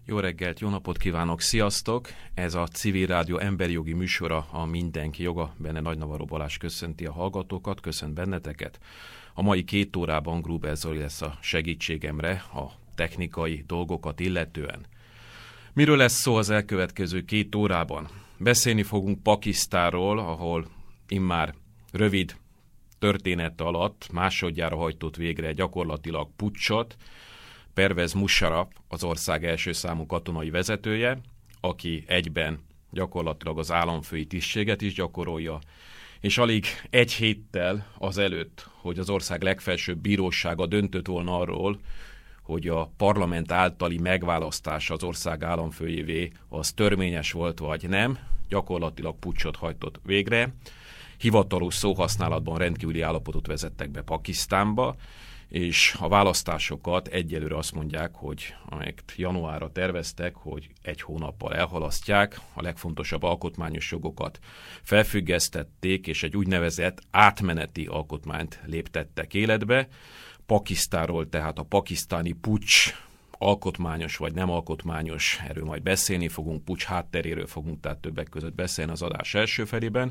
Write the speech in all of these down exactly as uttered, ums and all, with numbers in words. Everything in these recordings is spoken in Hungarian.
Jó reggelt, jó napot kívánok, sziasztok! Ez a Civil Rádió emberi jogi műsora, a Mindenki Joga. Benne Nagy Navarro Balázs köszönti a hallgatókat, köszönt benneteket. A mai két órában Gruber Zoli lesz a segítségemre a technikai dolgokat illetően. Miről lesz szó az elkövetkező két órában? Beszélni fogunk Pakisztánról, ahol immár rövid történet alatt másodjára hajtott végre gyakorlatilag puccsot. Pervez Musharraf az ország első számú katonai vezetője, aki egyben gyakorlatilag az államfői tisztséget is gyakorolja, és alig egy héttel azelőtt, hogy az ország legfelsőbb bírósága döntött volna arról, hogy a parlament általi megválasztása az ország államfőjévé az törvényes volt vagy nem, gyakorlatilag puccsot hajtott végre. Hivatalos szóhasználatban rendkívüli állapotot vezettek be Pakisztánba, és a választásokat egyelőre azt mondják, hogy amelyet januárra terveztek, hogy egy hónappal elhalasztják, a legfontosabb alkotmányos jogokat felfüggesztették, és egy úgynevezett átmeneti alkotmányt léptettek életbe. Pakisztánról, tehát a pakisztáni puccs, alkotmányos vagy nem alkotmányos, erről majd beszélni fogunk, puccs hátteréről fogunk tehát többek között beszélni az adás első felében.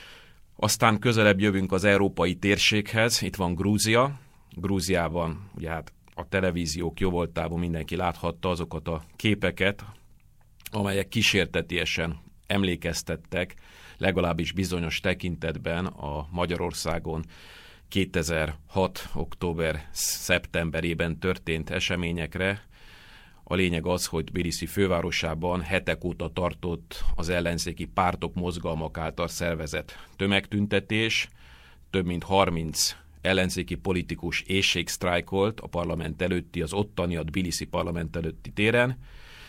Aztán közelebb jövünk az európai térséghez, itt van Grúzia. Grúziában ugye hát a televíziók jóvoltából mindenki láthatta azokat a képeket, amelyek kísértetiesen emlékeztettek legalábbis bizonyos tekintetben a Magyarországon kétezer-hat. október-szeptemberében történt eseményekre. A lényeg az, hogy Tbiliszi fővárosában hetek óta tartott az ellenzéki pártok, mozgalmak által szervezett tömegtüntetés, több mint harminc ellenzéki politikus éhségsztrájkolt a parlament előtti, az ottani, a Tbiliszi parlament előtti téren,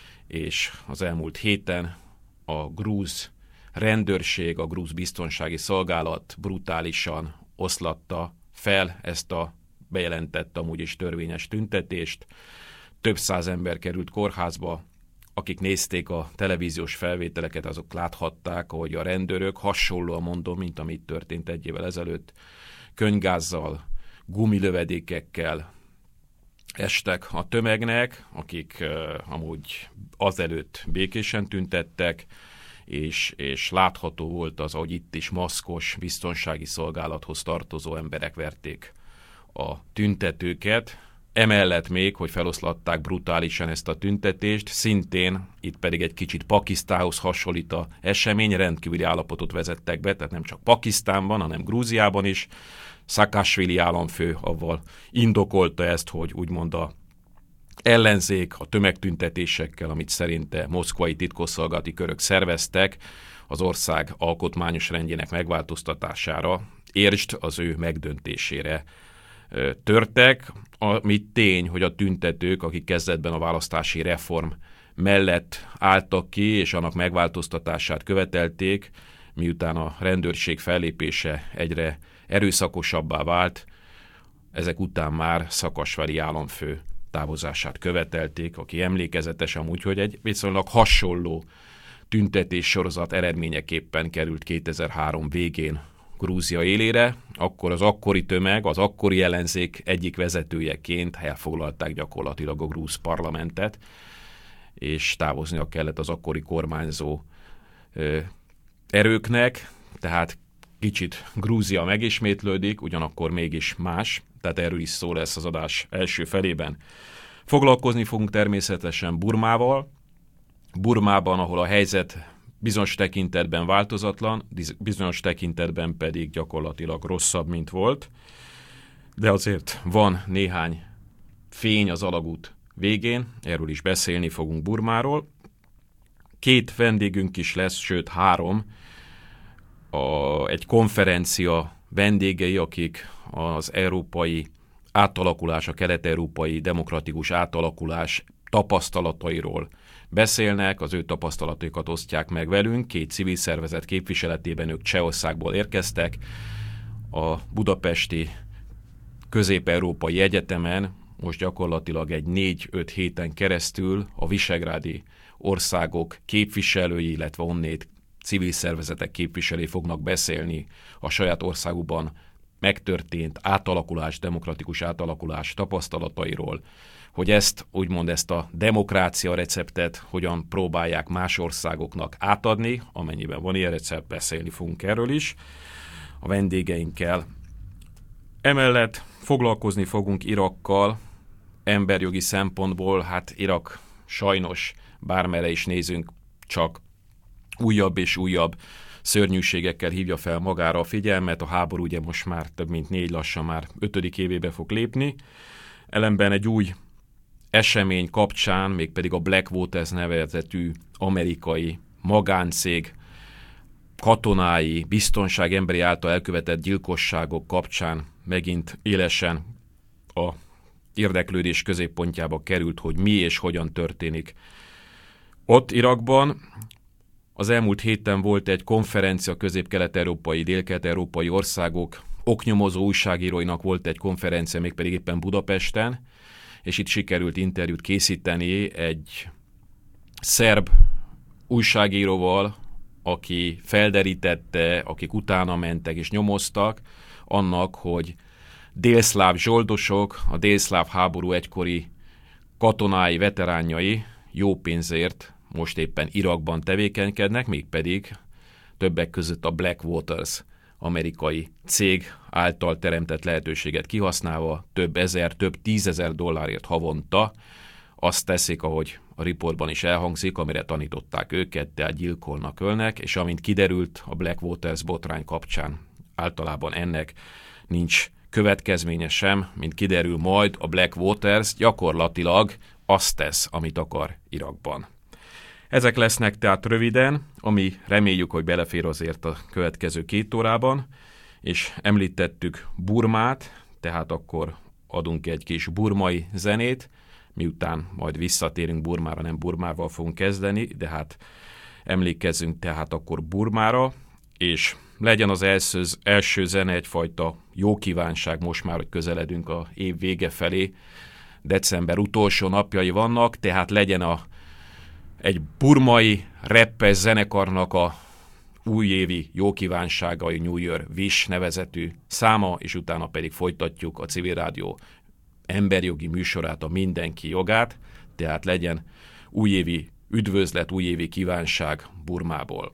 és az elmúlt héten a grúz rendőrség, a grúz biztonsági szolgálat brutálisan oszlatta fel ezt a bejelentett amúgy is törvényes tüntetést. Több száz ember került kórházba, akik nézték a televíziós felvételeket, azok láthatták, hogy a rendőrök hasonlóan mondom, mint amit történt egy évvel ezelőtt, könyvgázzal, gumilövedékekkel estek a tömegnek, akik uh, amúgy azelőtt békésen tüntettek, és, és látható volt az, ahogy itt is maszkos, biztonsági szolgálathoz tartozó emberek verték a tüntetőket. Emellett még, hogy feloszlatták brutálisan ezt a tüntetést, szintén itt pedig egy kicsit Pakisztánhoz hasonlít az esemény, rendkívüli állapotot vezettek be, tehát nem csak Pakisztánban, hanem Grúziában is. Szakásvili államfő avval indokolta ezt, hogy úgymond a ellenzék a tömegtüntetésekkel, amit szerinte moszkvai titkosszolgálati körök szerveztek, az ország alkotmányos rendjének megváltoztatására, értsd az ő megdöntésére törtek, ami tény, hogy a tüntetők, akik kezdetben a választási reform mellett álltak ki, és annak megváltoztatását követelték, miután a rendőrség fellépése egyre erőszakosabbá vált, ezek után már Szakasvili államfő távozását követelték, aki emlékezetes amúgy, hogy egy viszonylag hasonló tüntetés sorozat eredményeképpen került kétezer-három végén Grúzia élére, akkor az akkori tömeg, az akkori ellenzék egyik vezetőjeként elfoglalták gyakorlatilag a grúz parlamentet, és távoznia kellett az akkori kormányzó ö, erőknek, tehát kicsit Grúzia megismétlődik, ugyanakkor mégis más, tehát erről is szó lesz az adás első felében. Foglalkozni fogunk természetesen Burmával. Burmában, ahol a helyzet bizonyos tekintetben változatlan, bizonyos tekintetben pedig gyakorlatilag rosszabb, mint volt, de azért van néhány fény az alagút végén, erről is beszélni fogunk Burmáról. Két vendégünk is lesz, sőt három, a, egy konferencia vendégei, akik az európai átalakulás, a kelet-európai demokratikus átalakulás tapasztalatairól beszélnek, az ő tapasztalataikat osztják meg velünk, két civil szervezet képviseletében ők Csehországból érkeztek, a budapesti Közép-Európai Egyetemen most gyakorlatilag egy négy-öt héten keresztül a visegrádi országok képviselői, illetve onnét civil szervezetek képviselői fognak beszélni a saját országukban megtörtént átalakulás, demokratikus átalakulás tapasztalatairól, hogy ezt, úgymond ezt a demokrácia receptet hogyan próbálják más országoknak átadni, amennyiben van ilyen recept, beszélni fogunk erről is a vendégeinkkel. Emellett foglalkozni fogunk Irakkal, emberjogi szempontból, hát Irak sajnos, bármerre is nézünk, csak újabb és újabb szörnyűségekkel hívja fel magára a figyelmet. A háború ugye most már több mint négy, lassan már ötödik évébe fog lépni. Ellenben egy új esemény kapcsán, mégpedig a Blackwater nevezetű amerikai magáncég katonái, biztonság emberi által elkövetett gyilkosságok kapcsán megint élesen a érdeklődés középpontjába került, hogy mi és hogyan történik ott Irakban. Az elmúlt héten volt egy konferencia közép-kelet-európai, dél-kelet-európai országok oknyomozó újságíróinak volt egy konferencia, mégpedig éppen Budapesten, és itt sikerült interjút készíteni egy szerb újságíróval, aki felderítette, akik utána mentek és nyomoztak annak, hogy délszláv zsoldosok, a délszláv háború egykori katonái, veteránjai jó pénzért most éppen Irakban tevékenykednek, mégpedig többek között a Blackwaters amerikai cég által teremtett lehetőséget kihasználva több ezer, több tízezer dollárért havonta azt teszik, ahogy a riportban is elhangzik, amire tanították őket, tehát gyilkolnak, ölnek, és amint kiderült a Blackwaters botrány kapcsán, általában ennek nincs következménye sem, mint kiderül majd, a Blackwaters gyakorlatilag azt tesz, amit akar Irakban. Ezek lesznek tehát röviden, ami reméljük, hogy belefér azért a következő két órában, és említettük Burmát, tehát akkor adunk egy kis burmai zenét, miután majd visszatérünk Burmára, nem Burmával fogunk kezdeni, de hát emlékezzünk tehát akkor Burmára, és legyen az első, első zene egyfajta jó kívánság, most már, hogy közeledünk a év vége felé, december utolsó napjai vannak, tehát legyen a, egy burmai rappes zenekarnak a újévi jó kívánságai, New Year Wish nevezetű száma, és utána pedig folytatjuk a Civil Rádió emberjogi műsorát, a Mindenki jogát, tehát legyen újévi üdvözlet, újévi kívánság Burmából.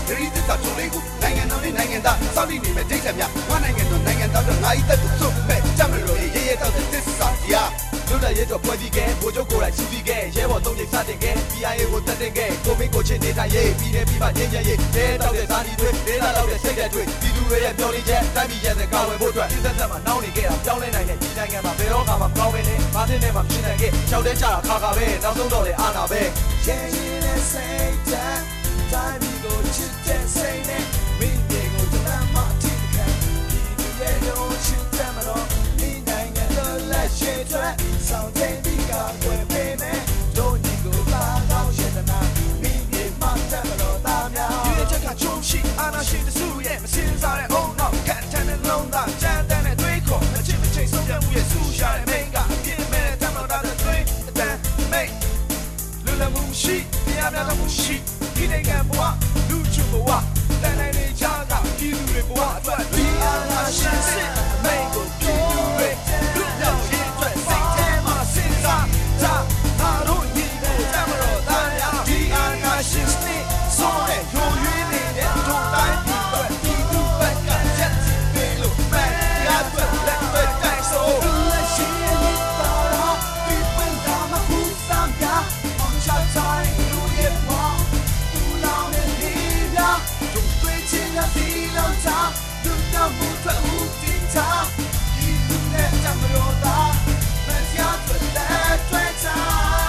Something in my data, one again, and then I B I A ကိုတက်တဲ့ကဲကိုမင်းကိုချင်းနေတာရေးပြီးနေပြီးမှငင်းငယ်ရေးတဲတောက်တဲ့စာဒီတွေဒေသလောက်တဲ့စိတ်တဲ့တွေဒီလူတွေရဲ့ပြောနေချက်တိုင်းပြည်ရဲ့ကာဝယ်ဖို့အတွက်ဒီသက်သက်မှာနှောင်းနေခဲ့တာပြောင်းလဲနိုင်တဲ့ဒီနိုင်ငံမှာဘယ်တော့မှမကောင်းပဲနဲ့ဘာဖြစ်နေမှဖြစ်နိုင်ခဲ့ကြောက်တဲ့ကြတာခါခါပဲနောက်ဆုံးတော့လေအာနာပဲရဲ့ရင်နဲ့စိတ်တဲ့တိုင်းပြည်ကိုချစ်တဲ့စိတ်နဲ့မင်းတွေကိုတလမ်းမထိခံဒီလူရဲ့လုံးချစ်တယ်မလို့ဒီနိုင်ငံတော့လက်ရှိတဲ့ဆောင်းတဲ့ဒီကကွယ်ပေးမယ်တို့ညီကိုပါကောင်းရှိတဲ့နာမင်းတွေမှတယ်မလို့သားများဒီချက်ကချုံရှိအာနာရှိတဲ့စုရဲ့မစင်စားတဲ့အောင်တော့ခက်တဲ့လုံးသားကြမ်းတဲ့တွေးခေါ်မချစ်မချိတ်ဆုံးပြမှုရဲ့ဆူရှာတဲ့မိန်ကအပြင်းမဲ့တဲ့မလို့တာတဲ့တွေးအတန်မိတ်လူလမှုရှိတရားများမှုရှိဒီနိုင်ငံဘဝလူချူဘဝတန်တိုင်းတွေချားတာပြည်သူတွေဘဝအတွက်ဒီအာနာရှိစစ်မိန်ကိုပြည်သူတွေလူရောက်ရေးအတွက်စိတ်ထဲမှာစဉ်းစားတာအားတို့ညီကိုတမလို့တာများဒီအာနာရှိစစ်ဆိုတဲ့ရိုးရွေးနေတဲ့တို့တိုင်းပြည်အတွက်ပြည်သူဘက်ကချက်ပေးလို့မဲ့တရားအတွက်လက်တွေတိုက်ဆိုလက်ရှိရဲ့တော်ဒီပင်တာမကူစမ်းပြအောင်ချတိုင်းလူရဲ့ဘဝသူလောင်းတဲ့ဒီလားတို့တွေ့ချင်တဲ့ဒီလောက်သာသူတို့မှုထွက်ဦးတင်တာဒီလူနဲ့တမလို့တာမတရားအတွက်လက်တွေတာ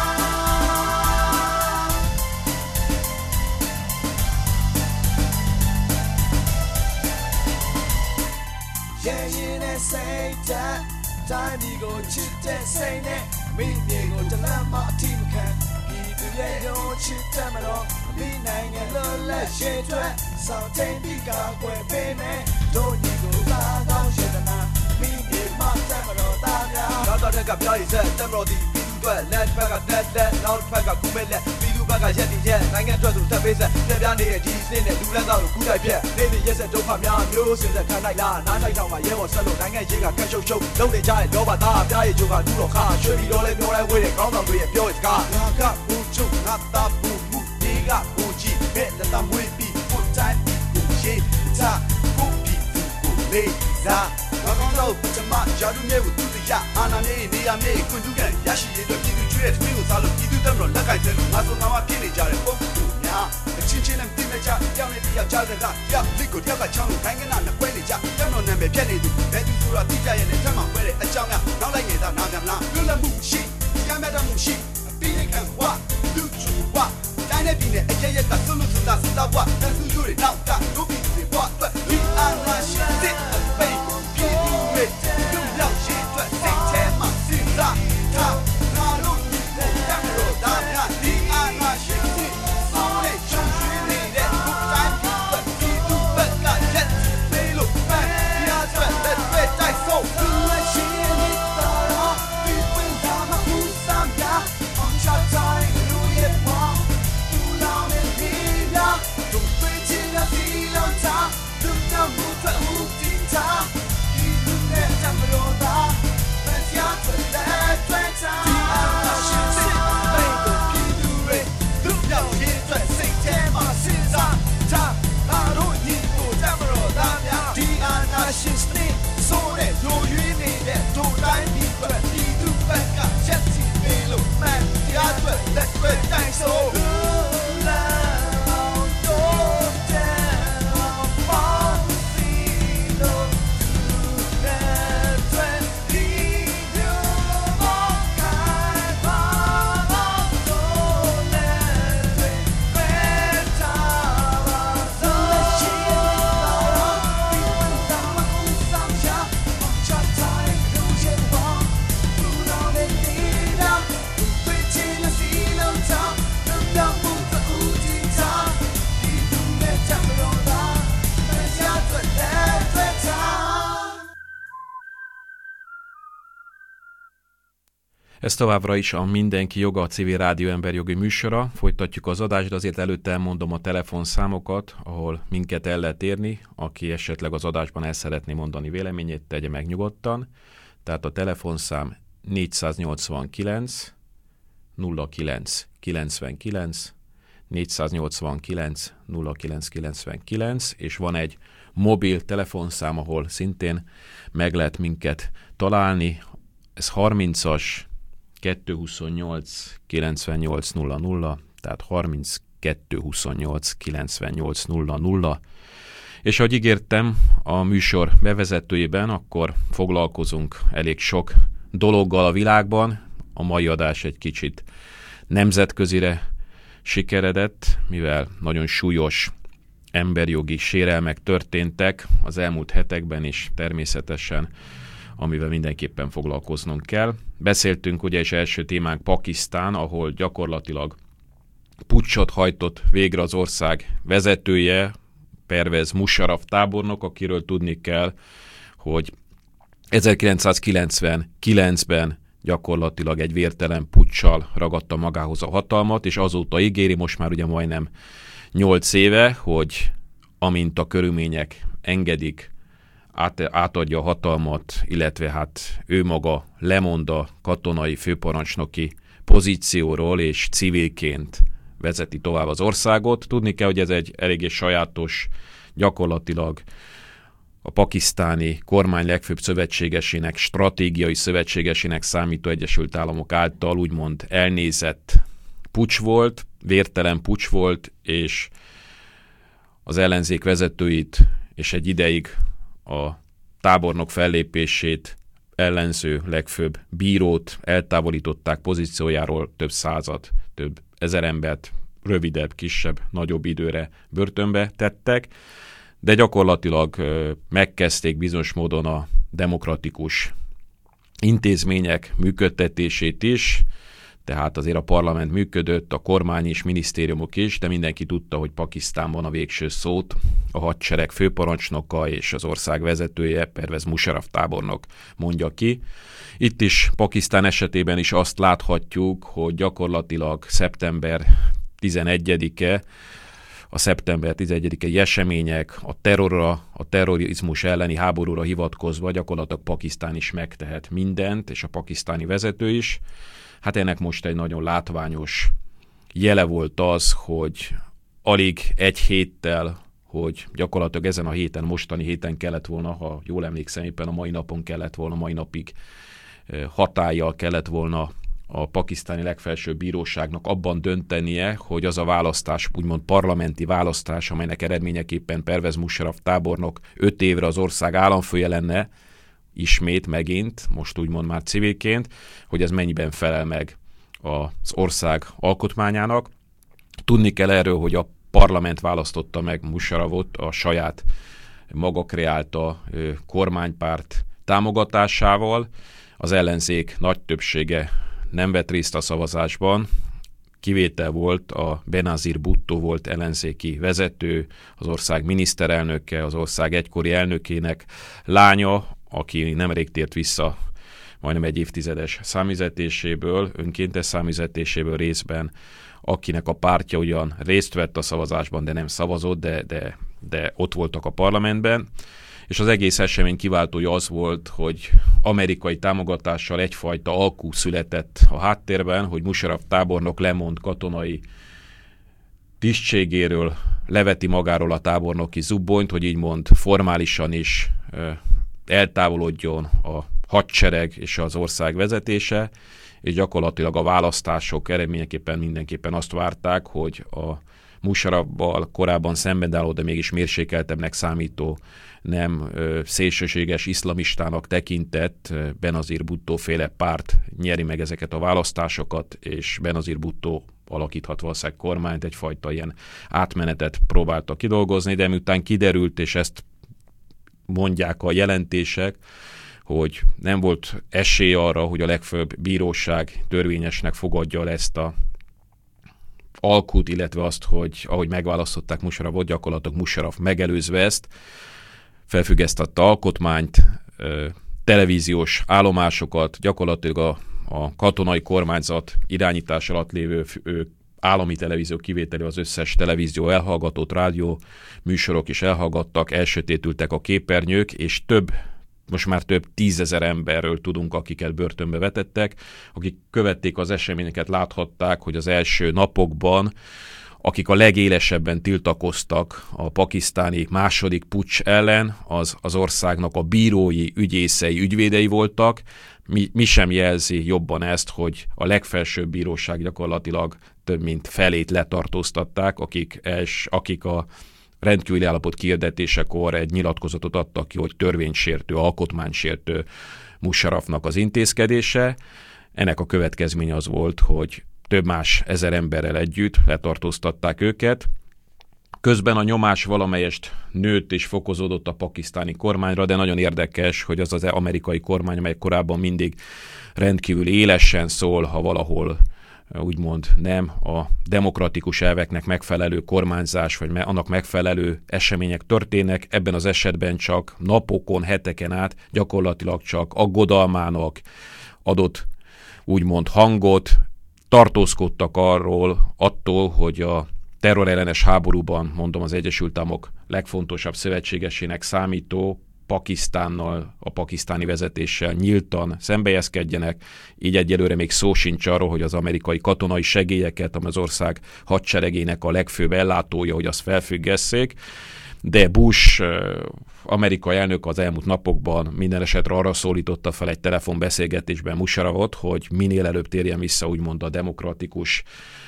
ရဲ့ရင်နဲ့စိတ်တဲ့တိုင်းဒီကိုချစ်တဲ့စိတ်နဲ့မိမြေကိုတလမ်းမအထိမခံဒီသူရဲ့ရောချစ်တယ်မလို့မိနိုင်ငံလောလက်ရှိအတွက်စောင့်တိန်ပြီးကကွယ်ပေးမယ်တို့ညီကိုပါကောင်းရှိတဲ့နာမိမြေမှတယ်မလို့တာများတော့တော့ကပြောရည်စက်တယ်မလို့ဒီအတွက်လက်ဘက်ကတက်တက်နောက်ဘက်ကကူမဲ့လက်ပြီးလူဘက်ကရက်တင်ရက်နိုင်ငံအတွက်ဆိုတက်ပေးဆက်ပြပြနေတဲ့ဒီစနစ်နဲ့လူလန်းသားကိုကူးတိုက်ပြက်နေနေရက်ဆက်ဒုက္ခများမျိုးစင်ဆက်ခံလိုက်လားနားတိုက်တော့မှရဲဘော်ဆက်လို့နိုင်ငံရေးကကတ်ရှုပ်ရှုပ်လုံးနေကြတဲ့လောဘသားပြားရည်ချိုးကလူတော်ခါရွှေပြီးတော့လဲပြောလဲဝေးတဲ့ကောင်းဆောင်တွေရဲ့ပြောစကားငါကဘူးချုပ်ငါတာဘူးမှုဒီကဘူးကြီးဘယ်လက်တမွေးပြီးကိုတိုင်းကိုရေးတာကိုပြီးကိုလေးစားဘာကောင်းတော့ပထမယာလူမျိုးကိုသူတရအာနာမြေနေရာမြေကွန်တူကန်ရရှိရတဲ့ပြည်သူကျွေးတဲ့ပြည်ကိုစားလို့ပြည်သူတက်မလို့လက်ကင်တယ်လို့ငါဆိုငါမပြည့်နေကြတဲ့ပုံစံများအချင်းချင်းနဲ့ပြင်နေကြကြောင်နေတယောက်ကြားတဲ့လားရောက်လစ်ကိုတယောက်ကချောင်းကိုခိုင်းကနာနဲ့ပွဲနေကြတက်မလို့နာမည်ပြက်နေသူဘယ်သူဆိုတာတိကျရဲ့နဲ့တက်မှပွဲတဲ့အကြောင်းများနောက်လိုက်နေတာနားကြမလားလွတ်လပ်မှုရှိကမ်းမဲ့မှုရှိအပိရိကန်ဝလူချူဝတိုင်းနဲ့ပြည်နဲ့အရက်ရက်ကဆွလို့ဆိုတာစတာဝတန်စုကျိုးတွေနောက်ကတို့ပြည်တွေဘဝအတွက်ဒီအာနာရှိတဲ့အပိတ်ပြည်သူတွေလူရောက်ရှိအတွက်စိတ်ထဲမှာစဉ်းစားထားငါတို့ဒီတဲ့တမလို့ဒါများဒီအာနာရှိတဲ့ဆိုတဲ့ချုံရွှေနေတဲ့ဘုတိုင်းပြည်အတွက်ပြည်သူဘက်ကချက်ပေးလို့မဲ့တရားအတွက်လက်တွေတိုက်ဆုံးသူလက်ရှိတဲ့တော်ဒီပင်တာမကူစမ်းပြအောင်ချတိုင်းလူရဲ့ဘဝသူလောင်းတဲ့ဒီလားတို့တွေ့ချင်တဲ့ဒီလောက်သာသူတို့မှုထွက်ဦးတင်တာဒီလူနဲ့တမလို့တာမတရားအတွက်လက်တွေတာဒီအာနာရှိစစ်ပိတ်ကိုပြည်သူတွေသူရောက်ရေးအတွက်စိတ်ထဲမှာစဉ်းစားထားအားတို့ညီကိုတမလို့တာများဒီအာနာရှိစစ်ဆိုတဲ့ရိုးရွေးနေတဲ့တို့တိုင်းပြည်အတွက်ပြည်သူဘက်ကချက်စီပေးလို့မှန်တရားအတွက်လက်တွေတိုင်းဆို Ez továbbra is a Mindenki Joga a civil rádió emberjogi műsora. Folytatjuk az adást, de azért előtte elmondom a telefonszámokat, ahol minket el lehet érni. Aki esetleg az adásban el szeretné mondani véleményét, tegye meg nyugodtan. Tehát a telefonszám négyszáznyolcvankilenc nulla kilenc kilencvenkilenc, négyszáznyolcvankilenc nulla kilenc kilencvenkilenc, és van egy mobil telefonszám, ahol szintén meg lehet minket találni. Ez harmincas kettőszázhuszonnyolc kilencvennyolc nulla nulla, tehát harminckettő huszonnyolc kilencvennyolc nulla nulla. És ahogy ígértem a műsor bevezetőjében, akkor foglalkozunk elég sok dologgal a világban. A mai adás egy kicsit nemzetközire sikeredett, mivel nagyon súlyos emberjogi sérelmek történtek az elmúlt hetekben, és természetesen amivel mindenképpen foglalkoznunk kell. Beszéltünk ugye is első témánk Pakisztán, ahol gyakorlatilag puccsot hajtott végre az ország vezetője, Pervez Musharraf tábornok, akiről tudni kell, hogy ezerkilencszázkilencvenkilencben gyakorlatilag egy vértelen puccsal ragadta magához a hatalmat, és azóta ígéri, most már ugye majdnem nyolc éve, hogy amint a körülmények engedik, át, átadja a hatalmat, illetve hát ő maga lemond a katonai főparancsnoki pozícióról, és civilként vezeti tovább az országot. Tudni kell, hogy ez egy eléggé sajátos, gyakorlatilag a pakisztáni kormány legfőbb szövetségesének, stratégiai szövetségesének számító Egyesült Államok által úgymond elnézett puccs volt, vértelen puccs volt, és az ellenzék vezetőit és egy ideig a tábornok fellépését ellenző legfőbb bírót eltávolították pozíciójáról, több százat, több ezer embert rövidebb, kisebb, nagyobb időre börtönbe tettek, de gyakorlatilag megkezdték bizonyos módon a demokratikus intézmények működtetését is, tehát azért a parlament működött, a kormány és minisztériumok is, de mindenki tudta, hogy Pakisztánban a végső szót a hadsereg főparancsnoka és az ország vezetője, Pervez Musharraf tábornok mondja ki. Itt is Pakisztán esetében is azt láthatjuk, hogy gyakorlatilag szeptember tizenegyedike, a szeptember tizenegyedikei események, a terrorra, a terrorizmus elleni háborúra hivatkozva gyakorlatilag Pakisztán is megtehet mindent, és a pakisztáni vezető is. Hát ennek most egy nagyon látványos jele volt az, hogy alig egy héttel, hogy gyakorlatilag ezen a héten, mostani héten kellett volna, ha jól emlékszem, éppen a mai napon kellett volna, mai napig hatállyal kellett volna a pakisztáni legfelsőbb bíróságnak abban döntenie, hogy az a választás, úgymond parlamenti választás, amelynek eredményeképpen Pervez Musharraf tábornok öt évre az ország államfője lenne, ismét megint, most úgymond már civilként, hogy ez mennyiben felel meg az ország alkotmányának. Tudni kell erről, hogy a parlament választotta meg Musharrafot a saját maga kreálta kormánypárt támogatásával. Az ellenzék nagy többsége nem vett részt a szavazásban, kivétel volt, a Benazir Bhutto volt ellenzéki vezető, az ország miniszterelnöke, az ország egykori elnökének lánya, aki nemrég tért vissza majdnem egy évtizedes számüzetéséből, önkéntes számüzetéséből részben, akinek a pártja ugyan részt vett a szavazásban, de nem szavazott, de, de, de ott voltak a parlamentben. És az egész esemény kiváltója az volt, hogy amerikai támogatással egyfajta alkú született a háttérben, hogy Musharraf tábornok lemond katonai tisztségéről, leveti magáról a tábornoki zubbonyt, hogy így mond formálisan is eltávolodjon a hadsereg és az ország vezetése, és gyakorlatilag a választások eredményeképpen mindenképpen azt várták, hogy a Musharrafval korábban szembenálló, de mégis mérsékeltebbnek számító, nem ö, szélsőséges iszlamistának tekintett Benazir Bhutto féle párt nyeri meg ezeket a választásokat, és Benazir Bhutto alakíthat valószínűleg kormányt, egyfajta ilyen átmenetet próbálta kidolgozni, de miután kiderült, és ezt mondják a jelentések, hogy nem volt esély arra, hogy a legfőbb bíróság törvényesnek fogadja el ezt a alkut, illetve azt, hogy ahogy megválasztották Musharrafot, gyakorlatilag Musharraf megelőzve ezt, felfüggesztette alkotmányt, televíziós állomásokat, gyakorlatilag a, a katonai kormányzat irányítás alatt lévő állami televízió kivételi az összes televízió elhallgatott, rádió műsorok is elhallgattak, elsötétültek a képernyők, és több, most már több tízezer emberről tudunk, akiket börtönbe vetettek, akik követték az eseményeket, láthatták, hogy az első napokban, akik a legélesebben tiltakoztak a pakisztáni második puccs ellen, az az országnak a bírói, ügyészei, ügyvédei voltak. Mi, mi sem jelzi jobban ezt, hogy a legfelsőbb bíróság gyakorlatilag több mint felét letartóztatták, akik, els, akik a rendkívüli állapot kiirdetésekor egy nyilatkozatot adtak ki, hogy törvénysértő, alkotmánysértő Musharrafnak az intézkedése. Ennek a következménye az volt, hogy több más ezer emberrel együtt letartóztatták őket. Közben a nyomás valamelyest nőtt és fokozódott a pakisztáni kormányra, de nagyon érdekes, hogy az az amerikai kormány, amely korábban mindig rendkívül élesen szól, ha valahol úgymond nem a demokratikus elveknek megfelelő kormányzás, vagy annak megfelelő események történnek, ebben az esetben csak napokon, heteken át gyakorlatilag csak aggodalmának adott úgymond hangot, tartózkodtak arról, attól, hogy a terrorellenes háborúban, mondom, az Egyesült Államok legfontosabb szövetségesének számító Pakisztánnal, a pakisztáni vezetéssel nyíltan szembejeszkedjenek, így egyelőre még szó sincs arról, hogy az amerikai katonai segélyeket, amely az ország hadseregének a legfőbb ellátója, hogy azt felfüggesszék, de Bush amerikai elnök az elmúlt napokban minden esetre arra szólította fel egy telefonbeszélgetésben Musharrafot, hogy minél előbb térjen vissza úgymond a demokratikus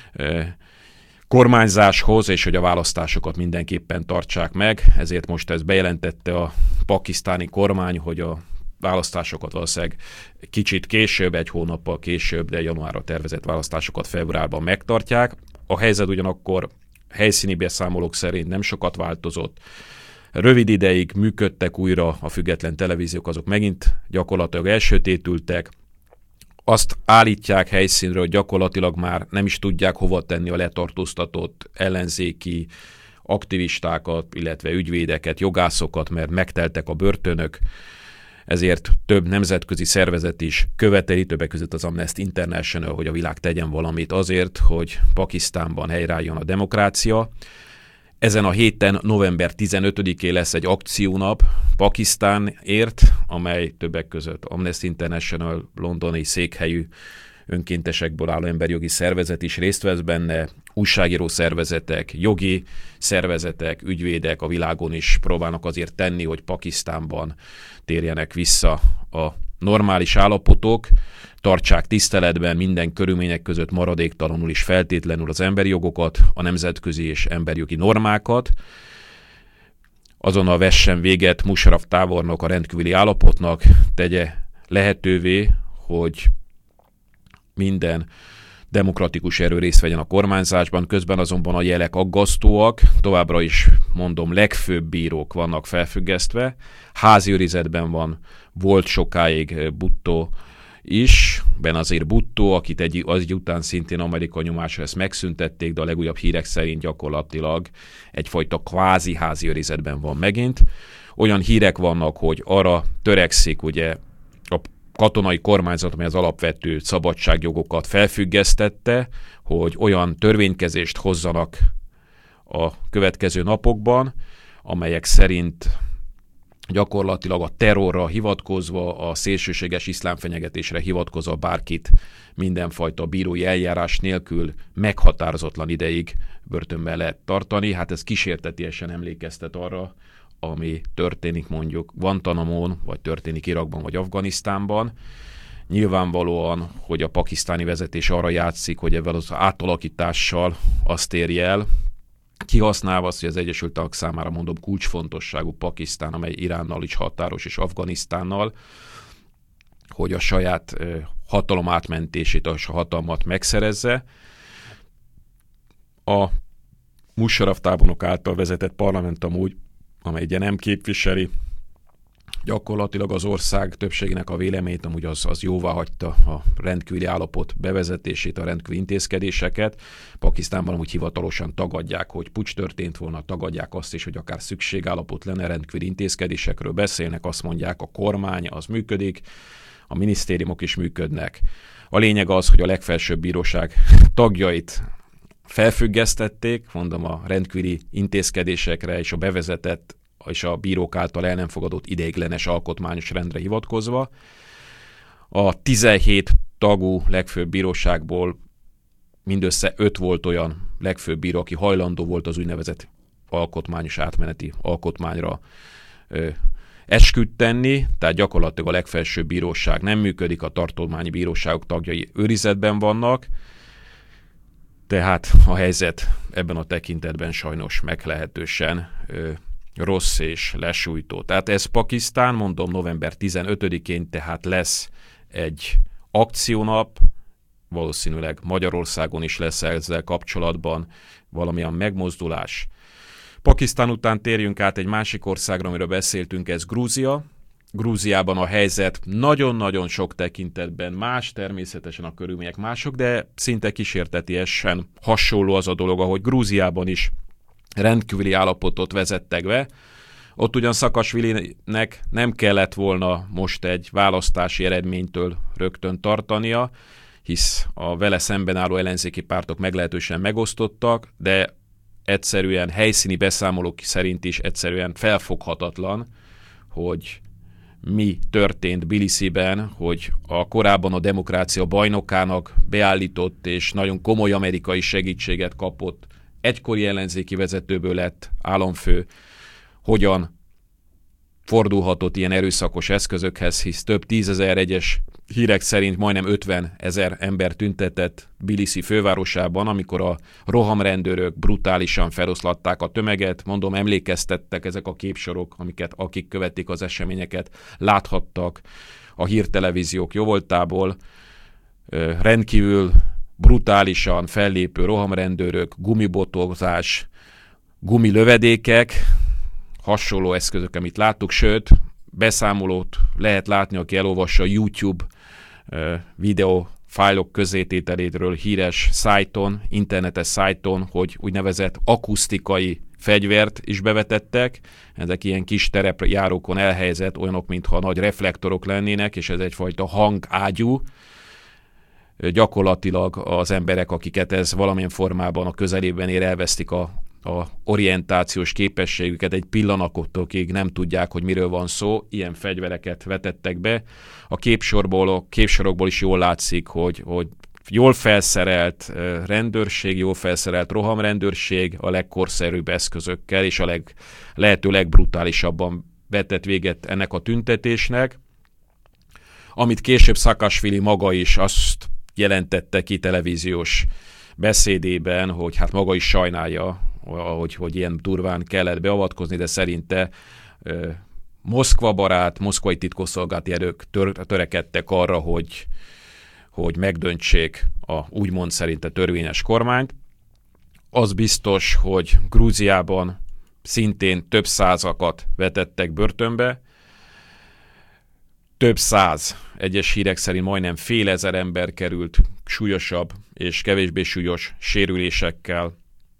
kormányzáshoz, és hogy a választásokat mindenképpen tartsák meg. Ezért most ez bejelentette a pakisztáni kormány, hogy a választásokat valószínűleg kicsit később, egy hónappal később, de januárra tervezett választásokat februárban megtartják. A helyzet ugyanakkor helyszíni beszámolók szerint nem sokat változott. Rövid ideig működtek újra a független televíziók, azok megint gyakorlatilag elsötétültek. Azt állítják helyszínről, hogy gyakorlatilag már nem is tudják hova tenni a letartóztatott ellenzéki aktivistákat, illetve ügyvédeket, jogászokat, mert megteltek a börtönök. Ezért több nemzetközi szervezet is követeli, többek között az Amnesty International, hogy a világ tegyen valamit azért, hogy Pakisztánban helyreálljon a demokrácia. Ezen a héten, november tizenötödikén lesz egy akciónap Pakisztánért, amely többek között Amnesty International londoni székhelyű önkéntesekből álló emberjogi szervezet is részt vesz benne, újságíró szervezetek, jogi szervezetek, ügyvédek a világon is próbálnak azért tenni, hogy Pakisztánban térjenek vissza a normális állapotok, tartsák tiszteletben minden körülmények között maradéktalanul is feltétlenül az emberi jogokat, a nemzetközi és emberjogi normákat. Azonnal vessen véget Musharraf tábornok a rendkívüli állapotnak, tegye lehetővé, hogy minden demokratikus erő részt vegyen a kormányzásban, közben azonban a jelek aggasztóak, továbbra is mondom, legfőbb bírók vannak felfüggesztve, házi őrizetben van, volt sokáig Bhutto is, Benazir Bhutto, akit egy, az után szintén amerikai nyomásra ezt megszüntették, de a legújabb hírek szerint gyakorlatilag egyfajta kvázi házi őrizetben van megint. Olyan hírek vannak, hogy arra törekszik ugye a katonai kormányzat, amely az alapvető szabadságjogokat felfüggesztette, hogy olyan törvénykezést hozzanak a következő napokban, amelyek szerint gyakorlatilag a terrorra hivatkozva, a szélsőséges iszlámfenyegetésre hivatkozva bárkit mindenfajta bírói eljárás nélkül meghatározatlan ideig börtönben lehet tartani. Hát ez kísértetiesen emlékeztet arra, ami történik mondjuk Guantanamón, vagy történik Irakban, vagy Afganisztánban. Nyilvánvalóan, hogy a pakisztáni vezetés arra játszik, hogy ezzel az átalakítással azt érje el, kihasználva azt, hogy az Egyesült Államok számára mondom kulcsfontosságú Pakisztán, amely Iránnal is határos, és Afganisztánnal, hogy a saját hatalom átmentését, a hatalmat megszerezze. A Musharraf tábornok által vezetett parlament amúgy, amely ugye nem képviseli gyakorlatilag az ország többségének a véleményét, amúgy az, az jóvá hagyta a rendkívüli állapot bevezetését, a rendkívüli intézkedéseket. Pakisztánban amúgy hivatalosan tagadják, hogy puccs történt volna, tagadják azt is, hogy akár szükségállapot lenne, rendkívüli intézkedésekről beszélnek, azt mondják, a kormány az működik, a minisztériumok is működnek. A lényeg az, hogy a legfelsőbb bíróság tagjait felfüggesztették, mondom, a rendkívüli intézkedésekre és a bevezetett és a bírók által el nem fogadott ideiglenes alkotmányos rendre hivatkozva. A tizenhét tagú legfőbb bíróságból mindössze öt volt olyan legfőbb bíró, aki hajlandó volt az úgynevezett alkotmányos átmeneti alkotmányra ö, esküt tenni, tehát gyakorlatilag a legfelsőbb bíróság nem működik, a tartományi bíróságok tagjai őrizetben vannak. Tehát a helyzet ebben a tekintetben sajnos meglehetősen ö, rossz és lesújtó. Tehát ez Pakisztán, mondom, november tizenötödikén, tehát lesz egy akciónap, valószínűleg Magyarországon is lesz ezzel kapcsolatban valamilyen megmozdulás. Pakisztán után térjünk át egy másik országra, amiről beszéltünk, ez Grúzia. Grúziában a helyzet nagyon-nagyon sok tekintetben más, természetesen a körülmények mások, de szinte kísértetiesen hasonló az a dolog, ahogy Grúziában is rendkívüli állapotot vezettek be. Ott ugyan Szakasvilinek nem kellett volna most egy választási eredménytől rögtön tartania, hisz a vele szemben álló ellenzéki pártok meglehetősen megosztottak, de egyszerűen helyszíni beszámolók szerint is egyszerűen felfoghatatlan, hogy mi történt Tbilisiben, hogy a korábban a demokrácia bajnokának beállított és nagyon komoly amerikai segítséget kapott egykori ellenzéki vezetőből lett államfő, hogyan fordulhatott ilyen erőszakos eszközökhez, hisz több tízezer, egyes hírek szerint majdnem ötven ezer ember tüntetett Tbilisi fővárosában, amikor a rohamrendőrök brutálisan feloszlatták a tömeget. Mondom, emlékeztettek ezek a képsorok, amiket akik követik az eseményeket, láthattak a hírtelevíziók jóvoltából. Rendkívül brutálisan fellépő rohamrendőrök, gumibotozás, gumilövedékek, hasonló eszközök, amit láttuk, sőt, beszámolót lehet látni, aki elolvassa a YouTube uh, videó fájlok közétételéről híres szájton, internetes szájton, hogy úgynevezett akusztikai fegyvert is bevetettek. Ezek ilyen kis terepjárókon elhelyezett, olyanok, mintha nagy reflektorok lennének, és ez egyfajta hangágyú. Gyakorlatilag az emberek, akiket ez valamilyen formában a közelében ér, elvesztik a a orientációs képességüket, egy pillanatokig nem tudják, hogy miről van szó, ilyen fegyvereket vetettek be. A képsorból, a képsorokból is jól látszik, hogy, hogy jól felszerelt rendőrség, jól felszerelt rohamrendőrség a legkorszerűbb eszközökkel, és a leg, lehető legbrutálisabban vetett véget ennek a tüntetésnek, amit később Szakasvili maga is azt jelentette ki televíziós beszédében, hogy hát maga is sajnálja, hogy, hogy ilyen durván kellett beavatkozni, de szerinte ö, Moszkva barát, moszkvai titkosszolgálati erők tör, törekedtek arra, hogy, hogy megdöntsék a úgymond szerinte törvényes kormányt. Az biztos, hogy Grúziában szintén több százakat vetettek börtönbe, több száz, egyes hírek szerint majdnem fél ezer ember került súlyosabb és kevésbé súlyos sérülésekkel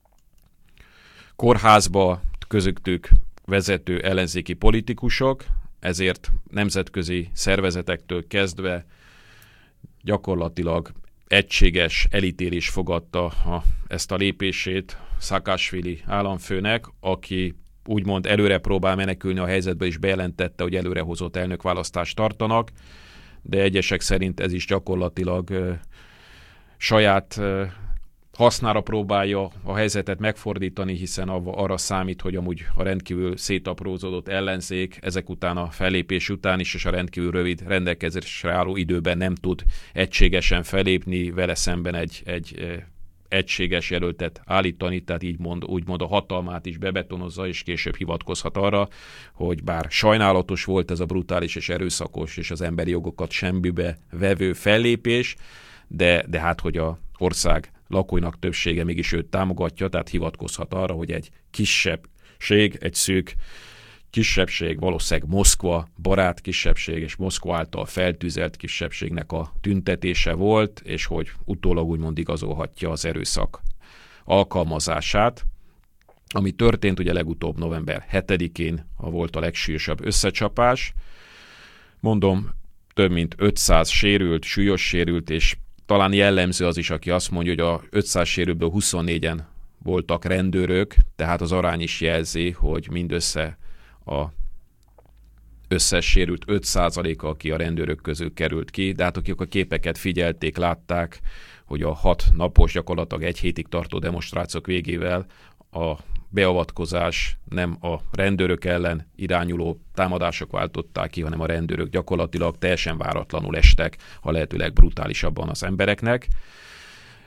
kórházba, közöttük vezető ellenzéki politikusok, ezért nemzetközi szervezetektől kezdve gyakorlatilag egységes elítélés fogadta a, ezt a lépését Szakasvili államfőnek, aki úgymond előre próbál menekülni a helyzetbe, és bejelentette, hogy előrehozott elnökválasztást tartanak, de egyesek szerint ez is gyakorlatilag ö, saját ö, hasznára próbálja a helyzetet megfordítani, hiszen arra számít, hogy amúgy a rendkívül szétaprózódott ellenzék ezek után a fellépés után is, és a rendkívül rövid rendelkezésre álló időben nem tud egységesen fellépni, vele szemben egy, egy egységes jelöltet állítani, tehát így mond, úgymond a hatalmát is bebetonozza, és később hivatkozhat arra, hogy bár sajnálatos volt ez a brutális és erőszakos és az emberi jogokat semmibe vevő fellépés, de, de hát, hogy a ország lakóinak többsége mégis őt támogatja, tehát hivatkozhat arra, hogy egy kisebbség, egy szűk kisebbség, valószínűleg Moszkva barát kisebbség és Moszkva által feltűzelt kisebbségnek a tüntetése volt, és hogy utólag úgymond igazolhatja az erőszak alkalmazását. Ami történt, ugye legutóbb november hetedikén volt a legsúlyosabb összecsapás. Mondom, több mint ötszáz sérült, súlyos sérült, és talán jellemző az is, aki azt mondja, hogy a ötszáz sérültből huszonnégyen voltak rendőrök, tehát az arány is jelzi, hogy mindössze a összes sérült öt százaléka, aki a rendőrök közül került ki, de hát akik a képeket figyelték, látták, hogy a hat napos, gyakorlatilag egy hétig tartó demonstrációk végével a beavatkozás nem a rendőrök ellen irányuló támadások váltották ki, hanem a rendőrök gyakorlatilag teljesen váratlanul estek a lehetőleg brutálisabban az embereknek.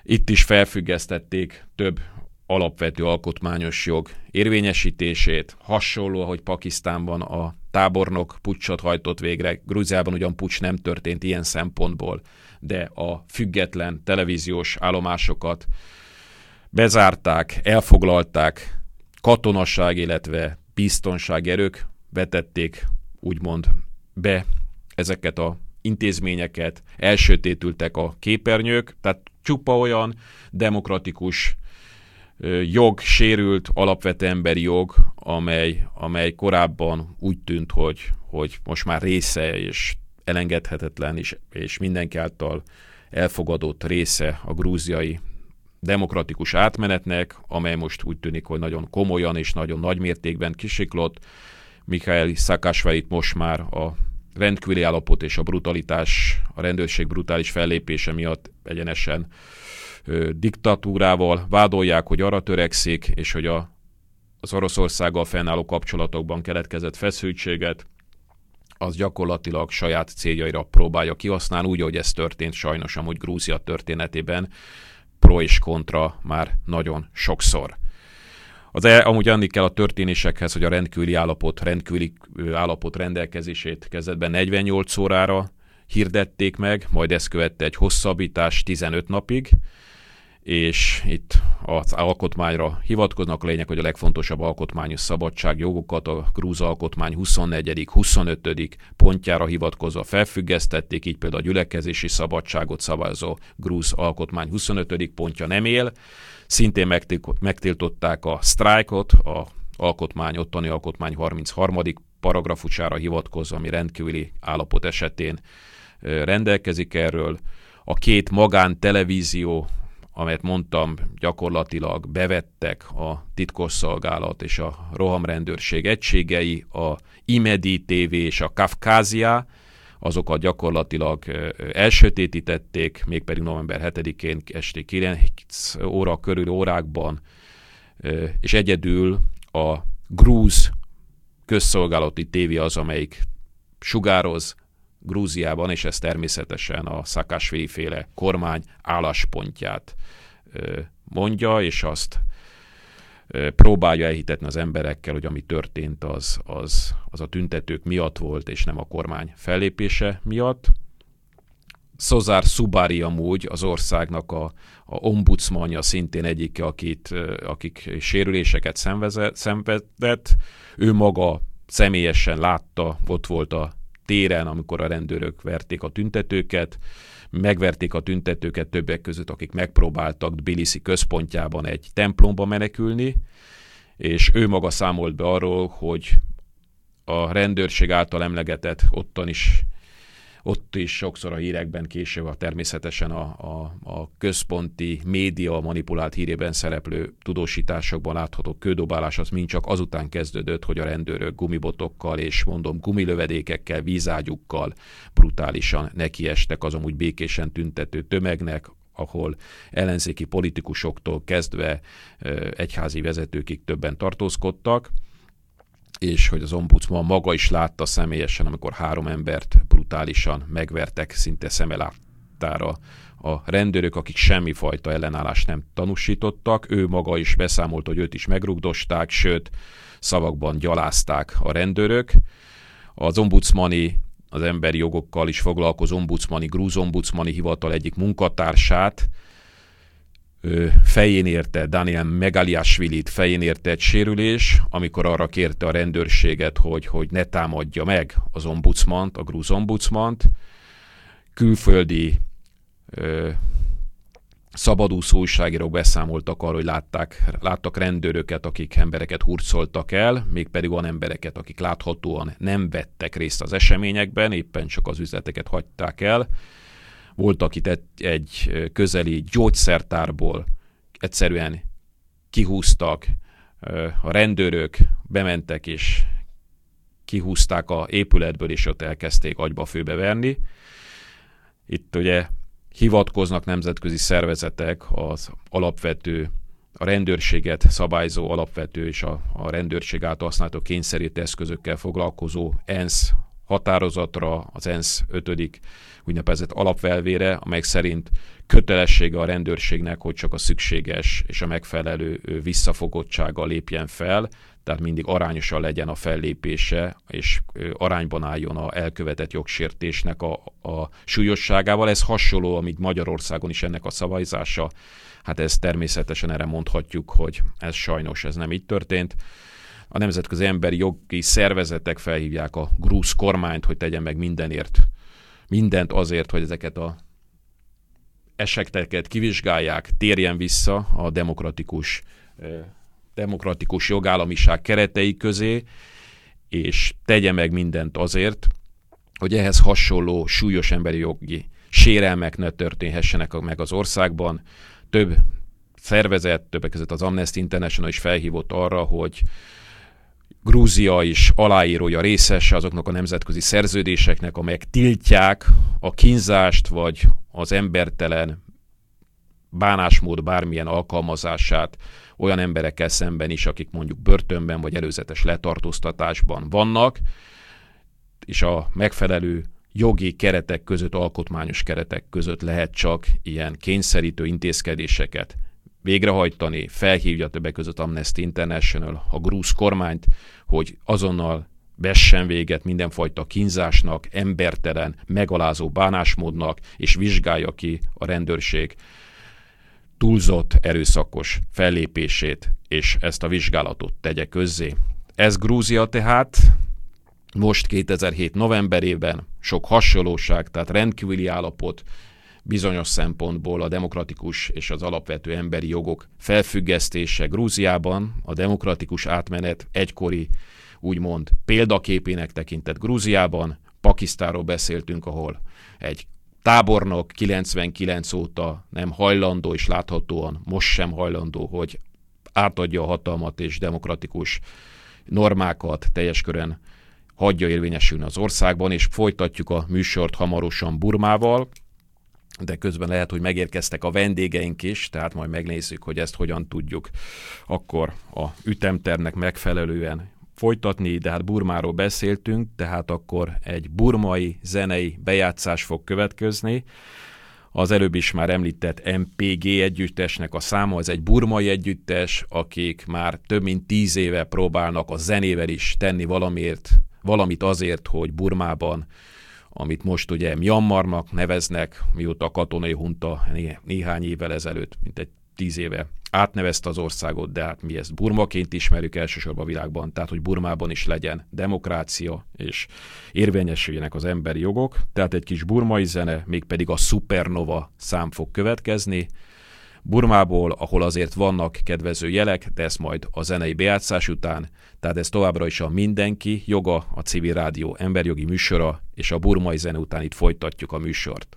Itt is felfüggesztették több alapvető alkotmányos jog érvényesítését. Hasonló, ahogy Pakisztánban a tábornok puccsot hajtott végre. Grúziában ugyan puccs nem történt ilyen szempontból, de a független televíziós állomásokat bezárták, elfoglalták, katonasság, illetve biztonsági erők vetették úgymond be ezeket a intézményeket, elsötétültek a képernyők, tehát csupa olyan demokratikus jog sérült, alapvető emberi jog, amely, amely korábban úgy tűnt, hogy, hogy most már része és elengedhetetlen, és, és mindenki által elfogadott része a grúziai demokratikus átmenetnek, amely most úgy tűnik, hogy nagyon komolyan és nagyon nagy mértékben kisiklott. Mikhail Saakasvilit most már a rendkívüli állapot és a brutalitás, a rendőrség brutális fellépése miatt egyenesen ö, diktatúrával vádolják, hogy arra törekszik, és hogy a, az Oroszországgal fennálló kapcsolatokban keletkezett feszültséget az gyakorlatilag saját céljaira próbálja kihasználni, úgy, ahogy ez történt sajnos amúgy Grúzia történetében, pro és kontra már nagyon sokszor. Az el, amúgy annak kell a történésekhez, hogy a rendkívüli állapot, rendkívüli állapot rendelkezését kezdetben negyvennyolc órára hirdették meg, majd ezt követte egy hosszabbítás tizenöt napig, és itt az alkotmányra hivatkoznak, a lényeg, hogy a legfontosabb alkotmányos szabadságjogokat a grúz alkotmány huszonnegyedik huszonötödik pontjára hivatkozva felfüggesztették, így például a gyülekezési szabadságot szabályozó grúz alkotmány huszonötödik pontja nem él. Szintén megtiltották a sztrájkot, a alkotmány, ottani alkotmány harmincharmadik paragrafusára hivatkozva, ami rendkívüli állapot esetén rendelkezik erről. A két magántelevízió, amelyet mondtam, gyakorlatilag bevettek a titkosszolgálat és a rohamrendőrség egységei, a Imedi té vé és a Kafkázia, azokat gyakorlatilag elsötétítették, mégpedig november hetedikén esti kilenc óra körül órákban, és egyedül a grúz közszolgálati tévé az, amelyik sugároz Grúziában, és ez természetesen a Saakasvili féle kormány álláspontját mondja, és azt próbálja elhitetni az emberekkel, hogy ami történt, az, az, az a tüntetők miatt volt, és nem a kormány fellépése miatt. Szozár Subari amúgy az országnak a, a ombudsmanja, szintén egyike, akit, akik sérüléseket szenvedett. Ő maga személyesen látta, ott volt a téren, amikor a rendőrök verték a tüntetőket, megverték a tüntetőket többek között, akik megpróbáltak Tbilisi központjában egy templomba menekülni, és ő maga számolt be arról, hogy a rendőrség által emlegetett ottan is, ott is sokszor a hírekben később a természetesen a, a, a központi média manipulált hírében szereplő tudósításokban látható kődobálás az mind csak azután kezdődött, hogy a rendőrök gumibotokkal és mondom gumilövedékekkel, vízágyukkal brutálisan nekiestek az amúgy békésen tüntető tömegnek, ahol ellenzéki politikusoktól kezdve egyházi vezetőkig többen tartózkodtak, és hogy az ombudsman maga is látta személyesen, amikor három embert brutálisan megvertek szinte szeme láttára a rendőrök, akik semmifajta ellenállást nem tanúsítottak. Ő maga is beszámolt, hogy őt is megrugdosták, sőt, szavakban gyalázták a rendőrök. Az ombudsmani, az emberi jogokkal is foglalkozó ombudsmani, grúz ombudsmani hivatal egyik munkatársát fején érte, Daniel Megaliashvilit fején érte egy sérülés, amikor arra kérte a rendőrséget, hogy, hogy ne támadja meg az ombudsmant, a grúz ombudsmant. Külföldi ö, szabadúszó újságírók beszámoltak arról, hogy látták, láttak rendőröket, akik embereket hurcoltak el, mégpedig olyan embereket, akik láthatóan nem vettek részt az eseményekben, éppen csak az üzleteket hagyták el. Volt, akit egy, egy közeli gyógyszertárból egyszerűen kihúztak, a rendőrök bementek és kihúzták a épületből, és ott elkezdték agyba főbe verni. Itt ugye hivatkoznak nemzetközi szervezetek az alapvető, a rendőrséget szabályzó alapvető és a, a rendőrség által használható kényszerítő eszközökkel foglalkozó ENSZ határozatra, az ENSZ ötödik úgynevezett alapelvére, amely szerint kötelessége a rendőrségnek, hogy csak a szükséges és a megfelelő visszafogottsággal lépjen fel, tehát mindig arányosan legyen a fellépése, és arányban álljon a elkövetett jogsértésnek a, a súlyosságával. Ez hasonló, amit Magyarországon is ennek a szabályzása. Hát ez természetesen erre mondhatjuk, hogy ez sajnos ez nem így történt. A nemzetközi emberi jogi szervezetek felhívják a grúz kormányt, hogy tegyen meg mindenért, mindent azért, hogy ezeket a eseteket kivizsgálják, térjen vissza a demokratikus, demokratikus jogállamiság keretei közé, és tegye meg mindent azért, hogy ehhez hasonló súlyos emberi jogi sérelmek ne történhessenek meg az országban. Több szervezet, többek között az Amnesty International is felhívott arra, hogy Grúzia is aláírója, részese azoknak a nemzetközi szerződéseknek, amelyek tiltják a kínzást vagy az embertelen bánásmód bármilyen alkalmazását olyan emberekkel szemben is, akik mondjuk börtönben vagy előzetes letartóztatásban vannak, és a megfelelő jogi keretek között, alkotmányos keretek között lehet csak ilyen kényszerítő intézkedéseket végrehajtani. Felhívja többek között Amnesty International a grúz kormányt, hogy azonnal vessen véget mindenfajta kínzásnak, embertelen, megalázó bánásmódnak, és vizsgálja ki a rendőrség túlzott, erőszakos fellépését, és ezt a vizsgálatot tegye közzé. Ez Grúzia tehát most kétezer-hét novemberében sok hasonlóság, tehát rendkívüli állapot, bizonyos szempontból a demokratikus és az alapvető emberi jogok felfüggesztése Grúziában, a demokratikus átmenet egykori úgymond példaképének tekintett Grúziában. Pakisztánról beszéltünk, ahol egy tábornok kilencvenkilenc óta nem hajlandó, és láthatóan most sem hajlandó, hogy átadja a hatalmat és demokratikus normákat teljes körön hagyja érvényesülni az országban, és folytatjuk a műsort hamarosan Burmával, de közben lehet, hogy megérkeztek a vendégeink is, tehát majd megnézzük, hogy ezt hogyan tudjuk akkor a ütemtervnek megfelelően folytatni, de hát Burmáról beszéltünk, tehát akkor egy burmai zenei bejátszás fog következni. Az előbb is már említett em pé gé együttesnek a száma, ez egy burmai együttes, akik már több mint tíz éve próbálnak a zenével is tenni valamiért, valamit azért, hogy Burmában, amit most ugye Myanmarnak neveznek, mióta a katonai hunta né- néhány évvel ezelőtt, mint egy tíz éve átnevezte az országot, de hát mi ezt Burmaként ismerjük elsősorban a világban, tehát hogy Burmában is legyen demokrácia, és érvényesüljenek az emberi jogok. Tehát egy kis burmai zene, mégpedig a Supernova szám fog következni Burmából, ahol azért vannak kedvező jelek, de ezt majd a zenei bejátszás után, tehát ez továbbra is a Mindenki Joga, a Civil Rádió emberjogi műsora, és a burmai zene után itt folytatjuk a műsort.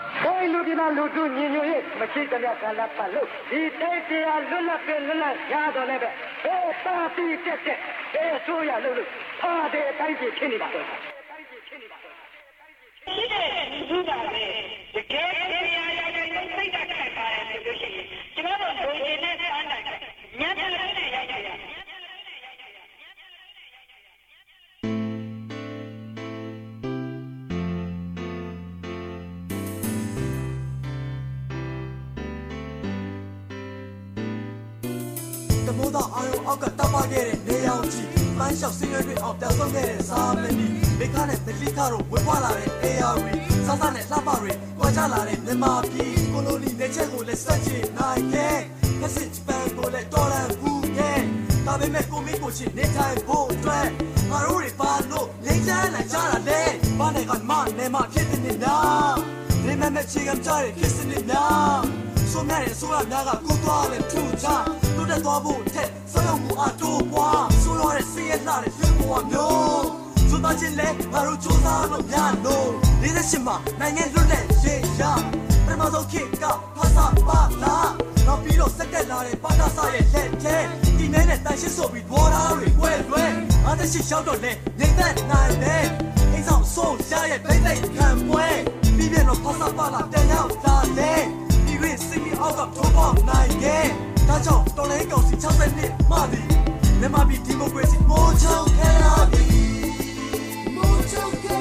The mother I off the top of it, they out cheap. Man shall sing a bit of the song get so many. They can't let the Licaro, we want it, they are we. Satan at Labari, Guajala, the Mapi, Colony, the Checo, let's touch it, Nike. Message bang, go let Dolan, who can. Tabe Meko Mikochi, Neta, Bo, Drag. Maruri, Pano, Nature, and Jara, Day. Banegan Man, Nema, kissing it now. Remember Chigam Jari, kissing it now. So many, so I'm Naga, good all and two jam. To the double ten, so you are two one. So you're a sea and not a few one, no. So much in late, Maruchosa, no piano. Leadershima, Nangan Lulet, Shea, Remazo Kika, Pasa, Pata. Now below second line, Patasa, let ten. The minute that she's so with water, well, well. Other she shout on it, Nathan, nine men. It's our soul, giant, they can wait. Vivian of Pasa, Pala, then out, that we see me out of top of nine game. That's all, don't let go, see Chelsea Nick, Marty. There might be democracy, Mojo Candy. Mojo Candy.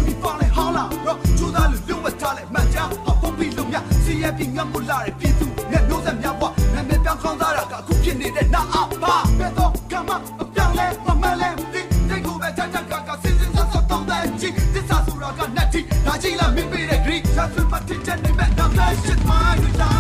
你放来好了，让出大路六万他来满家，好风皮龙呀，谁也比俺不拉的皮肤，俺牛在面话，俺们边扛大了个苦拼你的那阿爸，别动干嘛？表来我们来的，这苦白战战嘎嘎，心心相相都在一起，这啥数那个难题，打起了明白的grief，下次把天真的面让人心满意的。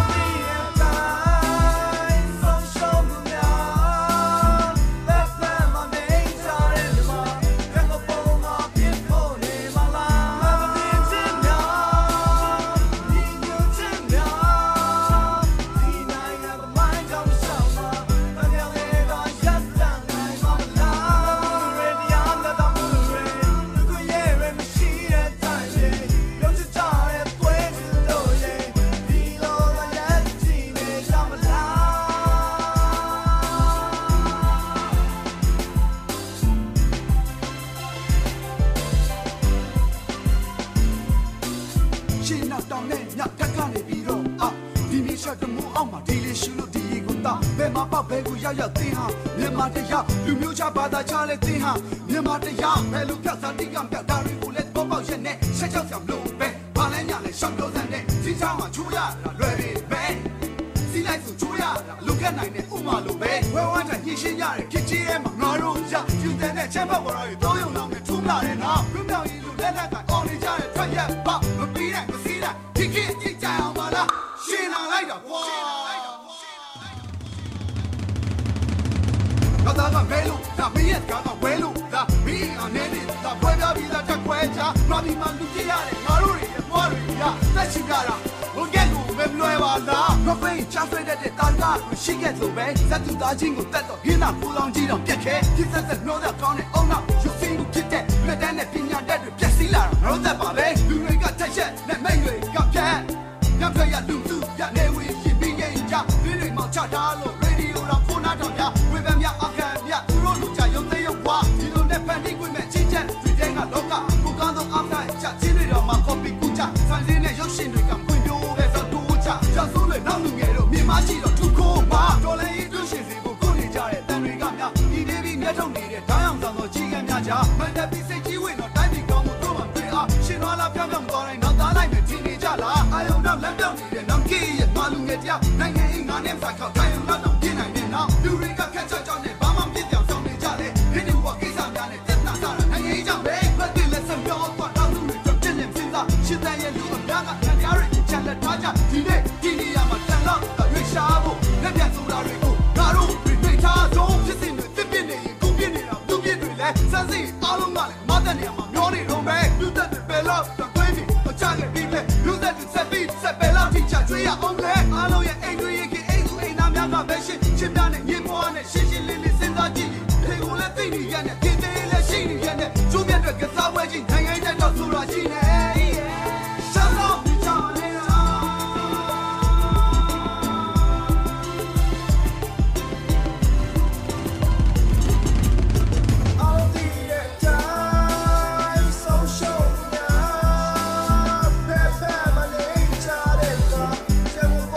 把大家来听哈，你妈的呀，白路票上的样表，大人物来播报人呢，谁叫小路呗，把人家来上表人呢，经常嘛出呀，来呗呗，谁来做出呀，路看奶奶五马路呗，我晚上一心呀，天气热嘛，我路上就在那前方我那里都有那么出那人啊，路标一路来来看，奥利家人穿也罢，我必然我虽然天气一家好嘛啦，谁拿来的哇？老大个美路，那美也刚刚回路，那美啊年龄，那外表比那这国家，那比马路底下的马路里马路呀，那去哪啦？我见过没来完啦，我飞加飞的的大家，我膝盖走呗，咱就打进我带到，一那不让机动别开，第三层脑袋高呢，哦那有辛苦皮的，别在那平阳带着别死啦，然后再把呗，路人个太险，那美女个偏，两个呀路途呀那位是别人家，别人忙查大路 ，radio 让苦难着呀，为咱呀。ဒီလိုနဲ့ဖန်တီးခွင့်မဲ့ချင်းချမ်းတွေတဲ့ကလောကကိုကောင်းဆုံးအားတိုင်းချချင်းတွေတော့မှ copy ကူချဆန်စင်းနဲ့ရုပ်ရှင်တွေကဖွင့်ပြိုးပဲဆိုတူချရဆိုးတွေနောက်လူငယ်တို့မြင်မကြည့်တော့သူခိုးပါတော်လည်းရေးသူရှင်စီကိုကိုနေကြတဲ့တန်တွေကများဒီနေပြီးမျက်ထုတ်နေတဲ့ဓာတ်အောင်ဆောင်သောကြီးကများကြမန္တပြီးစိတ်ကြီးဝင်တော့တိုင်းပြည်ကောင်းမှုတို့မှတွေ့အားရှင်သွားလားပြောင်းပြောင်းသွားတိုင်းနောက်သားလိုက်မယ်ထင်နေကြလားအာယုံတော့လက်ပြောင်းနေတဲ့နောက်ကြီးရဲ့မာလူငယ်တရားနိုင်ငံရေးငါနဲ့ဆိုင်ခေါက်တိုင်းအောင်တော့ပြင်နိုင်နေတော့လူတွေကခက်ချက်ကြောင်းနဲ့ဘာမှမပြည့်ပြောင်းဆောင်နေကြလေဒီလိုဝကိစ္စများနဲ့တက်တာတာနိုင်ငံရေးကြောင့်ပဲဘက်တည်းလက်စံပြောတော့တောင်းလူတွေတော့တင်နေစင်စားရှင်းတဲ့ရဲ့လူအများကခံရရတဲ့ချက်လက်ထားကြဒီနေ့ဒီနေရာမှာတန်တော့ရွေးရှားဖို့လက်ပြန်ဆိုတာတွေကိုငါတို့တွေထားဆုံးဖြစ်စဉ်တွေတစ်ပြစ်နေရင်ကုန်ပြစ်နေတာသူပြစ်တွေလဲစမ်းစစ်အားလုံးကလည်းမတဲ့နေရာမှာမျောနေတော့ပဲလူသက်တွေပဲလို့တော့တွေးပြီးတော့ချခဲ့ပြီးပဲလူသက်တွေဆက်ပြီးဆက်ပဲလို့ထိချကျွေးရအောင်လဲအားလုံးရဲ့အိမ်တွေရဲ့အိမ်သူအိမ်သားများကပဲရှင်းချင်းများနဲ့ညင်မွားနဲ့ရှင်းရှင်းလင်းလင်းစဉ်းစားကြည့်ဒီကိုလည်းသိနေရတဲ့ဒီသေးလည်းရှိနေရတဲ့ကျိုးမြတ်တွေကစားပွဲချင်းနိုင်ငံရေးတက်တော့ဆိုတာရှိနေရှမ်းတော့ပြချနေတာAll the time so show now Pepe my name ချတဲ့ကကျန်ဖို့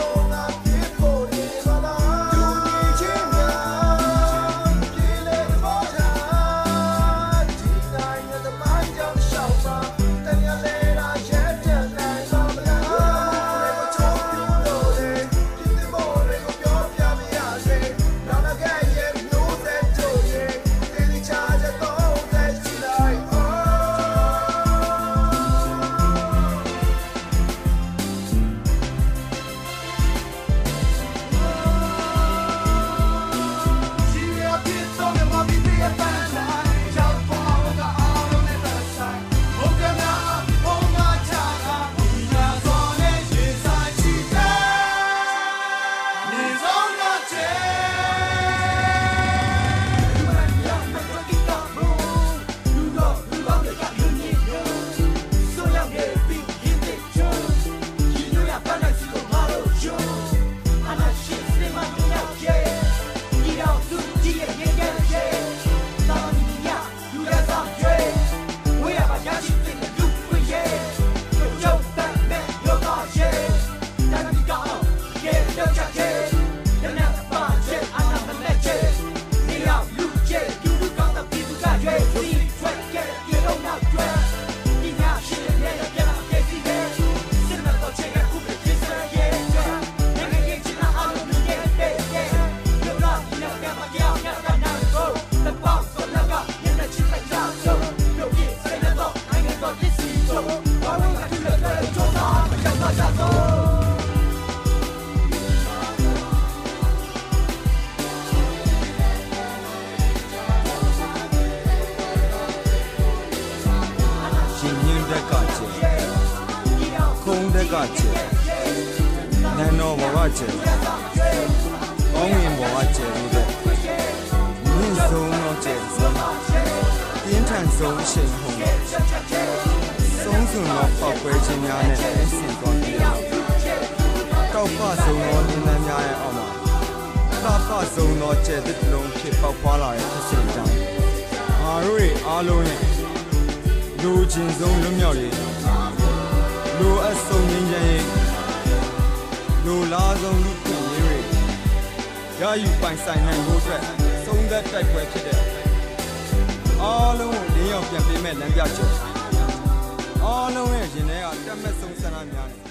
တဲ့ကကျခုံတဲ့ကကျနန်းတော်ဘောကကျကောင်းရင်ဘောကကျလို့တဲ့မြင့်ဆုံးတော့ကျဆုံးပြင်းထန်ဆုံးရှိန်ဟုံဆုံးစွန်တော့ပောက်ပွဲခြင်းများနဲ့အဆင့်သွားပြီးတောက်ဖဆုံးတော့နင်းနှမ်းများရဲ့အောက်မှာသာဖဆုံးတော့ကျတဲ့လုံးဖြစ်ပေါက်ဖွာလာတဲ့ဖြစ်စဉ်ကြောင့်ငါတို့ရဲ့အားလုံးနဲ့လူချင်းဆုံးလွတ်မြောက်ရေးလူအဆုံးငြိမ်းချမ်းရေးလူလားဆုံးလူခွင့်ရေးရယူပိုင်ဆိုင်နိုင်ဖို့အတွက်သုံးသက်တိုက်ပွဲဖြစ်တဲ့အားလုံးကိုလင်းရောက်ပြန်ပေးမဲ့လမ်းပြချက်အားလုံးရဲ့ရင်ထဲကတက်မဲ့ဆုံးဆန္ဒများနဲ့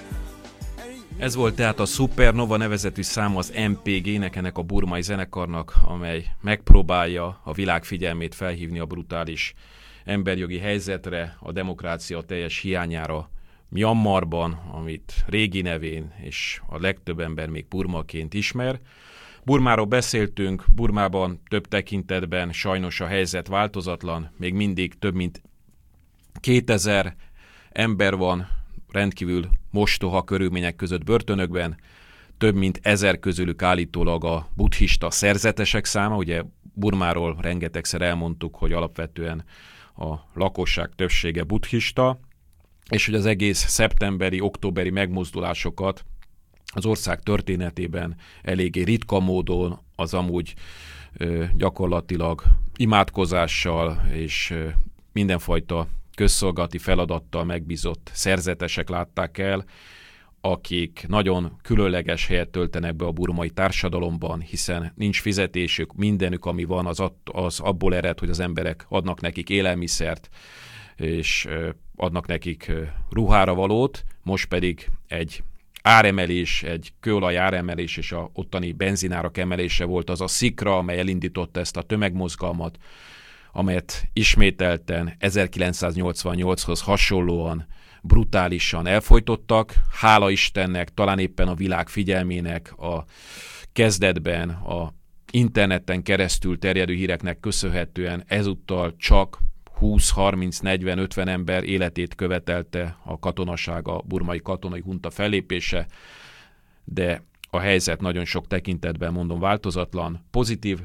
Ez volt tehát a Supernova nevezetű szám az em pé gé-nek, ennek a burmai zenekarnak, amely megpróbálja a világ figyelmét felhívni a brutális emberjogi helyzetre, a demokrácia teljes hiányára Myanmarban, amit régi nevén és a legtöbb ember még Burmaként ismer. Burmáról beszéltünk, Burmában több tekintetben sajnos a helyzet változatlan, még mindig több mint kétezer ember van rendkívül mostoha körülmények között börtönökben, több mint ezer közülük állítólag a buddhista szerzetesek száma, ugye Burmáról rengetegszer elmondtuk, hogy alapvetően a lakosság többsége buddhista, és hogy az egész szeptemberi, októberi megmozdulásokat az ország történetében eléggé ritka módon az amúgy ö, gyakorlatilag imádkozással és ö, mindenfajta közszolgálati feladattal megbízott szerzetesek látták el, akik nagyon különleges helyet töltenek be a burmai társadalomban, hiszen nincs fizetésük, mindenük, ami van, az, az abból ered, hogy az emberek adnak nekik élelmiszert, és adnak nekik ruhára valót, most pedig egy áremelés, egy kőolaj áremelés és a ottani benzinárak emelése volt az a szikra, amely elindította ezt a tömegmozgalmat, amelyet ismételten ezerkilencszáznyolcvannyolchoz hasonlóan brutálisan elfojtottak. Hála Istennek, talán éppen a világ figyelmének a kezdetben, a interneten keresztül terjedő híreknek köszönhetően ezúttal csak húsz, harminc, negyven, ötven ember életét követelte a katonaság, a burmai katonai hunta fellépése, de a helyzet nagyon sok tekintetben, mondom, változatlan. Pozitív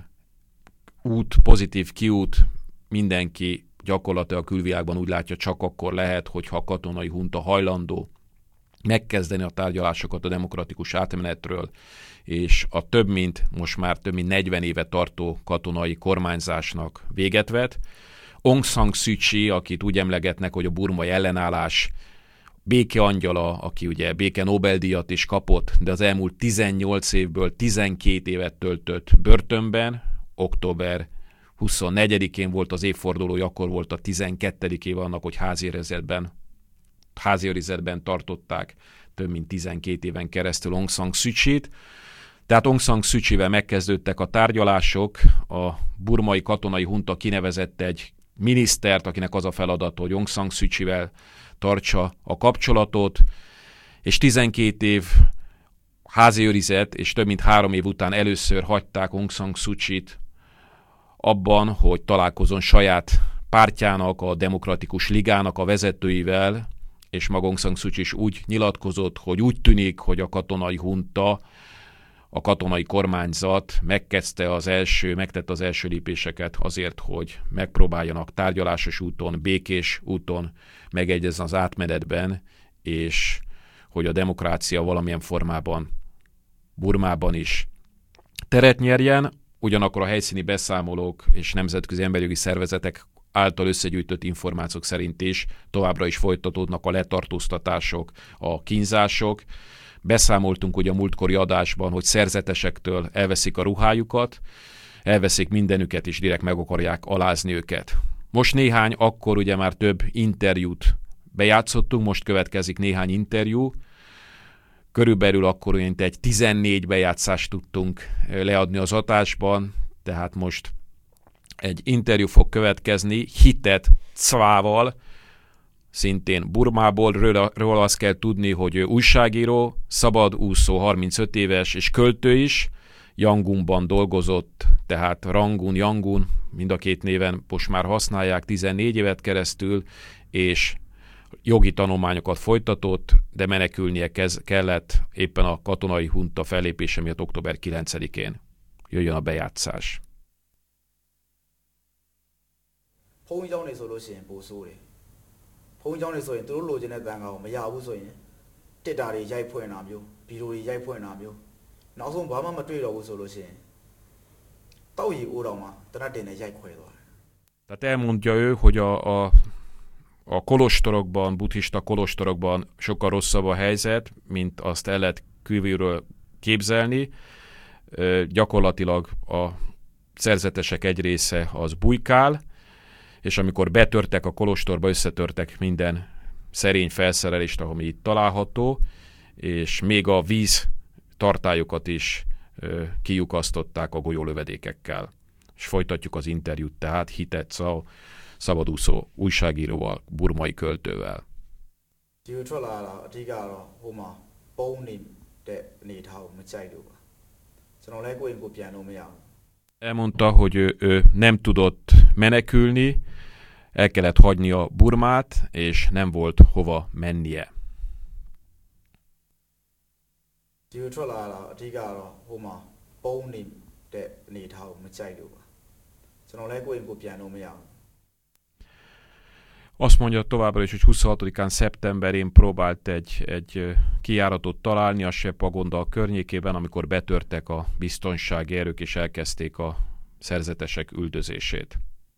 út, pozitív kiút, mindenki gyakorlatilag a külvilágban úgy látja, csak akkor lehet, hogyha a katonai hunta hajlandó megkezdeni a tárgyalásokat a demokratikus átmenetről, és a több mint, most már több mint negyven éve tartó katonai kormányzásnak véget vet. Aung San Suu Kyi, akit úgy emlegetnek, hogy a burmai ellenállás békeangyala, aki ugye béke Nobel-díjat is kapott, de az elmúlt tizennyolc évből tizenkét évet töltött börtönben, október huszonnegyedikén volt az évfordulója, akkor volt a tizenkettedik év annak, hogy háziőrizetben, háziőrizetben tartották több mint tizenkét éven keresztül Aung San Suu Kyit. Tehát Aung San Suu Kyivel megkezdődtek a tárgyalások, a burmai katonai hunta kinevezett egy minisztert, akinek az a feladata, hogy Aung San Suu Kyivel tartsa a kapcsolatot, és tizenkét év háziőrizet, és több mint három év után először hagyták Aung San Suu Kyit abban, hogy találkozzon saját pártjának, a Demokratikus Ligának a vezetőivel, és maga Aung San Suu Kyi is úgy nyilatkozott, hogy úgy tűnik, hogy a katonai hunta, a katonai kormányzat megkezdte az első, megtette az első lépéseket azért, hogy megpróbáljanak tárgyalásos úton, békés úton megegyezni az átmenetben, és hogy a demokrácia valamilyen formában Burmában is teret nyerjen. Ugyanakkor a helyszíni beszámolók és nemzetközi emberjogi szervezetek által összegyűjtött információk szerint is továbbra is folytatódnak a letartóztatások, a kínzások. Beszámoltunk ugye a múltkori adásban, hogy szerzetesektől elveszik a ruhájukat, elveszik mindenüket, és direkt meg akarják alázni őket. Most néhány, akkor ugye már több interjút bejátszottunk, most következik néhány interjú. Körülbelül akkor olyan egy tizennégy bejátszást tudtunk leadni az adásban, tehát most egy interjú fog következni Hitet Cvával, szintén Burmából. Róla, róla azt kell tudni, hogy ő újságíró, szabadúszó, harmincöt éves, és költő is. Yangonban dolgozott, tehát Rangoon, Yangon, mind a két néven most már használják tizennégy évet keresztül, és jogi tanulmányokat folytatott, de menekülnie kez, kellett éppen a katonai hunta fellépése miatt október kilencedikén. Jöjjön a bejátszás. ဘုန်းကြီးကျောင်းနေဆိုလို့ရှိရင်ပိုဆိုးတယ်ဘုန်းကြီးကျောင်းနေဆိုရင်သူတို့လိုချင်တဲ့တန်ခါကိုမရဘူးဆိုရင်တစ်တာတွေရိုက်ဖွင့်တာမျိုးဗီဒီယိုတွေရိုက်ဖွင့်တာမျိုးနောက်ဆုံးဘာမှမတွေ့တော့ဘူးဆိုလို့ရှိရင်တောက်ရီအိုးတော်မှာတနတ်တင်နဲ့ရိုက်ခွဲသွားတယ် Tehát elmondja ő, hogy a, a, a kolostorokban, buddhista kolostorokban sokkal rosszabb a helyzet, mint azt el lehet kívülről képzelni. Gyakorlatilag a szerzetesek egy része az bujkál, és amikor betörtek a kolostorba, összetörtek minden szerény felszerelést, ami itt található, és még a víz tartályokat is ö, kiukasztották a golyólövedékekkel. És folytatjuk az interjút tehát Hitet szabadúszó újságíróval, burmai költővel. Elmondta, hogy ő, ő nem tudott menekülni, el kellett hagynia Burmát, és nem volt hova mennie. Azt mondja továbbra is, hogy huszonhatodikán szeptemberén próbált egy, egy kijáratot találni a Sepagonda környékében, amikor betörtek a biztonsági erők és elkezdték a szerzetesek üldözését.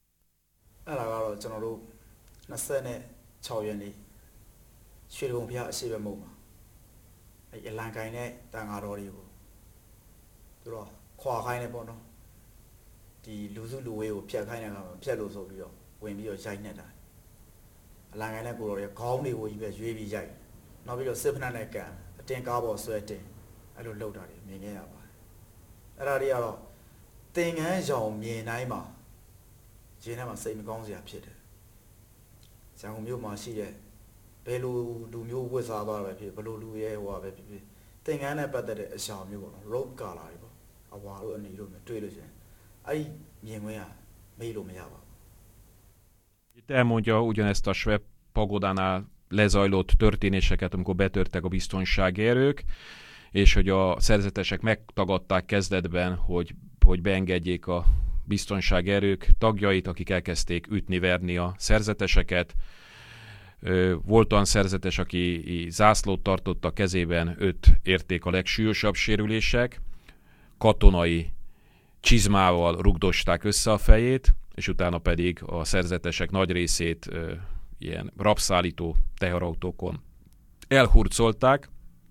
Itt elmondja ugyanezt a Sveb pagodánál lezajlott történéseket, amikor betörtek a biztonsági erők, és hogy a szerzetesek megtagadták kezdetben, hogy, hogy beengedjék a biztonsági erők tagjait, akik elkezdték ütni-verni a szerzeteseket. Volt olyan szerzetes, aki zászlót tartott a kezében, őt érték a legsúlyosabb sérülések, katonai csizmával rugdosták össze a fejét, és utána pedig a szerzetesek nagy részét ö, ilyen rabszállító teherautókon elhurcolták,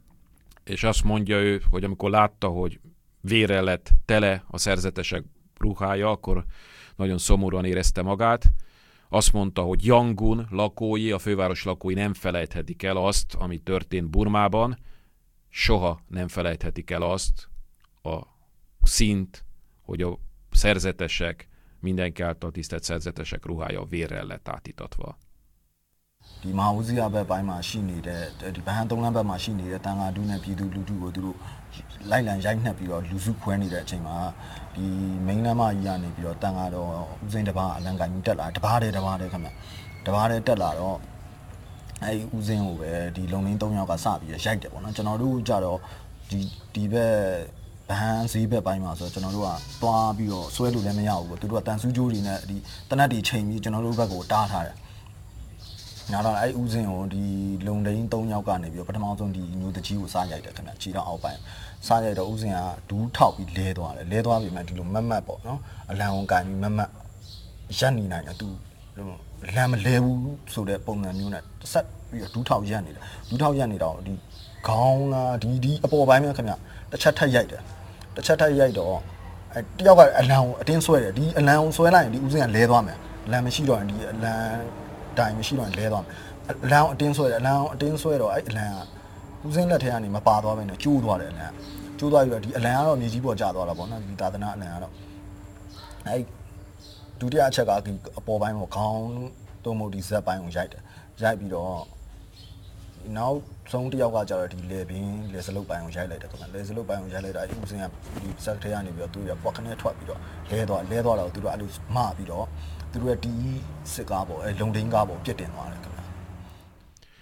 és azt mondja ő, hogy amikor látta, hogy vérrel lett tele a szerzetesek ruhája, akkor nagyon szomorúan érezte magát. Azt mondta, hogy Yangon lakói, a főváros lakói nem felejthetik el azt, ami történt Burmában, soha nem felejthetik el azt a színt, hogy a szerzetesek, mindenki által tisztelt szerzetesek ruhája vérrel lett átítatva. ဒီမဟာဝဇိယဘက်ပိုင်းမှာရှိနေတဲ့ဒီဗဟန်သုံးလမ်းဘက်မှာရှိနေတဲ့တန်ဃာတူးနဲ့ပြည်သူလူထုကိုသူတို့လိုက်လံရိုက်နှက်ပြီးတော့လူစုခွဲနေတဲ့အချိန်မှာဒီမိန်းလမ်းမကြီးကနေပြီးတော့တန်ဃာတော်ဦးစိန်တပါးအလံကန်ကြီးတက်လာတပါးတည်းတပါးတည်းခင်ဗျတပါးတည်းတက်လာတော့အဲဒီဦးစိန်ကိုပဲဒီလုံလင်း၃ယောက်ကစပြီးရိုက်တယ်ပေါ့နော်ကျွန်တော်တို့ကြတော့ဒီဒီဘက်ဗဟန်ဈေးဘက်ပိုင်းမှာဆိုကျွန်တော်တို့ကတွားပြီးတော့ဆွဲလို့လည်းမရဘူးပေါ့သူတို့ကတန်ဆူးကြိုးတွေနဲ့ဒီတနတ်တွေချိန်ပြီးကျွန်တော်တို့ဘက်ကိုတားထားတယ်နာတော့အဲ့ဦးစင်ကိုဒီလုံဒိန်း၃ယောက်ကနေပြီးတော့ပထမဆုံးဒီမျိုးတကြီးကိုစားရိုက်တယ်ခင်ဗျခြေတော့အောက်ပိုင်းစားရိုက်တော့ဦးစင်ကဒူးထောက်ပြီးလဲသွားတယ်လဲသွားပြီမှဒီလိုမတ်မတ်ပေါ့နော်အလံကိုကန်ပြီးမတ်မတ်ရက်နေနိုင်တယ်သူလမ်းမလဲဘူးဆိုတဲ့ပုံစံမျိုးနဲ့ဆက်ပြီးတော့ဒူးထောက်ရက်နေတယ်ဒူးထောက်ရက်နေတော့ဒီခေါင်းလားဒီဒီအပေါ်ပိုင်းမှာခင်ဗျတစ်ချက်ထက်ရိုက်တယ်တစ်ချက်ထက်ရိုက်တော့အဲတယောက်ကအလံကိုအတင်းဆွဲတယ်ဒီအလံကိုဆွဲလိုက်ရင်ဒီဦးစင်ကလဲသွားမယ်အလံမရှိတော့ရင်ဒီအလံတိုင်မရှိတော့လဲသွားမယ်အလံအတင်းဆွဲတယ်အလံအတင်းဆွဲတော့အဲ့အလံကဦးစင်းလက်ထဲကနေမပါသွားဘဲနဲ့ကျိုးသွားတယ်အလံကျိုးသွားပြီးတော့ဒီအလံကတော့မြေကြီးပေါ်ကျသွားတာပေါ့နော်ဒီသာသနာအလံကတော့အဲ့ဒုတိယအချက်ကဒီအပေါ်ပိုင်းကိုခေါင်းတုံးမို့ဒီဇက်ပိုင်းကိုရိုက်တယ်ရိုက်ပြီးတော့နောက်ဆုံးတစ်ယောက်ကကျတော့ဒီလေပင်လေစလုတ်ပိုင်းကိုရိုက်လိုက်တယ်ခင်ဗျလေစလုတ်ပိုင်းကိုရိုက်လိုက်တာအဲ့ဦးစင်းကဒီဇက်ထဲကနေပြီးတော့သူရပွက်ခနဲ့ထွက်ပြီးတော့လဲသွားလဲသွားတော့သူတို့အဲ့လိုမပြီးတော့သူတို့ရဲ့ဒီစစ်ကားပေါ့အဲလုံဒိန်းကားပေါ့ပြစ်တင်သွားတယ်ခင်ဗျ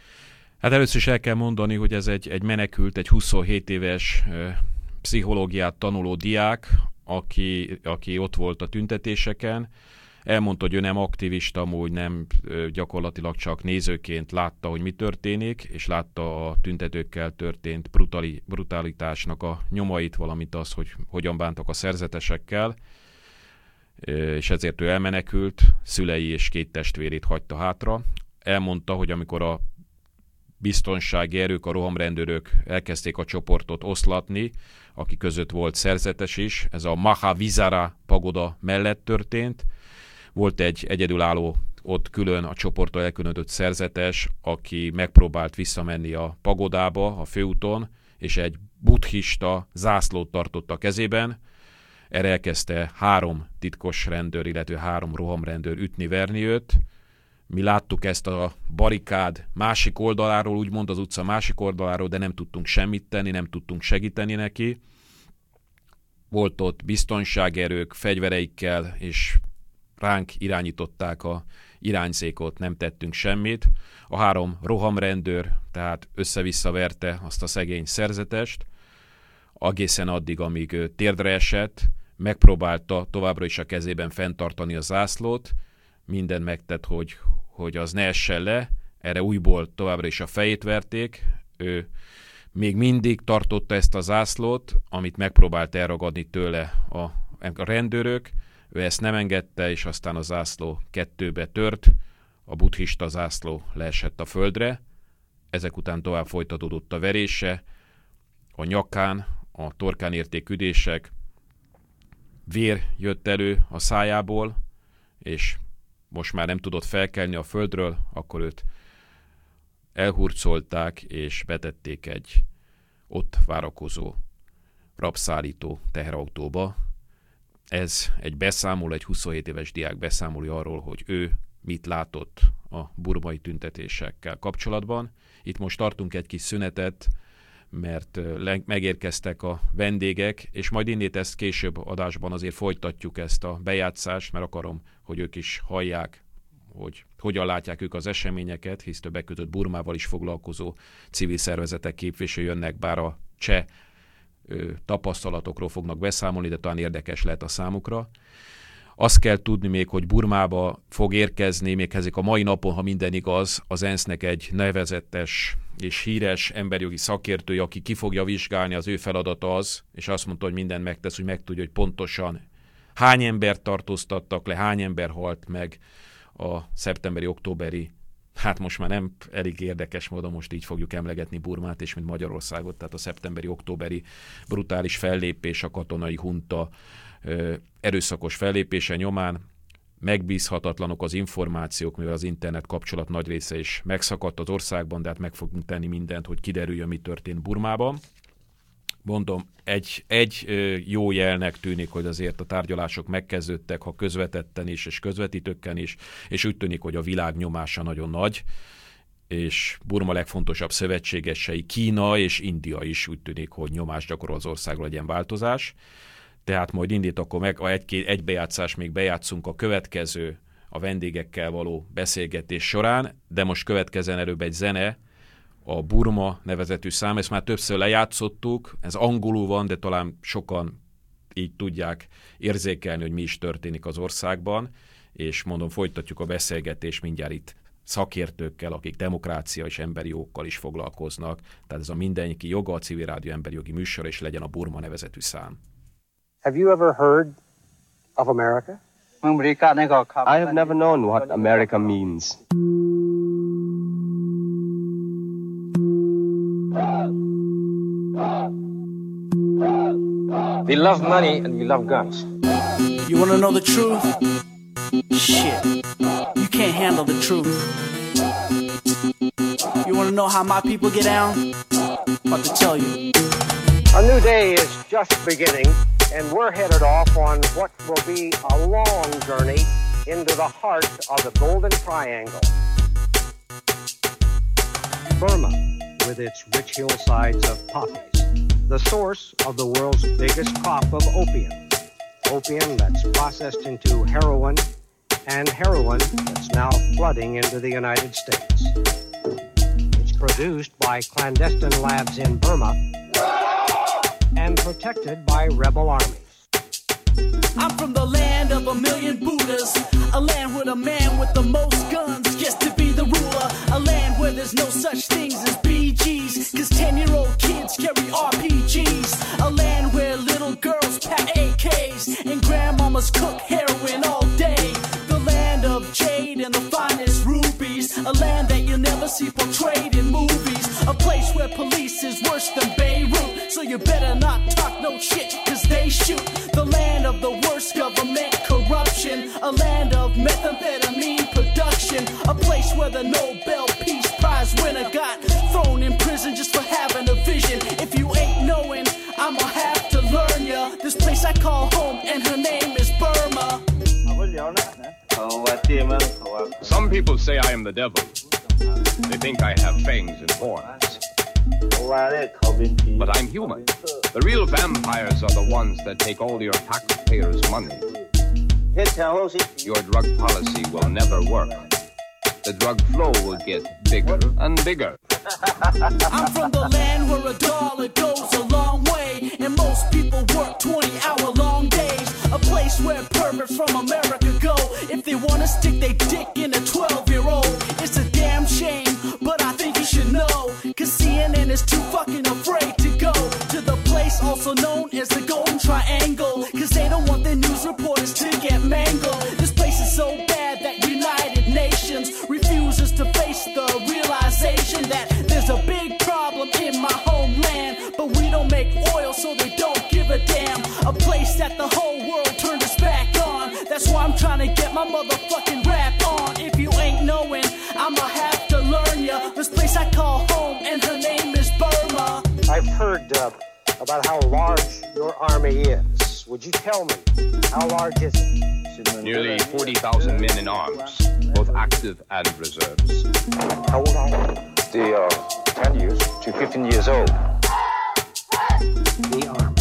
Hát először is el kell mondani, hogy ez egy, egy menekült, egy huszonhét éves ö, pszichológiát tanuló diák, aki, aki ott volt a tüntetéseken. Elmondta, hogy ő nem aktivista, amúgy nem ö, gyakorlatilag csak nézőként látta, hogy mi történik, és látta a tüntetőkkel történt brutali, brutalitásnak a nyomait, valamint az, hogy hogyan bántak a szerzetesekkel, ö, és ezért ő elmenekült, szülei és két testvérét hagyta hátra. Elmondta, hogy amikor a biztonsági erők, a rohamrendőrök elkezdték a csoportot oszlatni, aki között volt szerzetes is, ez a Mahavizara pagoda mellett történt. Volt egy egyedülálló, ott külön a csoporttól elkülönített szerzetes, aki megpróbált visszamenni a pagodába, a főúton, és egy buddhista zászlót tartott a kezében. Erre elkezdte három titkos rendőr, illetve három rohamrendőr ütni-verni őt. Mi láttuk ezt a barikád másik oldaláról, úgymond az utca másik oldaláról, de nem tudtunk semmit tenni, nem tudtunk segíteni neki. Volt ott biztonságerők fegyvereikkel, és ránk irányították a irányzékot, nem tettünk semmit. A három rohamrendőr tehát össze-vissza verte azt a szegény szerzetest, egészen addig, amíg ő térdre esett, megpróbálta továbbra is a kezében fenntartani a zászlót, mindent megtett, hogy, hogy az ne essen le, erre újból továbbra is a fejét verték, ő még mindig tartotta ezt a zászlót, amit megpróbált elragadni tőle a, a rendőrök, ő ezt nem engedte, és aztán a zászló kettőbe tört, a buddhista zászló leesett a földre, ezek után tovább folytatódott a verése, a nyakán, a torkán érték üdések, vér jött elő a szájából, és most már nem tudott felkelni a földről, akkor őt elhurcolták, és betették egy ott várakozó rabszállító teherautóba. Ez egy beszámoló, egy huszonhét éves diák beszámolja arról, hogy ő mit látott a burmai tüntetésekkel kapcsolatban. Itt most tartunk egy kis szünetet, mert megérkeztek a vendégek, és majd innét ezt később adásban azért folytatjuk ezt a bejátszást, mert akarom, hogy ők is hallják, hogy hogyan látják ők az eseményeket, hisz többek között Burmával is foglalkozó civil szervezetek képviselői jönnek, bár a cseh ö, tapasztalatokról fognak beszámolni, de talán érdekes lehet a számukra. Azt kell tudni még, hogy Burmába fog érkezni, még ezek a mai napon, ha minden igaz, az ENSZ-nek egy nevezetes és híres emberjogi szakértője, aki ki fogja vizsgálni, az ő feladata az, és azt mondta, hogy mindent megtesz, hogy megtudja, hogy pontosan hány embert tartóztattak le, hány ember halt meg a szeptemberi-októberi, hát most már nem elég érdekes módon most így fogjuk emlegetni Burmát és mint Magyarországot, tehát a szeptemberi-októberi brutális fellépés, a katonai hunta erőszakos fellépése nyomán megbízhatatlanok az információk, mivel az internet kapcsolat nagy része is megszakadt az országban, de hát meg fogunk tenni mindent, hogy kiderüljön, mi történt Burmában. Mondom, egy, egy jó jelnek tűnik, hogy azért a tárgyalások megkezdődtek, ha közvetetten is, és közvetítőkkel is, és úgy tűnik, hogy a világ nyomása nagyon nagy, és Burma legfontosabb szövetségesei, Kína és India is úgy tűnik, hogy nyomást gyakorol az országra, legyen változás. Tehát majd indít, akkor meg egy, egy bejátszás még bejátszunk a következő, a vendégekkel való beszélgetés során, de most következzen előbb egy zene, a Burma nevezetű szám, ezt már többször lejátszottuk, ez angolul van, de talán sokan így tudják érzékelni, hogy mi is történik az országban, és mondom, folytatjuk a beszélgetést mindjárt itt szakértőkkel, akik demokrácia és emberi jogokkal is foglalkoznak, tehát ez a Mindenki Joga, a Civil Rádió emberi jogi műsor, és legyen a Burma nevezetű szám. Have you ever heard of America? I have never known what America means. We love money and we love guns. You want to know the truth? Shit. You can't handle the truth. You want to know how my people get down? I'm about to tell you. A new day is just beginning, and we're headed off on what will be a long journey into the heart of the Golden Triangle. Burma, with its rich hillsides of poppies, the source of the world's biggest crop of opium. Opium that's processed into heroin, and heroin that's now flooding into the United States. It's produced by clandestine labs in Burma, and protected by rebel armies. I'm from the land of a million Buddhas, a land where the man with the most guns gets to be the ruler, a land where there's no such things as B Gs, cause ten-year-old kids carry R P Gs, a land where little girls pack A Ks and grandmamas cook heroin all day, the land of jade and the finest rubies, a land that you'll never see portrayed in movies, a place where police is worse than Beirut, so you better not talk no shit cause they shoot, the land of the worst government corruption, a land of methamphetamine production, a place where the Nobel Peace Prize winner got thrown in prison just for having a vision. If you ain't knowing, I'ma have to learn ya. This place I call home and her name is Burma. Some people say I am the devil. They think I have fangs and horns. But I'm human. The real vampires are the ones that take all your taxpayers' money. Your drug policy will never work. The drug flow will get bigger and bigger. I'm from the land where a dollar goes a long way, and most people work twenty-hour-long days. A place where perverts from America go if they want to stick their dick in a twelve-year-old. It's a damn shame, but I think you should know, cause C N N is too fucking afraid to go to the place also known as the Golden Triangle, cause they don't want their news reporters to get mangled. This place is so bad that United Nations refuses to face the realization that there's a big problem in my homeland, but we don't make oil so they don't give a damn. A place that the whole world turned us back on. That's why I'm trying to get my motherfucking rap on. If you ain't knowing, I'ma have to learn ya. This place I call home and her name is Burma. I've heard uh, about how large your army is. Would you tell me, how large is it? Nearly forty thousand men in arms, both active and reserves. How old are you? They are ten years to fifteen years old. The army.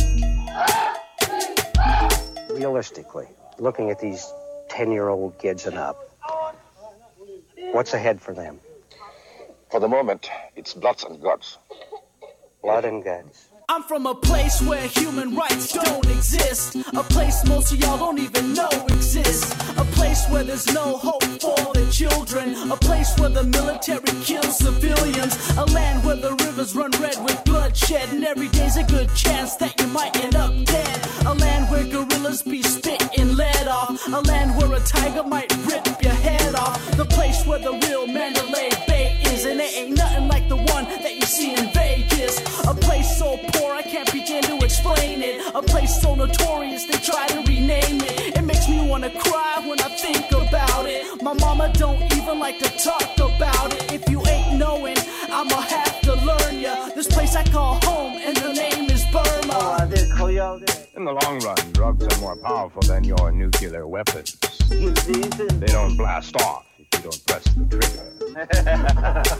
Realistically, looking at these ten-year-old kids and up, what's ahead for them? For the moment, it's bloods and guts. Blood and guts. I'm from a place where human rights don't exist, a place most of y'all don't even know exists, a place where there's no hope for the children, a place where the military kills civilians, a land where the rivers run red with bloodshed, and every day's a good chance that you might end up dead, a land where gorillas be spitting lead off, a land where a tiger might rip your head off, the place where the real Mandalay Bay is, and it ain't nothing like the one that you see in Vegas, a place so poor I can't begin to explain it, a place so notorious they try to rename it, it makes me wanna cry when I think about it, my mama don't even like to talk about it, if you ain't knowing, I'ma have to learn ya, this place I call home and her name is Burma. In the long run, drugs are more powerful than your nuclear weapons. They don't blast off if you don't press the trigger.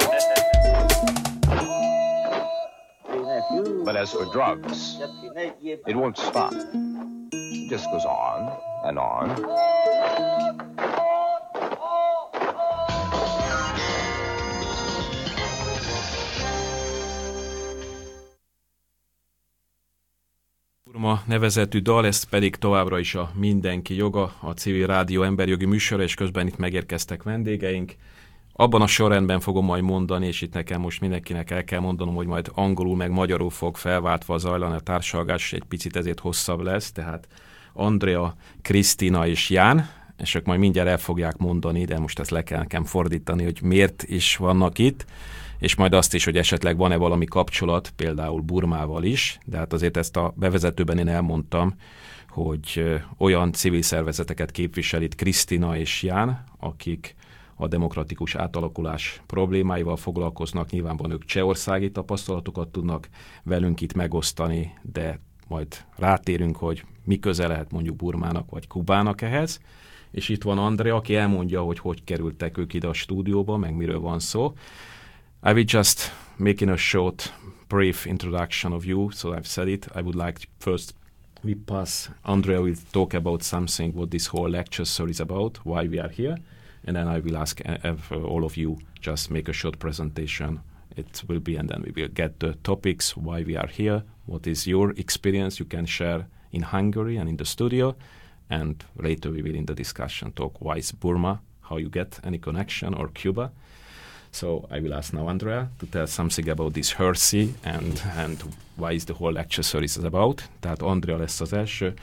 But as for drugs, it won't stop. It just goes on and on. Burma nevezetű dal, ez pedig továbbra is a Mindenki Joga, a Civil Rádió emberjogi műsora, és közben itt megérkeztek vendégeink. Abban a sorrendben fogom majd mondani, és itt nekem most mindenkinek el kell mondanom, hogy majd angolul meg magyarul fog felváltva zajlani a társalgás, egy picit ezért hosszabb lesz, tehát Andrea, Krisztina és Ján, és ők majd mindjárt el fogják mondani, de most ezt le kell nekem fordítani, hogy miért is vannak itt, és majd azt is, hogy esetleg van-e valami kapcsolat, például Burmával is, de hát azért ezt a bevezetőben én elmondtam, hogy olyan civil szervezeteket képvisel itt Krisztina és Ján, akik a demokratikus átalakulás problémáival foglalkoznak, nyilvánvalóan ők csehországi tapasztalatokat tudnak velünk itt megosztani, de majd rátérünk, hogy mi köze lehet mondjuk Burmának vagy Kubának ehhez. És itt van Andrea, aki elmondja, hogy hogy kerültek ők ide a stúdióba, meg miről van szó. I will just making a short, brief introduction of you, so I've said it. I would like to first we pass, Andrea will talk about something, what this whole lecture series is about, why we are here, and then I will ask all of you just make a short presentation it will be, and then we will get the topics, why we are here, what is your experience you can share in Hungary and in the studio, and later we will in the discussion talk why is Burma, how you get any connection, or Cuba. So I will ask now Andrea to tell something about this Hersey and, and why is the whole lecture series is about. Tehát Andrea lesz az első.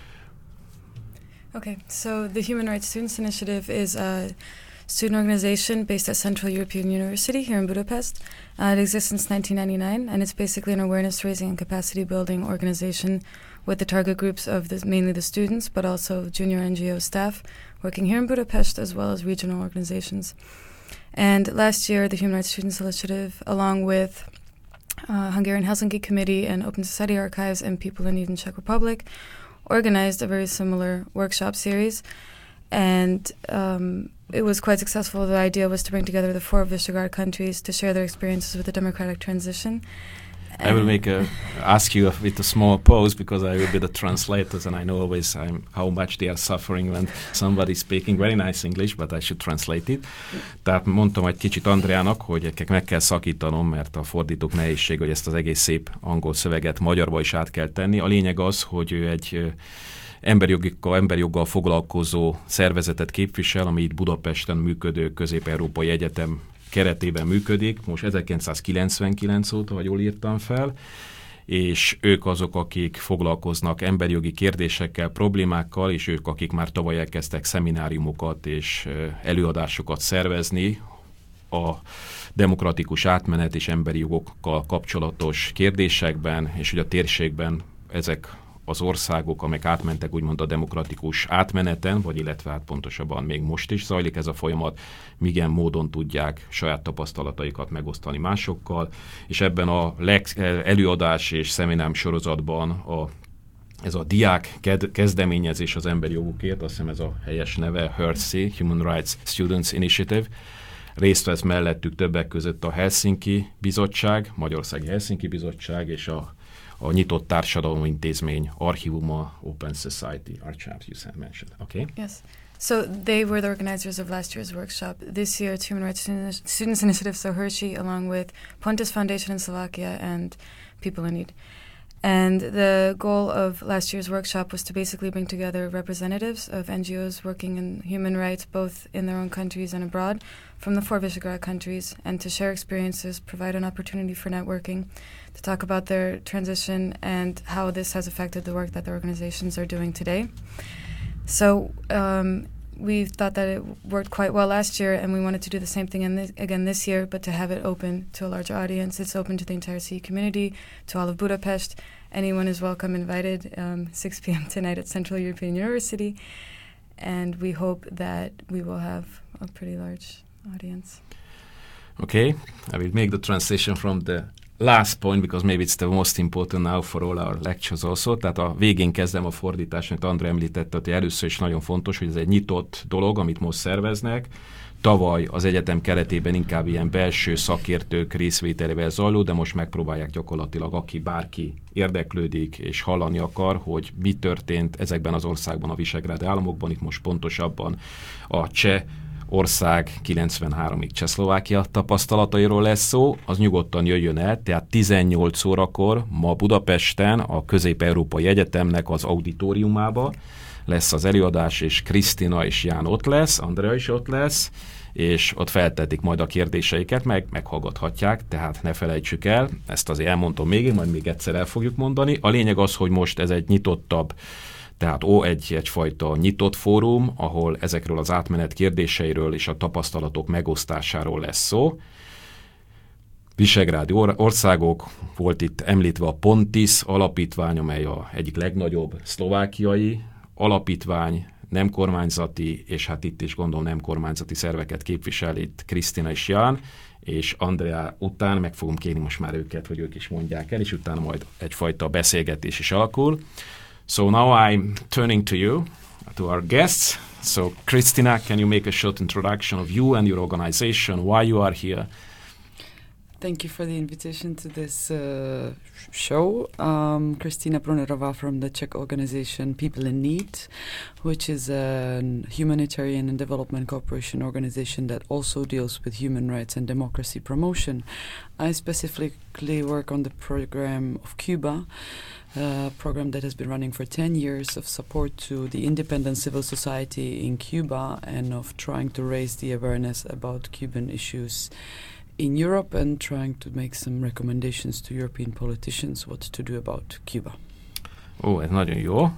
Okay, so the Human Rights Students Initiative is a student organization based at Central European University here in Budapest. Uh, it exists since nineteen ninety-nine, and it's basically an awareness-raising and capacity-building organization with the target groups of the, mainly the students, but also junior N G O staff working here in Budapest, as well as regional organizations. And last year, the Human Rights Students Initiative, along with uh, Hungarian Helsinki Committee and Open Society Archives and People in Need in Czech Republic, organized a very similar workshop series. And um, it was quite successful. The idea was to bring together the four Visegrad countries to share their experiences with the democratic transition. I will make a, ask you with a small pause, because I will be the translators, and I know always I'm, how much they are suffering when somebody speaking very nice English, but I should translate it. Tehát mondtam egy kicsit Andreának, hogy meg kell szakítanom, mert a fordítók nehézség, hogy ezt az egész szép angol szöveget magyarba is át kell tenni. A lényeg az, hogy ő egy emberjogokkal, emberjoggal foglalkozó szervezetet képvisel, ami itt Budapesten működő Közép-Európai Egyetem keretében működik, most ezerkilencszázkilencvenkilenc óta, ha jól írtam fel, és ők azok, akik foglalkoznak emberjogi kérdésekkel, problémákkal, és ők, akik már tavaly elkezdtek szemináriumokat és előadásokat szervezni a demokratikus átmenet és emberi jogokkal kapcsolatos kérdésekben, és hogy a térségben ezek az országok, amelyek átmentek úgymond a demokratikus átmeneten, vagy illetve hát pontosabban még most is zajlik ez a folyamat, milyen módon tudják saját tapasztalataikat megosztani másokkal, és ebben a leg- előadás és szeminárium sorozatban a, ez a diák kezdeményezés az emberi jogokért, azt hiszem ez a helyes neve, Hersey, Human Rights Students Initiative, részt vesz mellettük többek között a Helsinki Bizottság, Magyarországi Helsinki Bizottság és a a Nyitott Társadalom Intézmény archívuma, Open Society Archives, you mentioned. Okay? Yes. So they were the organizers of last year's workshop. This year, it's Human Rights Students Initiative, so Hershey, along with Pontus Foundation in Slovakia and People in Need. And the goal of last year's workshop was to basically bring together representatives of N G Os working in human rights, both in their own countries and abroad, from the four Visegrad countries, and to share experiences, provide an opportunity for networking, to talk about their transition and how this has affected the work that the organizations are doing today. So um, we thought that it worked quite well last year, and we wanted to do the same thing in this, again this year, but to have it open to a larger audience. It's open to the entire C E community, to all of Budapest. Anyone is welcome, invited, um, six p.m. tonight at Central European University, and we hope that we will have a pretty large audience. Okay, I will make the transition from the last point, because maybe it's the most important now for all our lectures also. Tehát a végén kezdem a fordítást, amit Andrea említette, hogy először is nagyon fontos, hogy ez egy nyitott dolog, amit most szerveznek. Tavaly az egyetem keretében inkább ilyen belső szakértők részvételével zajló, de most megpróbálják gyakorlatilag, aki bárki érdeklődik és hallani akar, hogy mi történt ezekben az országban, a Visegrád államokban, itt most pontosabban a cseh ország kilencvenháromig Csehszlovákia tapasztalatairól lesz szó, az nyugodtan jöjjön el, tehát tizennyolc órakor ma Budapesten a Közép-Európai Egyetemnek az auditoriumába lesz az előadás, és Krisztina és Ján ott lesz, Andrea is ott lesz, és ott feltetik majd a kérdéseiket, meg meghallgathatják, tehát ne felejtsük el, ezt azért elmondom még, majd még egyszer el fogjuk mondani. A lényeg az, hogy most ez egy nyitottabb, tehát ó, egy, egyfajta nyitott fórum, ahol ezekről az átmenet kérdéseiről és a tapasztalatok megosztásáról lesz szó. Visegrádi országok, volt itt említve a Pontis alapítvány, amely a egyik legnagyobb szlovákiai alapítvány, nem kormányzati, és hát itt is gondolom nem kormányzati szerveket képvisel itt Krisztina és Ján, és Andrea után meg fogom kérni most már őket, hogy ők is mondják el, és utána majd egyfajta beszélgetés is alakul. So now I'm turning to you, to our guests. So Krisztina, can you make a short introduction of you and your organization, why you are here? Thank you for the invitation to this uh, show. Um, Kristina Brunerová from the Czech organization People in Need, which is a humanitarian and development cooperation organization that also deals with human rights and democracy promotion. I specifically work on the program of Cuba, a program that has been running for ten years of support to the independent civil society in Cuba and of trying to raise the awareness about Cuban issues in Europe and trying to make some recommendations to European politicians what to do about Cuba. Ó, ez nagyon jó.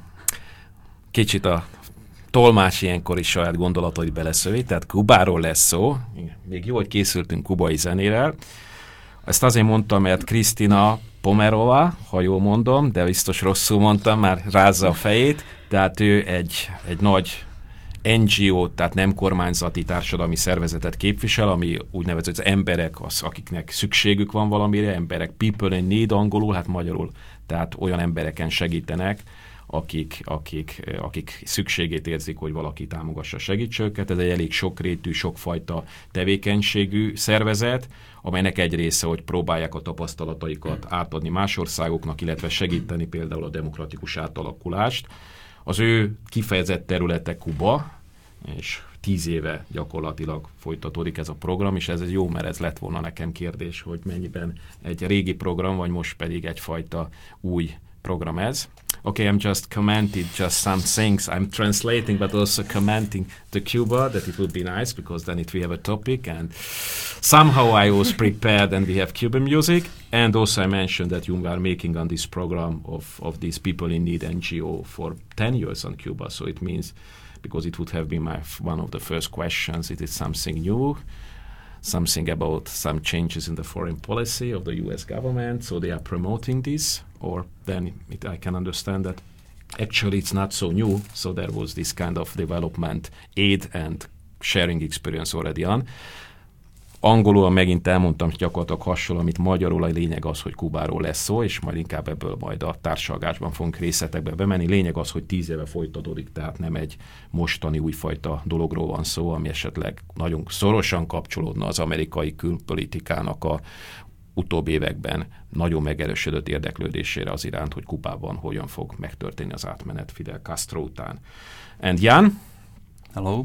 Kicsit a tolmács ilyenkor is saját gondolatait beleszövi, tehát Kubáról lesz szó. Még jó, hogy készültünk kubai zenére. Ezt azért mondtam, mert Kristina Pomerová, ha jól mondom, de biztos rosszul mondtam, már rázza a fejét, tehát ő egy, egy nagy en gé o, tehát nem kormányzati társadalmi szervezetet képvisel, ami úgynevezett az emberek, az, akiknek szükségük van valamire, emberek, people in need angolul, hát magyarul, tehát olyan embereken segítenek, akik, akik, akik szükségét érzik, hogy valaki támogassa, segítse őket. Ez egy elég sokrétű, sokfajta tevékenységű szervezet, amelynek egy része, hogy próbálják a tapasztalataikat átadni más országoknak, illetve segíteni például a demokratikus átalakulást. Az ő kifejezett területe Kuba, és tíz éve gyakorlatilag folytatódik ez a program, és ez jó, mert ez lett volna nekem kérdés, hogy mennyiben egy régi program, vagy most pedig egyfajta új program ez. Okay, I'm just commenting just some things. I'm translating, but also commenting to Cuba, that it would be nice, because then it we have a topic, and somehow I was prepared, and we have Cuban music, and also I mentioned that you are making on this program of, of these People in Need N G O for ten years on Cuba, so it means, because it would have been my one of the first questions, it is something new, something about some changes in the foreign policy of the U S government, so they are promoting this, or then it, I can understand that actually it's not so new, so there was this kind of development aid and sharing experience already on. Angolul megint elmondtam gyakorlatilag hasonló, amit magyarul, a lényeg az, hogy Kubáról lesz szó, és majd inkább ebből majd a társalgásban fogunk részletekbe bemenni. Lényeg az, hogy tíz éve folytatódik, tehát nem egy mostani újfajta dologról van szó, ami esetleg nagyon szorosan kapcsolódna az amerikai külpolitikának a utóbbi években nagyon megerősödött érdeklődésére az iránt, hogy Kubában hogyan fog megtörténni az átmenet Fidel Castro után. And Jan? Hello.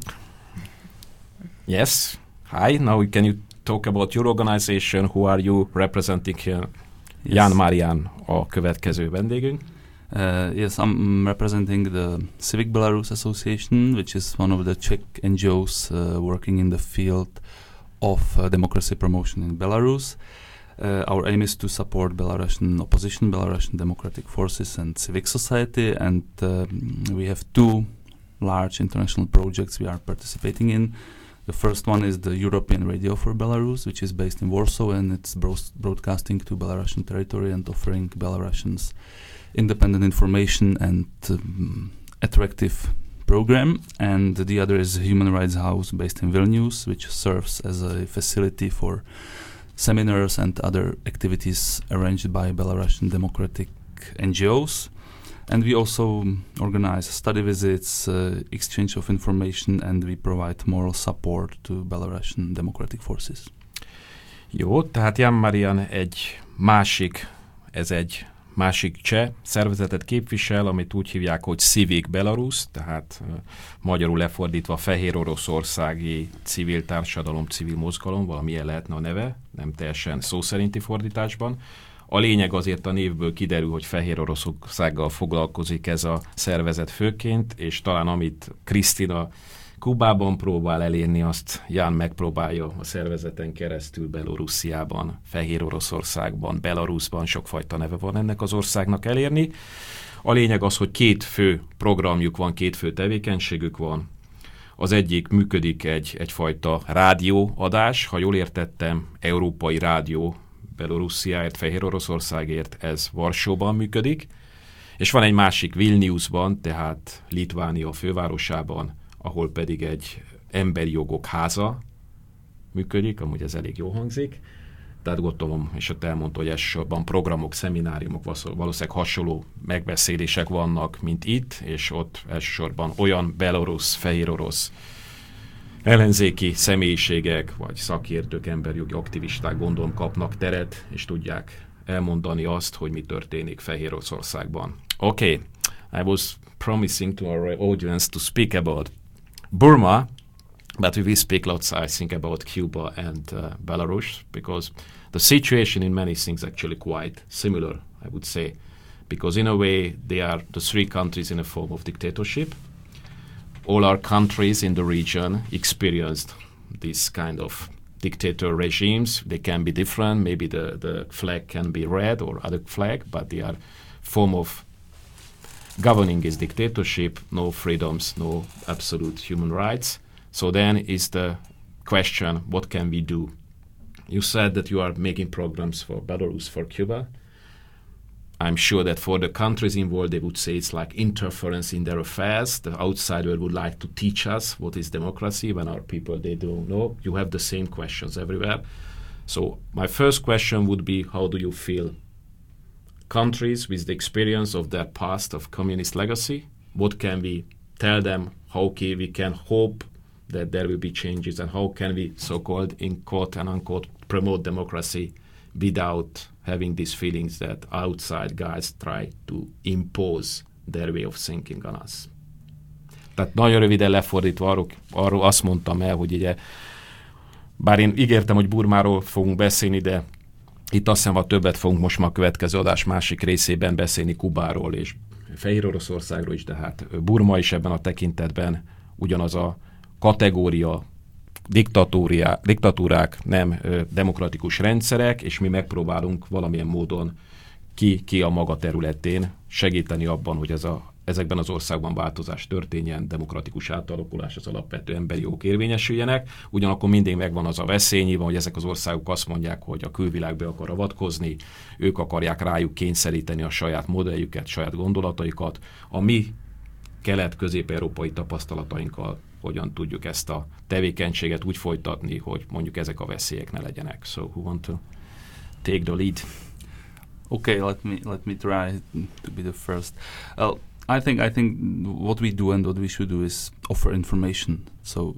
Yes. Hi. Now can you talk about your organization? Who are you representing here? Yes. Jan Marian a következő vendégünk. Uh, yes, I'm representing the Civic Belarus Association, which is one of the Czech N G Os uh, working in the field of uh, democracy promotion in Belarus. Uh, our aim is to support Belarusian opposition, Belarusian democratic forces and civic society, and uh, we have two large international projects we are participating in. The first one is the European Radio for Belarus, which is based in Warsaw, and it's bro- broadcasting to Belarusian territory and offering Belarusians independent information and um, attractive program. And the other is Human Rights House based in Vilnius, which serves as a facility for seminars and other activities arranged by Belarusian democratic N G Os. And we also organize study visits, uh, exchange of information, and we provide moral support to Belarusian democratic forces. Jó, tehát Jan Marian egy másik, ez egy másik cseh szervezetet képvisel, amit úgy hívják, hogy Civic Belarus, tehát uh, magyarul lefordítva Fehér Oroszországi Civil Társadalom, Civil Mozgalom, valamilyen lehetne a neve, nem teljesen szó szerinti fordításban. A lényeg azért a névből kiderül, hogy Fehér Oroszországgal foglalkozik ez a szervezet főként, és talán amit Kristina Kubában próbál elérni, azt Jan megpróbálja a szervezeten keresztül Belorussziában, Fehér Oroszországban, Belarusban, sokfajta neve van ennek az országnak elérni. A lényeg az, hogy két fő programjuk van, két fő tevékenységük van. Az egyik működik egy, egyfajta rádióadás, ha jól értettem, európai rádió Belorussziáért, Fehér Oroszországért, ez Varsóban működik, és van egy másik Vilniusban, tehát Litvánia fővárosában, ahol pedig egy emberi jogok háza működik, amúgy ez elég jól hangzik, tehát gondolom, és ott elmondta, hogy elsősorban programok, szemináriumok, valószínűleg hasonló megbeszélések vannak, mint itt, és ott elsősorban olyan belorusz, fehér orosz ellenzéki személyiségek, vagy szakértők, emberjogi aktivisták gondolom kapnak teret, és tudják elmondani azt, hogy mi történik Fehéroroszországban. Okay, I was promising to our audience to speak about Burma, but we will speak lots, I think, about Cuba and uh, Belarus, because the situation in many things actually quite similar, I would say, because in a way they are the three countries in a form of dictatorship. All our countries in the region experienced this kind of dictator regimes. They can be different. Maybe the, the flag can be red or other flag, but they are form of governing is dictatorship, no freedoms, no absolute human rights. So then is the question, what can we do? You said that you are making programs for Belarus, for Cuba. I'm sure that for the countries involved, they would say it's like interference in their affairs. The outsider would like to teach us what is democracy when our people, they don't know. You have the same questions everywhere. So my first question would be, how do you feel? Countries with the experience of their past of communist legacy, what can we tell them? How can we can hope that there will be changes, and how can we, so-called, in quote and unquote, promote democracy without having these feelings that outside guys try to impose their way of thinking on us. Tehát nagyon röviden lefordítva arról, arról azt mondtam el, hogy ugye, bár én ígértem, hogy Burmáról fogunk beszélni, de itt azt hiszem, ha többet fogunk most már a következő adás másik részében beszélni Kubáról és Fehéroroszországról is, de hát Burma is ebben a tekintetben ugyanaz a kategória, diktatúrák, nem ö, demokratikus rendszerek, és mi megpróbálunk valamilyen módon ki, ki a maga területén segíteni abban, hogy ez a, ezekben az országban változás történjen, demokratikus átalakulás, az alapvető emberi jogok érvényesüljenek. Ugyanakkor mindig megvan az a veszély, nyilván, hogy ezek az országok azt mondják, hogy a külvilág be akar avatkozni, ők akarják rájuk kényszeríteni a saját modelljüket, saját gondolataikat. A mi kelet-közép-európai tapasztalatainkkal hogyan tudjuk ezt a tevékenységet úgy folytatni, hogy mondjuk ezek a veszélyek ne legyenek. So who want to take the lead? Okay, let me let me try to be the first. Uh, I think I think what we do and what we should do is offer information. So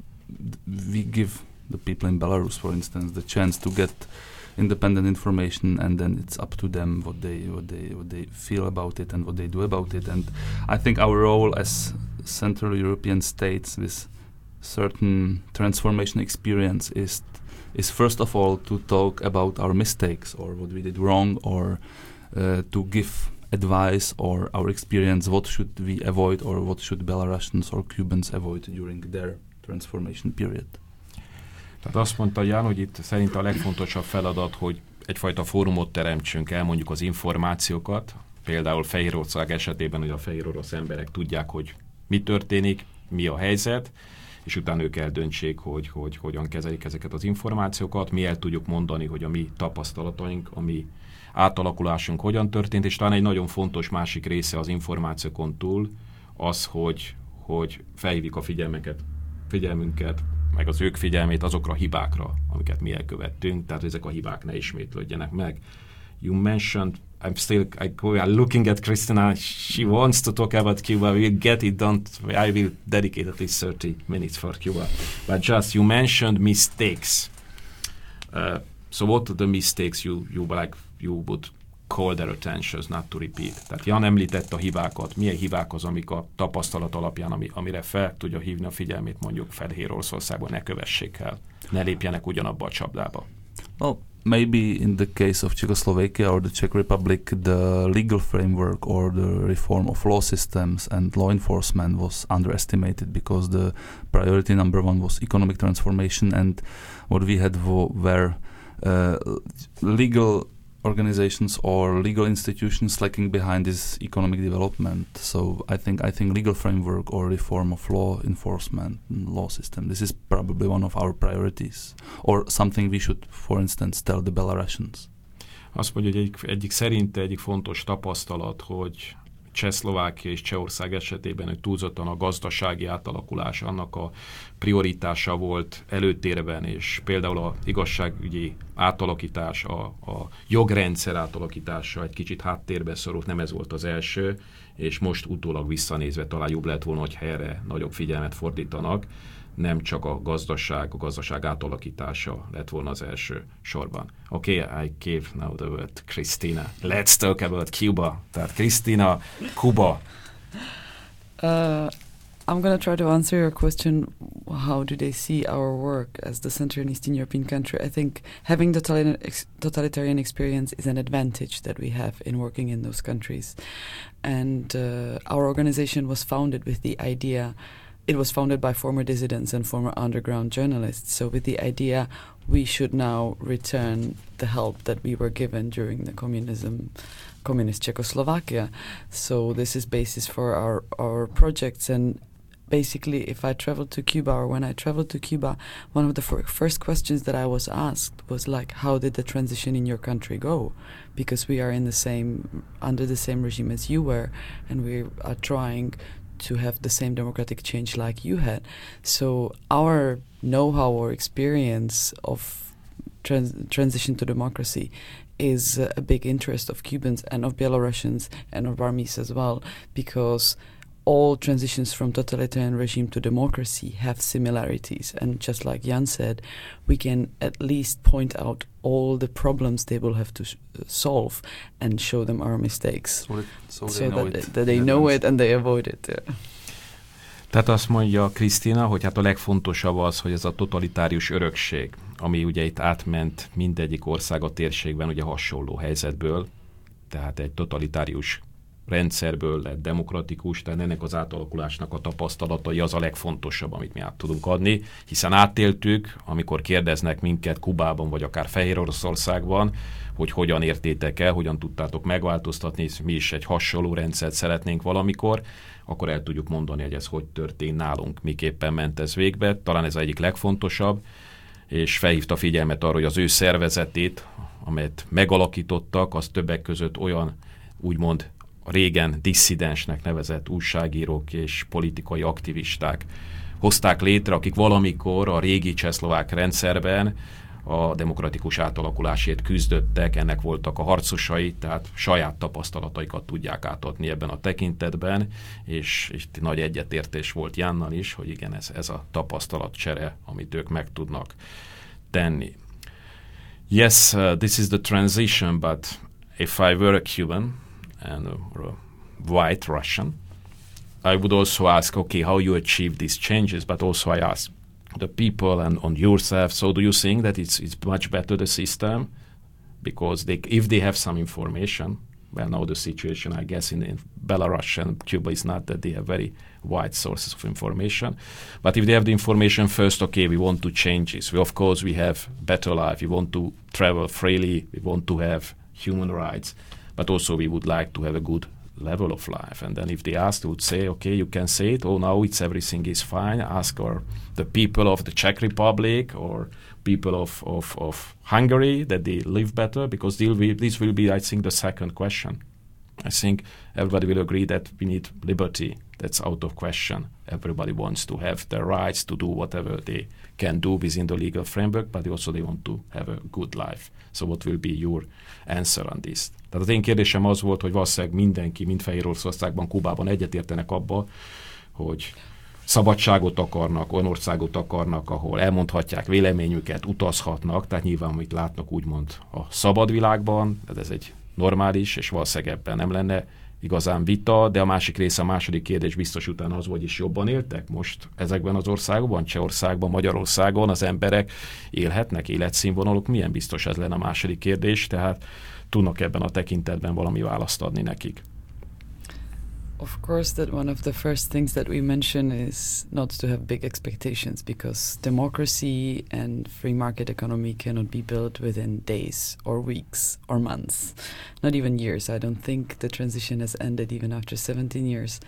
we give the people in Belarus, for instance, the chance to get independent information, and then it's up to them what they what they what they feel about it and what they do about it. And I think our role as Central European states with certain transformation experience is is first of all to talk about our mistakes or what we did wrong, or uh, to give advice or our experience, what should we avoid or what should Belarusians or Cubans avoid during their transformation period. Tehát azt mondta Jan, hogy itt szerint a legfontosabb feladat, hogy egyfajta fórumot teremtsünk, elmondjuk az információkat, például Fehérország esetében, hogy a fehérorosz emberek tudják, hogy mi történik, mi a helyzet, és utána ők eldöntsék, hogy, hogy hogyan kezelik ezeket az információkat, mi el tudjuk mondani, hogy a mi tapasztalataink, a mi átalakulásunk hogyan történt, és talán egy nagyon fontos másik része az információkon túl az, hogy, hogy felhívjuk a figyelmeket, figyelmünket, meg az ők figyelmét azokra a hibákra, amiket mi elkövettünk, tehát ezek a hibák ne ismétlődjenek meg. You mentioned, I'm still I, we are looking at Christina, she wants to talk about Cuba, we'll get it done, I will dedicate at least thirty minutes for Cuba. But just, you mentioned mistakes. Uh, so what are the mistakes you, you, like, you would call their attention not to repeat? Tehát Jan említett a hibákat. Milyen hibák az, amik a tapasztalat alapján, ami, amire fel tudja hívni a figyelmét mondjuk Fehéroroszországban, ne kövessék el, ne lépjenek ugyanabba a csapdába? Well, maybe in the case of Czechoslovakia or the Czech Republic, the legal framework or the reform of law systems and law enforcement was underestimated because the priority number one was economic transformation, and what we had were uh, legal organizations or legal institutions lacking behind this economic development. So I think I think legal framework or reform of law enforcement law system, this is probably one of our priorities, or something we should, for instance, tell the Belarusians. Azt mondja, hogy egyik, egyik szerinte egyik fontos tapasztalat, hogy Csehszlovákia és Csehország esetében, hogy túlzottan a gazdasági átalakulás annak a prioritása volt előtérben, és például az igazságügyi átalakítás, a, a jogrendszer átalakítása egy kicsit háttérbe szorult, nem ez volt az első, és most utólag visszanézve talán jobb lett volna, hogy erre nagyobb figyelmet fordítanak. nem csak a gazdaság, a gazdaság átalakítása lett volna az első sorban. Oké, okay, I give now the word Christina. Let's talk about Cuba. Tehát Christina, Cuba. Uh, I'm going to try to answer your question, how do they see our work as the Central and Eastern European country? I think having the totalitarian experience is an advantage that we have in working in those countries. And uh, our organization was founded with the idea, it was founded by former dissidents and former underground journalists. So with the idea, we should now return the help that we were given during the communism, communist Czechoslovakia. So this is basis for our, our projects. And basically, if I travel to Cuba, or when I traveled to Cuba, one of the f- first questions that I was asked was like, how did the transition in your country go? Because we are in the same, under the same regime as you were, and we are trying to have the same democratic change like you had. So our know-how or experience of trans- transition to democracy is uh, a big interest of Cubans and of Belarusians and of Burmese as well, because all transitions from totalitarian regime to democracy have similarities. And just like Jan said, we can at least point out all the problems they will have to sh- solve and show them our mistakes. So, that, so, so they know that, it. They, that they know it and they avoid it. Yeah. Tehát azt mondja Krisztina, hogy hát a legfontosabb az, hogy ez a totalitárius örökség, ami ugye itt átment mindegyik ország a térségben ugye hasonló helyzetből, tehát egy totalitárius rendszerből lett demokratikus, tehát ennek az átalakulásnak a tapasztalatai az a legfontosabb, amit mi át tudunk adni, hiszen átéltük, amikor kérdeznek minket Kubában, vagy akár Fehéroroszországban, hogy hogyan értétek el, hogyan tudtátok megváltoztatni, mi is egy hasonló rendszert szeretnénk valamikor, akkor el tudjuk mondani, hogy ez hogy történt nálunk, miképpen ment ez végbe. Talán ez egyik legfontosabb, és felhívta figyelmet arra, hogy az ő szervezetét, amelyet megalakítottak, az többek között olyan, úgymond régen disszidensnek nevezett újságírók és politikai aktivisták hozták létre, akik valamikor a régi csehszlovák rendszerben a demokratikus átalakulásért küzdöttek, ennek voltak a harcosai, tehát saját tapasztalataikat tudják átadni ebben a tekintetben, és, és nagy egyetértés volt Jánnal is, hogy igen, ez, ez a tapasztalatcsere, amit ők meg tudnak tenni. Yes, uh, this is the transition, but if I were a Cuban and a, a white Russian, I would also ask, okay, how you achieve these changes, but also I ask the people and on yourself, so do you think that it's it's much better the system? Because they, if they have some information, well, now the situation, I guess, in, in Belarus and Cuba is not that they have very wide sources of information. But if they have the information first, okay, we want to change this. We, of course, we have better life. We want to travel freely. We want to have human rights. But also we would like to have a good level of life. And then if they ask, they would say, okay, you can say it. Oh, now it's everything is fine. Ask our, the people of the Czech Republic or people of, of, of Hungary that they live better, because be, this will be, I think, the second question. I think everybody will agree that we need liberty. That's out of question. Everybody wants to have their rights to do whatever they can do within the legal framework, but also they want to have a good life. So what will be your answer on this? Tehát az én kérdésem az volt, hogy valószínűleg mindenki, mind Fehéroroszországban, Kubában egyetértenek abba, hogy szabadságot akarnak, olyan országot akarnak, ahol elmondhatják véleményüket, utazhatnak, tehát nyilván, amit látnak úgymond a szabad világban, ez egy normális, és valószínűleg ebben nem lenne igazán vita, de a másik része, a második kérdés biztos utána az, hogy is jobban éltek most ezekben az országokban, Csehországban, Magyarországon az emberek élhetnek, életszínvonaluk, milyen biztos ez lenne a második kérdés, tehát tudnak ebben a tekintetben valami választ adni nekik. Of course, that one of the first things that we mention is not to have big expectations, because democracy and free market economy cannot be built within days or weeks or months, not even years. I don't think the transition has ended even after seventeen years.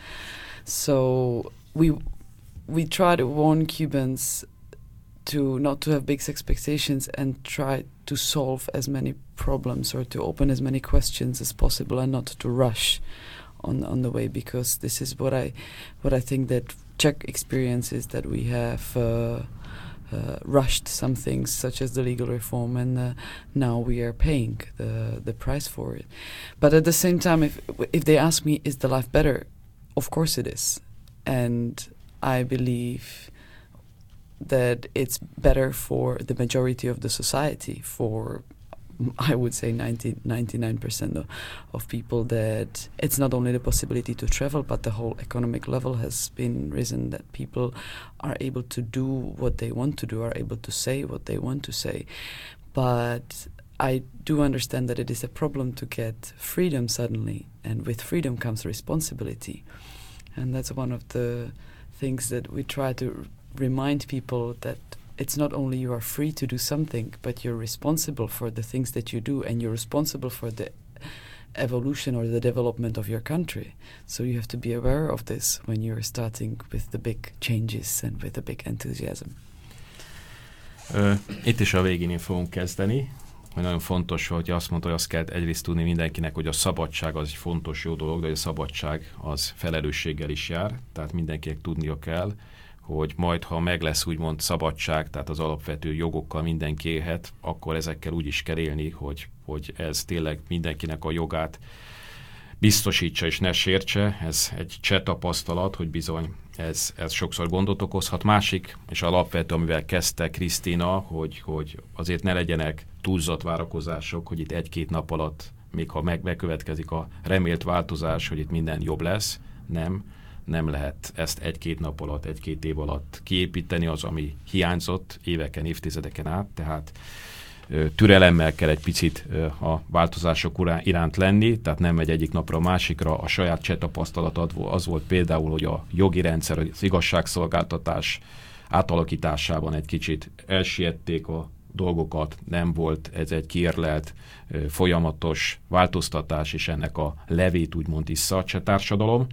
So we we try to warn Cubans to not to have big expectations and try to solve as many problems or to open as many questions as possible and not to rush on on the way, because this is what I what I think that Czech experience is, that we have uh, uh, rushed some things such as the legal reform, and uh, now we are paying the the price for it. But at the same time, if if they ask me, is the life better? Of course it is, and I believe that it's better for the majority of the society, for I would say ninety, ninety-nine percent of, of people, that it's not only the possibility to travel, but the whole economic level has been risen, that people are able to do what they want to do, are able to say what they want to say. But I do understand that it is a problem to get freedom suddenly, and with freedom comes responsibility. And that's one of the things that we try to remind people, that it's not only you are free to do something, but you're responsible for the things that you do, and you're responsible for the evolution or the development of your country. So you have to be aware of this when you're starting with the big changes and with the big enthusiasm. Uh, itt is a végén fogunk kezdeni. Nagyon fontos, hogy azt mondta, hogy azt kell egyrészt tudni mindenkinek, hogy a szabadság az egy fontos, jó dolog, de a szabadság az felelősséggel is jár, tehát mindenkinek tudnia kell, hogy majd, ha meg lesz úgymond szabadság, tehát az alapvető jogokkal mindenki élhet, akkor ezekkel úgy is kell élni, hogy, hogy ez tényleg mindenkinek a jogát biztosítsa és ne sértse. Ez egy cseh tapasztalat, hogy bizony ez, ez sokszor gondot okozhat. Másik, és alapvető, amivel kezdte Krisztina, hogy, hogy azért ne legyenek túlzott várakozások, hogy itt egy-két nap alatt, még ha meg, megkövetkezik a remélt változás, hogy itt minden jobb lesz, nem. Nem lehet ezt egy-két nap alatt, egy-két év alatt kiépíteni, az, ami hiányzott éveken, évtizedeken át, tehát türelemmel kell egy picit a változások iránt lenni, tehát nem megy egyik napra a másikra. A saját cseh tapasztalat az volt például, hogy a jogi rendszer, az igazságszolgáltatás átalakításában egy kicsit elsiették a dolgokat, nem volt ez egy kiérlelt, folyamatos változtatás, és ennek a levét úgymond issza a cseh társadalom.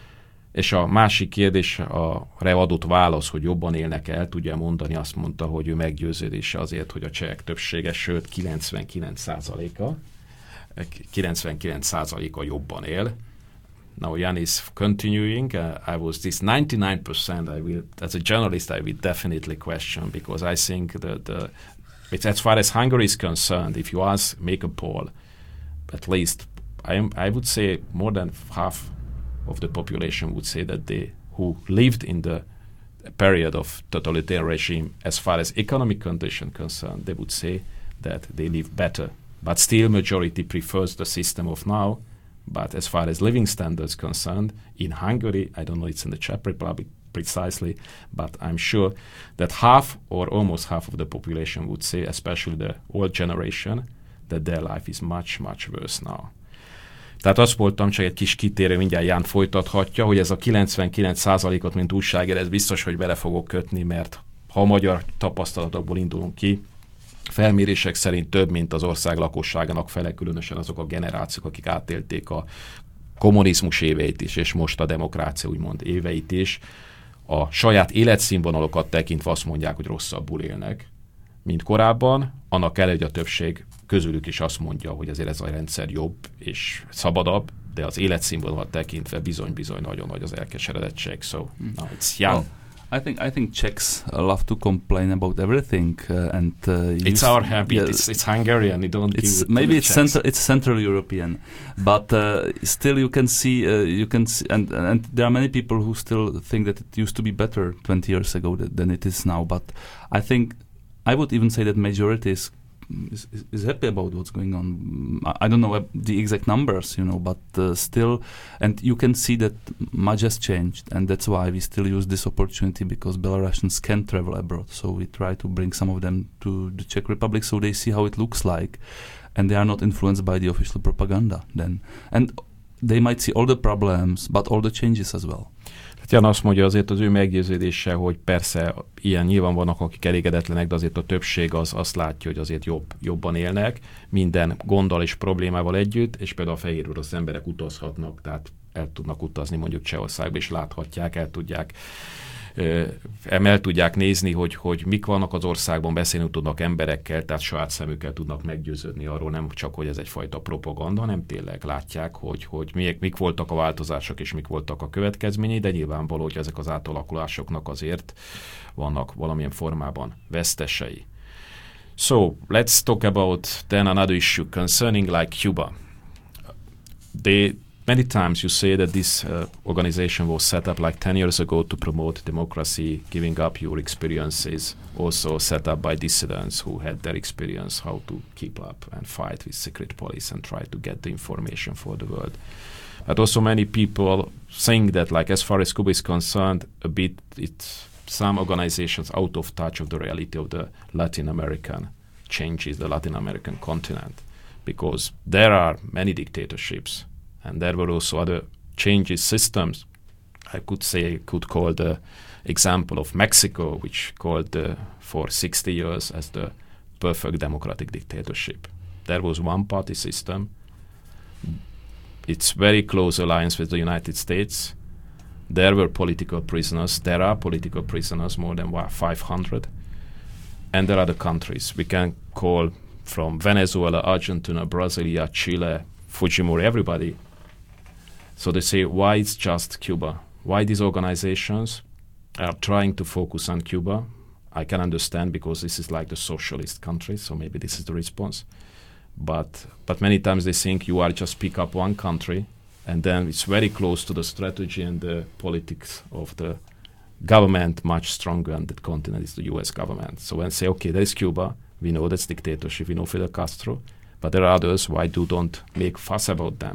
És a másik kérdés, a adott válasz, hogy jobban élnek el, tudja mondani, azt mondta, hogy ő meggyőződése azért, hogy a csehek többsége, sőt kilencvenkilenc százaléka, kilencvenkilenc százaléka jobban él. Now Jan is continuing. Uh, I was this ninety-nine percent. I will, as a journalist, I will definitely question, because I think that the, it's, as far as Hungary is concerned, if you ask, make a poll, at least I am, I would say more than half of the population would say that they who lived in the period of totalitarian regime, as far as economic condition concerned, they would say that they live better. But still majority prefers the system of now. But as far as living standards concerned, in Hungary, I don't know, it's in the Czech Republic precisely, but I'm sure that half or almost half of the population would say, especially the old generation, that their life is much, much worse now. Tehát azt voltam, csak egy kis kitérő, mindjárt Ján folytathatja, hogy ez a kilencvenkilenc százalékot, mint újságíró, ez biztos, hogy bele fogok kötni, mert ha a magyar tapasztalatokból indulunk ki, felmérések szerint több, mint az ország lakosságának fele, különösen azok a generációk, akik átélték a kommunizmus éveit is, és most a demokrácia úgymond éveit is, a saját életszínvonalokat tekintve azt mondják, hogy rosszabbul élnek, mint korábban, annak ellenére, hogy a többség közülük is azt mondja, hogy azért ez a rendszer jobb és szabadabb, de az életszínvonalat tekintve bizony-bizony nagyon nagy az elkeseredettség. So, now it's young. Well, I think I think Czechs love to complain about everything, uh, and uh, it's our habit. Yeah, it's, it's Hungarian. You don't. It's give it maybe to it's central. It's Central European, but uh, still you can see uh, you can see, and and there are many people who still think that it used to be better twenty years ago th- than it is now. But I think I would even say that majority is Is, is happy about what's going on. I, I don't know the exact numbers, you know, but uh, still, and you can see that much has changed, and that's why we still use this opportunity, because Belarusians can travel abroad. So we try to bring some of them to the Czech Republic so they see how it looks like, and they are not influenced by the official propaganda then. And they might see all the problems, but all the changes as well. Jan azt mondja, azért az ő meggyőződése, hogy persze ilyen nyilván vannak, akik elégedetlenek, de azért a többség az azt látja, hogy azért jobb, jobban élnek, minden gonddal és problémával együtt, és például a fehér orosz emberek utazhatnak, tehát el tudnak utazni mondjuk Csehországba, és láthatják, el tudják el tudják nézni, hogy, hogy mik vannak az országban, beszélni tudnak emberekkel, tehát saját szemükkel tudnak meggyőződni arról, nem csak, hogy ez egyfajta propaganda, hanem tényleg látják, hogy, hogy mik, mik voltak a változások, és mik voltak a következményei, de nyilvánvaló, hogy ezek az átalakulásoknak azért vannak valamilyen formában vesztesei. So, let's talk about then another issue concerning like Cuba. The many times you say that this uh, organization was set up like ten years ago to promote democracy, giving up your experiences, also set up by dissidents who had their experience how to keep up and fight with secret police and try to get the information for the world. But also many people think that, like, as far as Cuba is concerned, a bit it's some organizations out of touch of the reality of the Latin American changes, the Latin American continent, because there are many dictatorships and there were also other changes, systems. I could say, I could call the example of Mexico, which called uh, for sixty years as the perfect democratic dictatorship. There was one party system. It's very close alliance with the United States. There were political prisoners. There are political prisoners, more than what, five hundred. And there are the countries. We can call from Venezuela, Argentina, Brasilia, Chile, Fujimori, everybody. So they say, why it's just Cuba? Why these organizations are trying to focus on Cuba? I can understand, because this is like the socialist country, so maybe this is the response. But but many times they think you are just pick up one country, and then it's very close to the strategy and the politics of the government, much stronger on that continent is the U S government. So when they say, okay, there is Cuba, we know that's dictatorship, we know Fidel Castro, but there are others, why do don't make fuss about them?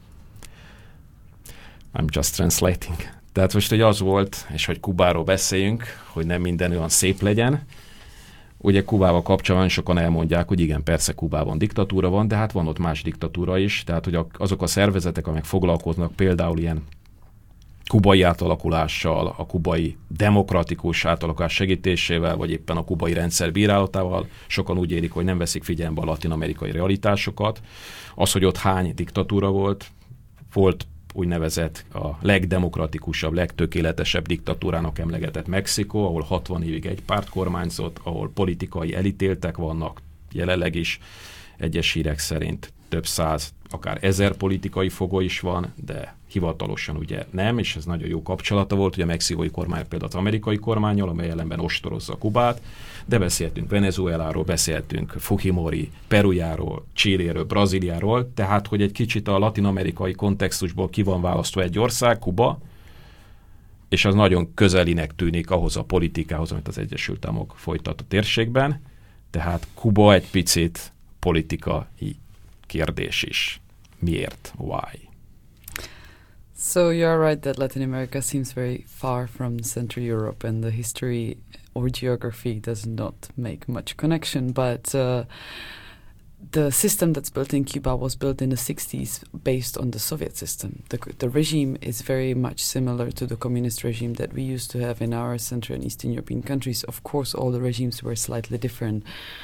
I'm just translating. Tehát most, hogy az volt, és hogy Kubáról beszéljünk, hogy nem minden olyan szép legyen. Ugye Kubával kapcsolatban sokan elmondják, hogy igen, persze Kubában diktatúra van, de hát van ott más diktatúra is, tehát hogy azok a szervezetek, amelyek foglalkoznak például ilyen kubai átalakulással, a kubai demokratikus átalakulás segítésével, vagy éppen a kubai rendszer bírálatával, sokan úgy érik, hogy nem veszik figyelembe a latin-amerikai realitásokat. Az, hogy ott hány diktatúra volt, volt úgynevezett a legdemokratikusabb, legtökéletesebb diktatúrának emlegetett Mexikó, ahol hatvan évig egy párt kormányzott, ahol politikai elítéltek vannak, jelenleg is egyes hírek szerint több száz, akár ezer politikai fogoly is van, de hivatalosan ugye nem, és ez nagyon jó kapcsolata volt, ugye a mexikói kormány például az amerikai kormánnyal, amely ellenben ostorozza Kubát, de beszéltünk Venezueláról, beszéltünk Fujimori, Perujáról, Chiléről, Brazíliáról, tehát hogy egy kicsit a latin-amerikai kontextusból ki van választva egy ország, Kuba, és az nagyon közelinek tűnik ahhoz a politikához, amit az Egyesült Államok folytat a térségben, tehát Kuba egy picit politikai kérdés is. Miért? Why? So you're right that Latin America seems very far from Central Europe, and the history or geography does not make much connection, but uh, the system that's built in Cuba was built in the sixties based on the Soviet system. The, the regime is very much similar to the communist regime that we used to have in our Central and Eastern European countries. Of course, all the regimes were slightly different,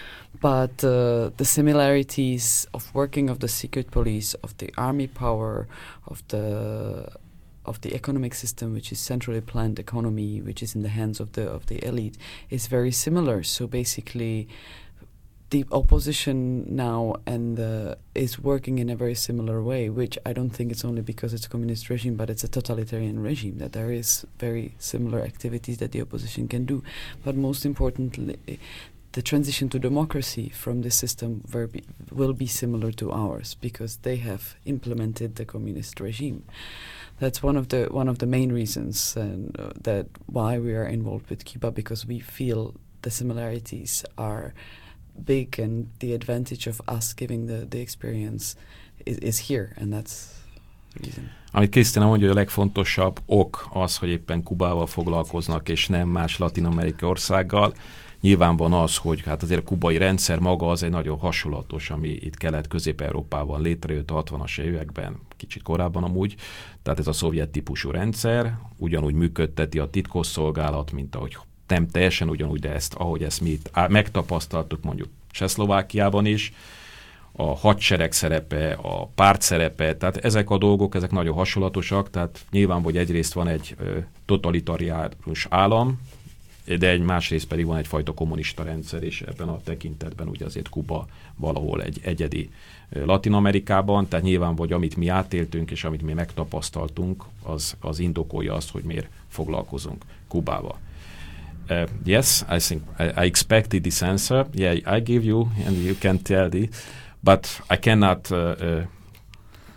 but uh, the similarities of working of the secret police, of the army power, of the of the economic system, which is centrally planned economy, which is in the hands of the of the elite, is very similar. So basically, the opposition now and uh, is working in a very similar way, which I don't think it's only because it's a communist regime, but it's a totalitarian regime, that there is very similar activities that the opposition can do. But most importantly, the transition to democracy from this system will be, will be similar to ours, because they have implemented the communist regime. That's one of the one of the main reasons and uh, that why we are involved with Cuba, because we feel the similarities are big, and the advantage of us giving the, the experience is, is here, and that's the reason. Amit Krisztina mondja, hogy a legfontosabb ok az, hogy éppen Kubával foglalkoznak, és nem más latin-amerikai országgal. Nyilván van az, hogy hát azért a kubai rendszer maga az egy nagyon hasonlatos, ami itt Kelet-Közép-Európában létrejött a hatvanas években, kicsit korábban amúgy. Tehát ez a szovjet típusú rendszer, ugyanúgy működteti a titkosszolgálat, mint ahogy nem teljesen ugyanúgy, de ezt, ahogy ezt mi itt megtapasztaltuk mondjuk Csehszlovákiában is, a hadsereg szerepe, a párt szerepe, tehát ezek a dolgok, ezek nagyon hasonlatosak, tehát nyilván, hogy egyrészt van egy ö, totalitárius állam, de egy másrészt pedig van egyfajta kommunista rendszer, és ebben a tekintetben ugye azért Kuba valahol egy egyedi Latin-Amerikában, tehát nyilván, hogy amit mi átéltünk, és amit mi megtapasztaltunk, az, az indokolja azt, hogy miért foglalkozunk Kubával. Uh, yes, I think I, I expected this answer. Yeah, I give you, and you can tell the, but I cannot uh, uh,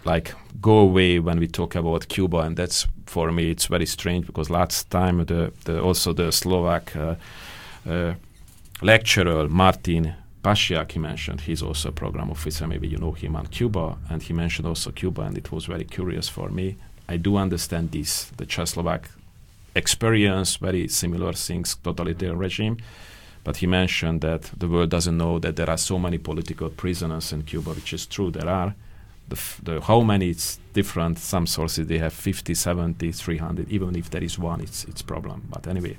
like go away when we talk about Cuba, and that's for me it's very strange because last time the, the also the Slovak uh, uh, lecturer Martin Pasiak, he mentioned he's also a program officer, maybe you know him, on Cuba, and he mentioned also Cuba, and it was very curious for me. I do understand this, the Czechoslovak experience, very similar things, totalitarian regime, but he mentioned that the world doesn't know that there are so many political prisoners in Cuba, which is true, there are. The, f- the how many, it's different, some sources they have fifty, seventy, three hundred, even if there is one, it's it's problem, but anyway.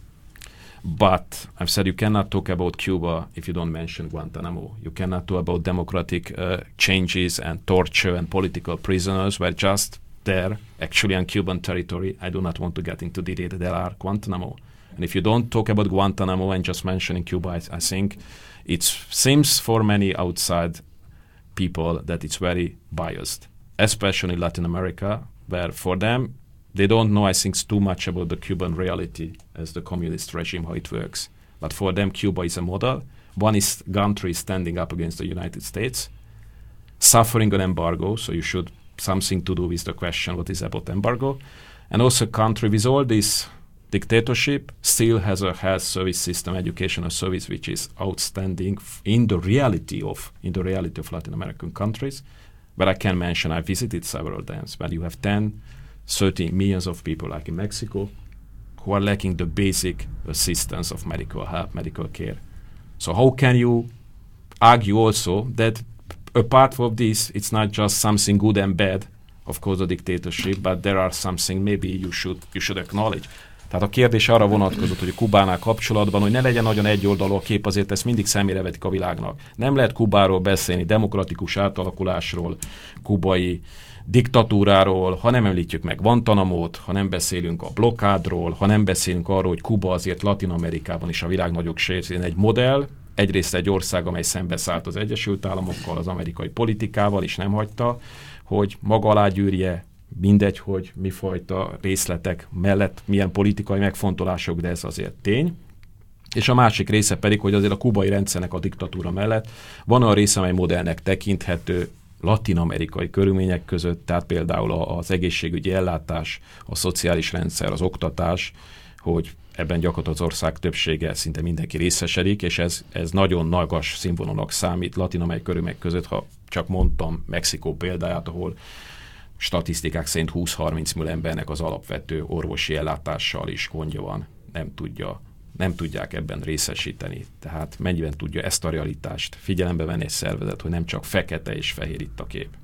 But I've said you cannot talk about Cuba if you don't mention Guantanamo. You cannot talk about democratic uh, changes and torture and political prisoners were just there, actually on Cuban territory. I do not want to get into detail. There are Guantanamo. And if you don't talk about Guantanamo and just mentioning Cuba, I, I think it seems for many outside people that it's very biased, especially in Latin America, where for them, they don't know, I think, too much about the Cuban reality as the communist regime, how it works. But for them, Cuba is a model. One is country standing up against the United States, suffering an embargo, so you should something to do with the question what is about embargo. And also a country with all this dictatorship still has a health service system, educational service, which is outstanding f- in the reality of in the reality of Latin American countries. But I can mention, I visited several times, where you have ten, thirty millions of people, like in Mexico, who are lacking the basic assistance of medical help, medical care. So how can you argue also that apart from this, it's not just something good and bad, of course, a dictatorship, but there are something maybe you should you should acknowledge. Tehát a kérdés arra vonatkozott, hogy Kubánál kapcsolatban, hogy ne legyen nagyon egyoldalú a kép, azért ezt mindig szemére vetik a világnak. Nem lehet Kubáról beszélni, demokratikus átalakulásról, kubai diktatúráról, ha nem említjük meg Guantanamót, ha nem beszélünk a blokkádról, ha nem beszélünk arról, hogy Kuba azért Latin Amerikában is a világ nagyobb részén egy modell, egyrészt egy ország, amely szembeszállt az Egyesült Államokkal, az amerikai politikával, és nem hagyta, hogy maga alá gyűrje, mindegy, hogy mifajta részletek mellett milyen politikai megfontolások, de ez azért tény. És a másik része pedig, hogy azért a kubai rendszernek a diktatúra mellett van olyan része, amely modellnek tekinthető latin-amerikai körülmények között, tehát például az egészségügyi ellátás, a szociális rendszer, az oktatás, hogy ebben gyakorlatilag az ország többsége, szinte mindenki részesedik, és ez, ez nagyon magas színvonalnak számít latin-amerikai körülmények között, ha csak mondtam Mexikó példáját, ahol statisztikák szerint húsz-harminc millió embernek az alapvető orvosi ellátással is gondja van, nem tudja, nem tudják ebben részesíteni. Tehát mennyiben tudja ezt a realitást figyelembe venni egy szervezet, hogy nem csak fekete és fehér itt a kép.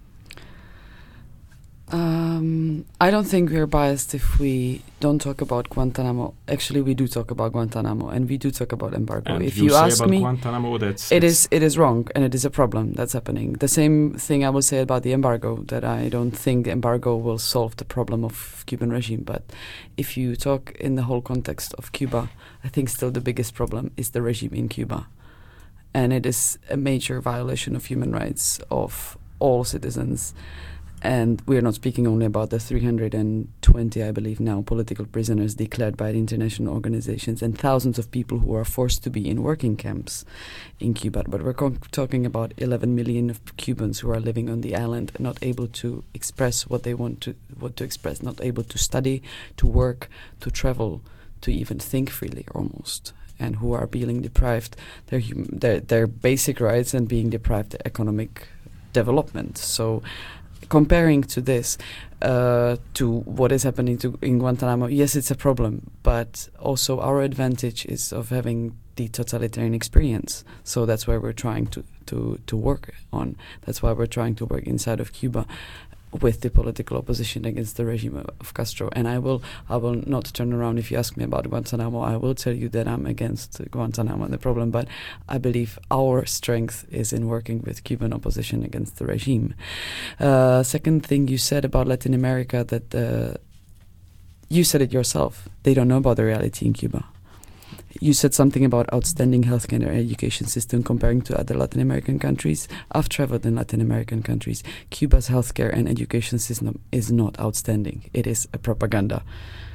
Um, I don't think we're biased if we don't talk about Guantanamo. Actually, we do talk about Guantanamo, and we do talk about embargo. And if you, you say ask about me, Guantanamo, that's, it that's is it is wrong, and it is a problem that's happening. The same thing I will say about the embargo, that I don't think embargo will solve the problem of Cuban regime. But if you talk in the whole context of Cuba, I think still the biggest problem is the regime in Cuba, and it is a major violation of human rights of all citizens. And we are not speaking only about the three hundred twenty, I believe now, political prisoners declared by the international organizations and thousands of people who are forced to be in working camps in Cuba. But we're co- talking about eleven million of Cubans who are living on the island and not able to express what they want to what to express, not able to study, to work, to travel, to even think freely almost, and who are being deprived their, hum- their, their basic rights and being deprived their economic development. So comparing to this, uh, to what is happening to in Guantanamo, yes, it's a problem, but also our advantage is of having the totalitarian experience. So that's where we're trying to, to, to work on. That's why we're trying to work inside of Cuba with the political opposition against the regime of Castro. And I will I will not turn around if you ask me about Guantanamo. I will tell you that I'm against Guantanamo and the problem, but I believe our strength is in working with Cuban opposition against the regime. Uh, second thing you said about Latin America, that uh, you said it yourself. They don't know about the reality in Cuba. You said something about outstanding healthcare and education system comparing to other Latin American countries. I've traveled in Latin American countries. Cuba's healthcare and education system is not outstanding. It is a propaganda.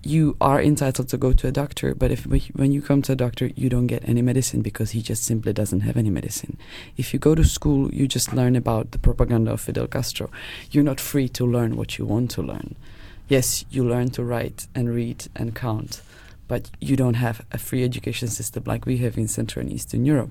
you are entitled to go to a doctor, but if when you come to a doctor, you don't get any medicine because he just simply doesn't have any medicine. If you go to school, you just learn about the propaganda of Fidel Castro. You're not free to learn what you want to learn. Yes, you learn to write and read and count, but you don't have a free education system like we have in Central and Eastern Europe.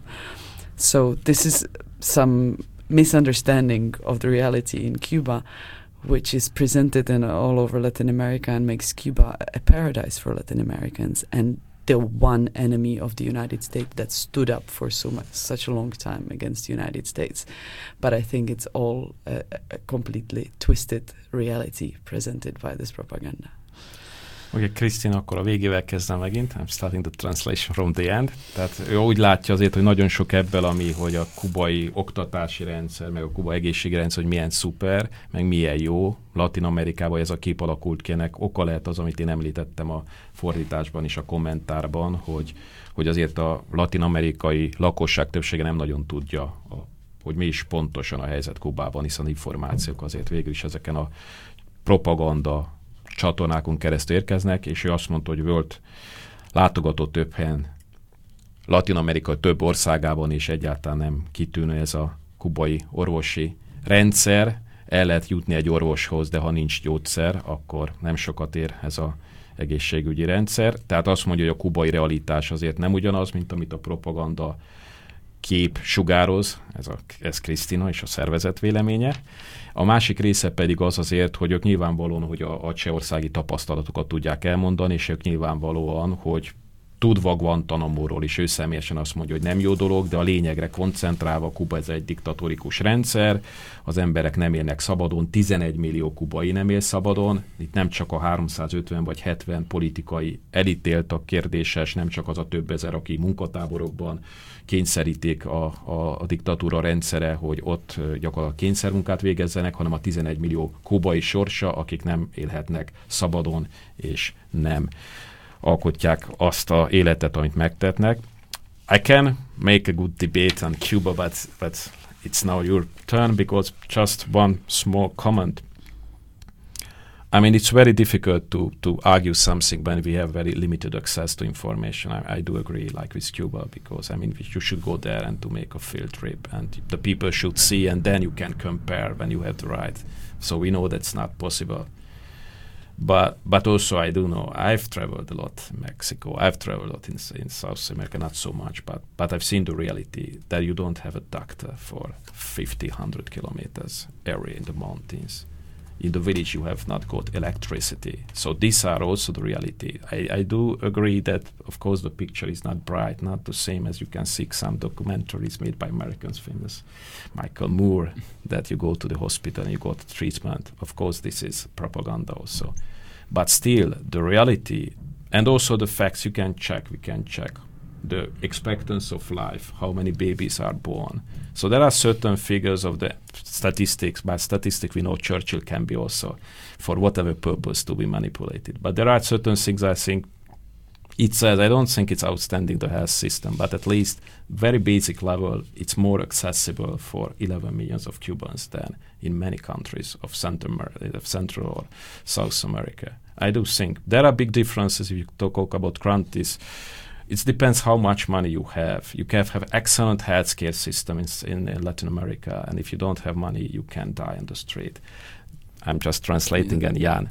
So this is some misunderstanding of the reality in Cuba, which is presented in all over Latin America and makes Cuba a paradise for Latin Americans and the one enemy of the United States that stood up for so much, such a long time against the United States. But I think it's all a, a completely twisted reality presented by this propaganda. Oké, okay, Krisztina, akkor a végével kezdem megint. I'm starting the translation from the end. Tehát ő úgy látja azért, hogy nagyon sok ebből, ami, hogy a kubai oktatási rendszer, meg a kubai egészségi rendszer, hogy milyen szuper, meg milyen jó. Latin Amerikában ez a kép alakult ki, ennek oka lehet az, amit én említettem a fordításban is, a kommentárban, hogy, hogy azért a latin-amerikai lakosság többsége nem nagyon tudja, a, hogy mi is pontosan a helyzet Kubában, hiszen információk azért végül is ezeken a propaganda csatornákon keresztül érkeznek, és ő azt mondta, hogy volt látogatott több helyen Latin-Amerika több országában, és egyáltalán nem kitűnő ez a kubai orvosi rendszer. El lehet jutni egy orvoshoz, de ha nincs gyógyszer, akkor nem sokat ér ez az egészségügyi rendszer. Tehát azt mondja, hogy a kubai realitás azért nem ugyanaz, mint amit a propaganda kép sugároz, ez, a, ez Krisztina és a szervezet véleménye. A másik része pedig az azért, hogy ők nyilvánvalóan, hogy a, a csehországi tapasztalatokat tudják elmondani, és ők nyilvánvalóan, hogy tudva Guantanamo-ról is ő személyesen azt mondja, hogy nem jó dolog, de a lényegre koncentrálva Kuba ez egy diktatórikus rendszer, az emberek nem élnek szabadon, tizenegy millió kubai nem él szabadon, itt nem csak a háromszázötven vagy hetven politikai elítéltak kérdéses, nem csak az a több ezer, aki munkatáborokban kényszerítik a, a, a diktatúra rendszere, hogy ott gyakorlatilag kényszermunkát végezzenek, hanem a tizenegy millió kubai sorsa, akik nem élhetnek szabadon, és nem alkotják azt a életet, amit megtetnek. I can make a good debate on Cuba, but, but it's now your turn, because just one small comment. I mean, it's very difficult to, to argue something when we have very limited access to information. I, I do agree, like with Cuba, because, I mean, you should go there and to make a field trip, and the people should see, and then you can compare when you have the right. So we know that's not possible. But but also I do know I've traveled a lot in Mexico. I've traveled a lot in, in South America, not so much, but but I've seen the reality that you don't have a doctor for fifty, one hundred kilometers area in the mountains. In the village you have not got electricity. So these are also the reality. I, I do agree that, of course, the picture is not bright, not the same as you can see some documentaries made by Americans, famous Michael Moore, that you go to the hospital and you got treatment. Of course, this is propaganda also. But still, the reality, and also the facts you can check, we can check the expectancy of life, how many babies are born. So there are certain figures of the statistics, but statistics we know Churchill can be also for whatever purpose to be manipulated. But there are certain things I think it says, I don't think it's outstanding the health system, but at least very basic level, it's more accessible for eleven millions of Cubans than in many countries of Central, of Central or South America. I do think there are big differences if you talk about countries. It depends how much money you have. You can have excellent healthcare system in, in Latin America, and if you don't have money, you can die on the street. I'm just translating, and Jan.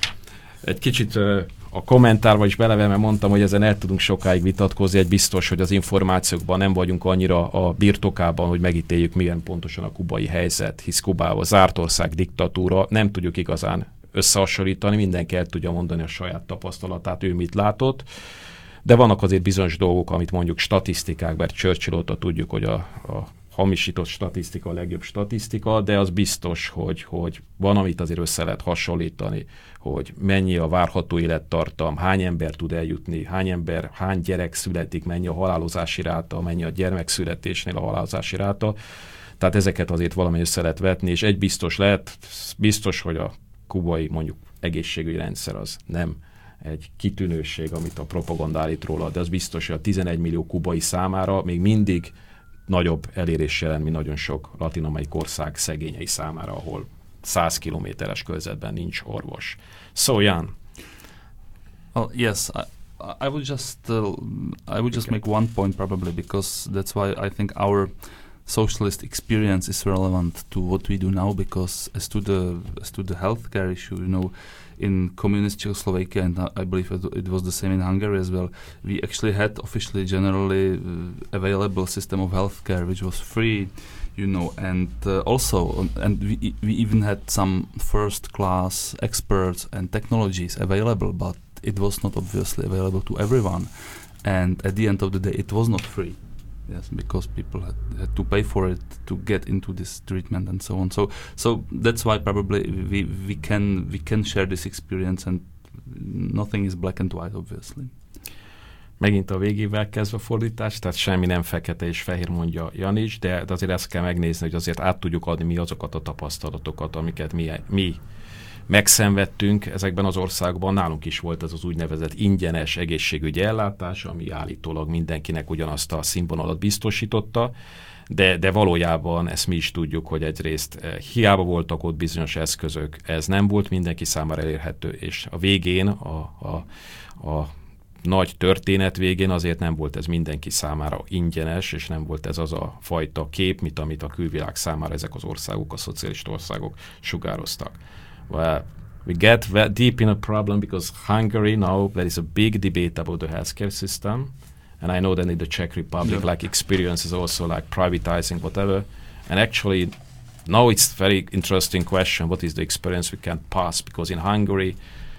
Egy kicsit uh, a kommentárba is beleve, mert mondtam, hogy ezen el tudunk sokáig vitatkozni, egy biztos, hogy az információkban nem vagyunk annyira a birtokában, hogy megítéljük, milyen pontosan a kubai helyzet, hisz Kubában zárt ország, diktatúra, nem tudjuk igazán összehasonlítani, mindenki el tudja mondani a saját tapasztalatát, ő mit látott, de vannak azért bizonyos dolgok, amit mondjuk statisztikák, mert Churchill óta tudjuk, hogy a, a hamisított statisztika a legjobb statisztika, de az biztos, hogy, hogy van, amit azért össze lehet hasonlítani, hogy mennyi a várható élettartam, hány ember tud eljutni, hány ember, hány gyerek születik, mennyi a halálozási ráta, mennyi a gyermekszületésnél a halálozási ráta. Tehát ezeket azért valami össze lehet vetni, és egy biztos lehet, biztos, hogy a kubai mondjuk egészségügyi rendszer az nem egy kitűnőség, amit a propaganda állít róla, de az biztos, hogy a tizenegy millió kubai számára még mindig nagyobb elérés jelent, mint nagyon sok latin-amerikai ország szegényei számára, ahol száz kilométeres körzetben nincs orvos. So, Jan. Well, yes, I, I would just uh, I would just make one point probably, because that's why I think our socialist experience is relevant to what we do now, because as to the as to the healthcare issue, you know, in communist Czechoslovakia, and I believe it, it was the same in Hungary as well, we actually had officially generally uh, available system of healthcare which was free, you know, and uh, also and we we even had some first class experts and technologies available, but it was not obviously available to everyone, and at the end of the day it was not free. Yes, because people had, had to pay for it to get into this treatment and so on. So, so that's why probably we we can we can share this experience, and nothing is black and white, obviously. Megint a végével kezdve a fordítás, tehát semmi nem fekete és fehér, mondja Janics, de, de azért ezt kell megnézni, hogy azért át tudjuk adni mi azokat a tapasztalatokat, amiket mi, mi megszenvedtünk ezekben az országban. Nálunk is volt ez az úgynevezett ingyenes egészségügyi ellátás, ami állítólag mindenkinek ugyanazt a színvonalat biztosította, de, de valójában ezt mi is tudjuk, hogy egyrészt eh, hiába voltak ott bizonyos eszközök, ez nem volt mindenki számára elérhető, és a végén, a, a, a nagy történet végén azért nem volt ez mindenki számára ingyenes, és nem volt ez az a fajta kép, mint amit a külvilág számára ezek az országok, a szocialista országok sugároztak. Well, we get deep in a problem because Hungary now, there is a big debate about the healthcare system, and I know that in the Czech Republic, yeah. like experience is also like privatizing whatever, and actually now it's very interesting question, what is the experience we can pass, because in Hungary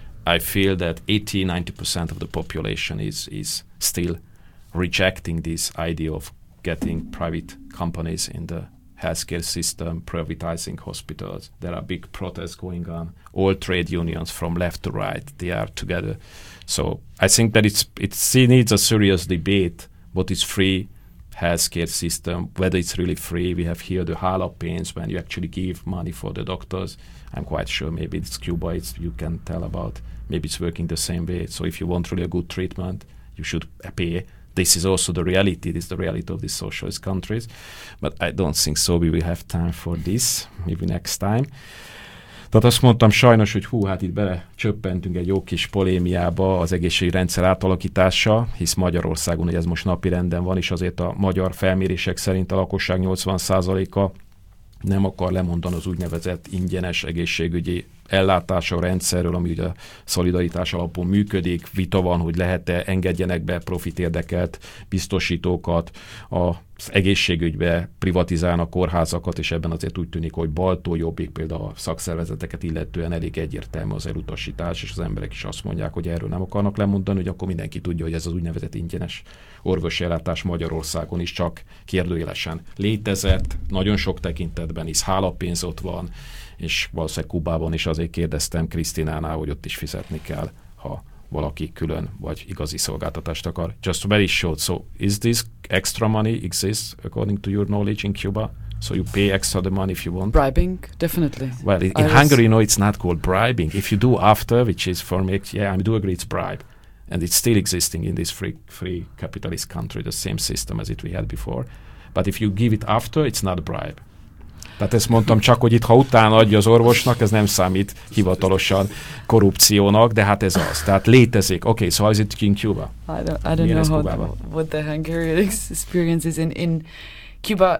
I feel that eighty to ninety percent of the population is is still rejecting this idea of getting private companies in the healthcare system, privatizing hospitals. There are big protests going on. All trade unions from left to right, they are together. So I think that it's it's, it needs a serious debate. What is free healthcare system, whether it's really free. We have here the HALA pains when you actually give money for the doctors. I'm quite sure maybe it's Cuba, it's, you can tell about, maybe it's working the same way. So if you want really a good treatment, you should pay. This is also the reality. This is the reality of these socialist countries. But I don't think so. We will have time for this, maybe next time. Tehát azt mondtam sajnos, hogy hú, hát itt bele csöppentünk egy jó kis polémiába az egészségügyi rendszer átalakítása, hisz Magyarországon, hogy ez most napirenden van, és azért a magyar felmérések szerint a lakosság nyolcvan százaléka nem akar lemondani az úgynevezett ingyenes egészségügyi ellátása a rendszerről, ami ugye a szolidaritás alapon működik. Vita van, hogy lehet-e, engedjenek be profit érdekelt biztosítókat, az egészségügybe privatizálnak kórházakat, és ebben azért úgy tűnik, hogy baltól jobbig például a szakszervezeteket illetően elég egyértelmű az elutasítás, és az emberek is azt mondják, hogy erről nem akarnak lemondani, hogy akkor mindenki tudja, hogy ez az úgynevezett ingyenes orvosi ellátás Magyarországon is csak kérdőjelesen létezett, nagyon sok tekintetben is hálapénz ott van, és valószínűleg Kubában is azért kérdeztem Krisztinánál, hogy ott is fizetni kell, ha valaki külön vagy igazi szolgáltatást akar. Just very short, so is this extra money exists according to your knowledge in Cuba? So you pay extra the money if you want? Bribing, definitely. Well, in, in Hungary, no, it's not called bribing. If you do after, which is for me, yeah, I do agree it's bribe. And it's still existing in this free, free capitalist country, the same system as it we had before. But if you give it after, it's not a bribe. Tehát ezt mondtam csak, hogy itt, ha utána adja az orvosnak, ez nem számít hivatalosan korrupciónak, de hát ez az. Tehát létezik. Okay, so how is it in Cuba? I don't, I don't know how the, what the Hungarian experience is in, in Cuba.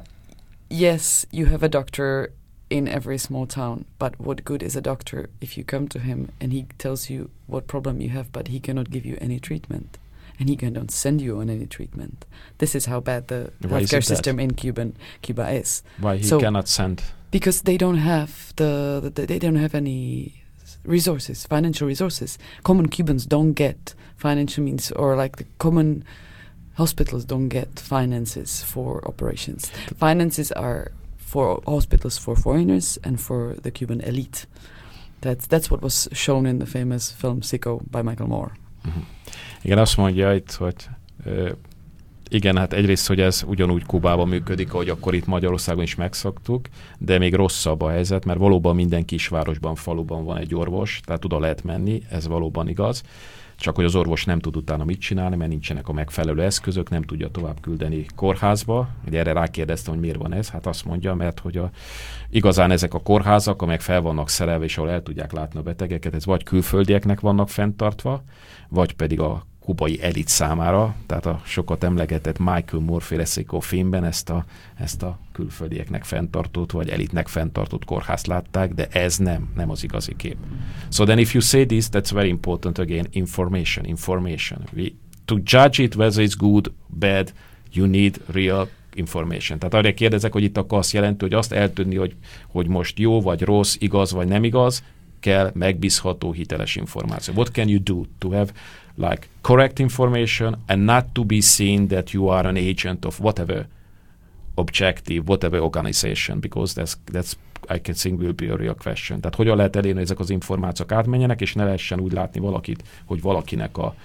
Yes, you have a doctor in every small town, but what good is a doctor if you come to him and he tells you what problem you have, but he cannot give you any treatment? And he cannot send you on any treatment. This is how bad the Why healthcare system in Cuban Cuba is. Why he so, cannot send? Because they don't have the, the they don't have any resources, financial resources. Common Cubans don't get financial means, or like the common hospitals don't get finances for operations. Finances are for hospitals for foreigners and for the Cuban elite. That's that's what was shown in the famous film Sicko by Michael Moore. Uh-huh. Igen, azt mondja itt, hogy uh, Igen, hát egyrészt, hogy ez ugyanúgy Kubában működik, ahogy akkor itt Magyarországon is megszoktuk, de még rosszabb a helyzet, mert valóban minden kisvárosban, faluban van egy orvos, tehát oda lehet menni, ez valóban igaz, csak hogy az orvos nem tud utána mit csinálni, mert nincsenek a megfelelő eszközök, nem tudja tovább küldeni kórházba. Ugye erre rákérdeztem, hogy miért van ez, hát azt mondja, mert hogy a, igazán ezek a kórházak, amelyek fel vannak szerelve, és ahol el tudják látni a betegeket, ez vagy külföldieknek vannak fenntartva, vagy pedig a kubai elit számára, tehát a sokat emlegetett Michael Moore-féle Seiko filmben ezt a, ezt a külföldieknek fenntartott, vagy elitnek fenntartott kórházt látták, de ez nem, nem az igazi kép. So then if you say this, that's very important again, information, information. We, to judge it whether it's good, bad, you need real information. Tehát arra kérdezek, hogy itt akkor azt jelenti, hogy azt eltudni, hogy, hogy most jó vagy rossz, igaz vagy nem igaz, kell megbízható, hiteles információ. What can you do to have like correct information and not to be seen that you are an agent of whatever objective, whatever organization, because that's, that's I can think will be a real question. Tehát hogyan lehet elérni, hogy ezek az információk átmenjenek, és ne lehessen úgy látni valakit, hogy valakinek a,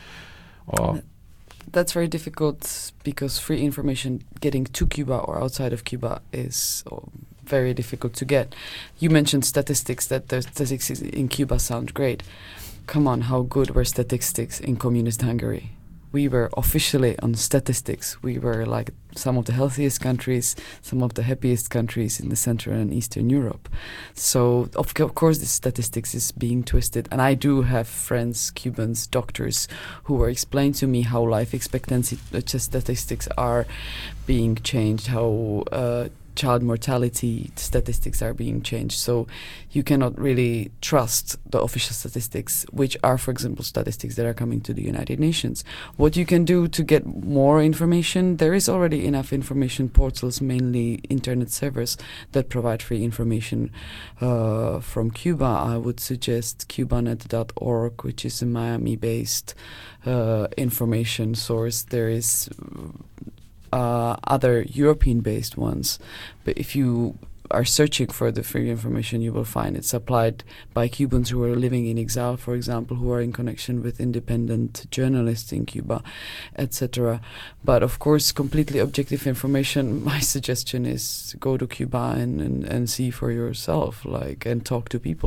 a That's very difficult because free information getting to Cuba or outside of Cuba is very difficult to get. You mentioned statistics, that the statistics in Cuba sound great. Come on, how good were statistics in communist Hungary? We were officially on statistics. We were like some of the healthiest countries, some of the happiest countries in the Central and Eastern Europe. So, of, of course, this statistics is being twisted. And I do have friends, Cubans, doctors, who were explaining to me how life expectancy statistics are being changed, how uh, child mortality statistics are being changed. So you cannot really trust the official statistics, which are, for example, statistics that are coming to the United Nations. What you can do to get more information, there is already enough information portals, mainly internet servers, that provide free information uh, from Cuba. I would suggest cubanet dot org, which is a Miami-based uh, information source. There is Uh, other European-based ones, but if you are searching for the free information, you will find it supplied by Cubans who are living in exile, for example, who are in connection with independent journalists in Cuba, et cetera. But of course, completely objective information, my suggestion is go to Cuba and, and, and see for yourself, like, and talk to people.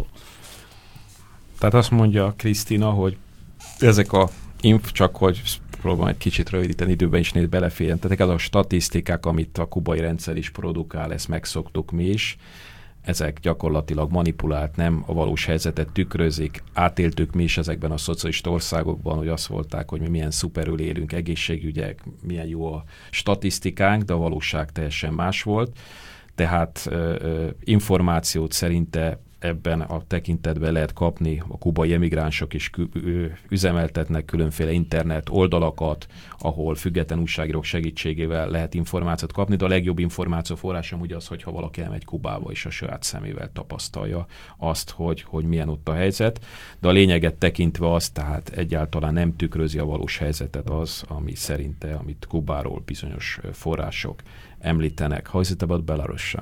Tehát azt mondja Krisztina, hogy ezek a inf, csak hogy próbálom egy kicsit rövidíteni, időben is néz beleférjen. Tehát ezek a statisztikák, amit a kubai rendszer is produkál, ezt megszoktuk mi is. Ezek gyakorlatilag manipulált, nem a valós helyzetet tükrözik. Átéltük mi is ezekben a szocialista országokban, hogy azt volták, hogy mi milyen szuperül élünk, egészségügyek, milyen jó a statisztikánk, de a valóság teljesen más volt. Tehát ö, ö, információt szerinte ebben a tekintetben lehet kapni, a kubai emigránsok is üzemeltetnek különféle internet oldalakat, ahol független újságírók segítségével lehet információt kapni, de a legjobb információforrásom ugye az, hogyha valaki elmegy Kubába és a saját szemével tapasztalja azt, hogy, hogy milyen ott a helyzet, de a lényeget tekintve az, tehát egyáltalán nem tükrözi a valós helyzetet az, ami szerinte, amit Kubáról bizonyos források említenek. How is it about Belarus?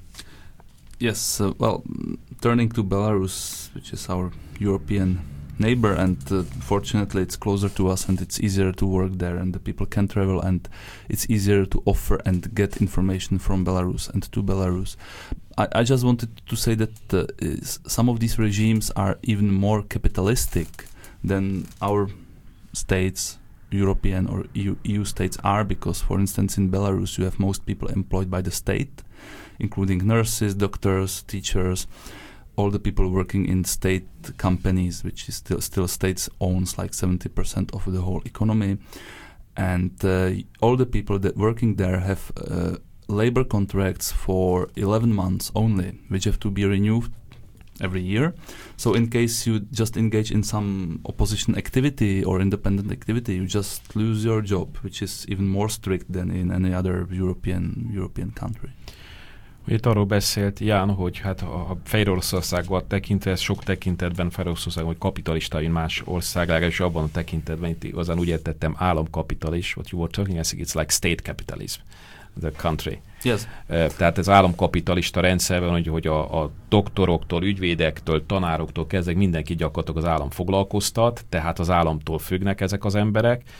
Yes, uh, well, turning to Belarus, which is our European neighbor, and uh, fortunately it's closer to us and it's easier to work there and the people can travel and it's easier to offer and get information from Belarus and to Belarus. I, I just wanted to say that uh, is, some of these regimes are even more capitalistic than our states, European or E U, E U states are, because for instance in Belarus you have most people employed by the state, including nurses, doctors, teachers, all the people working in state companies, which is still still states owns like seventy percent of the whole economy, and uh, all the people that working there have uh, labor contracts for eleven months only, which have to be renewed every year. So in case you just engage in some opposition activity or independent activity, you just lose your job, which is even more strict than in any other European European country. Itt arról beszélt Ján, hogy hát a Fehéroroszországot tekintve, ez sok tekintetben Fehéroroszország, hogy kapitalista, mint más ország, legalábbis abban a tekintetben, itt igazán úgy értettem, államkapitalist, what you were talking, I think it's like state capitalism, the country. Yes. Tehát ez államkapitalista rendszerben, hogy, hogy a, a doktoroktól, ügyvédektől, tanároktól kezdve mindenki gyakorlatilag az állam foglalkoztat, tehát az államtól függnek ezek az emberek.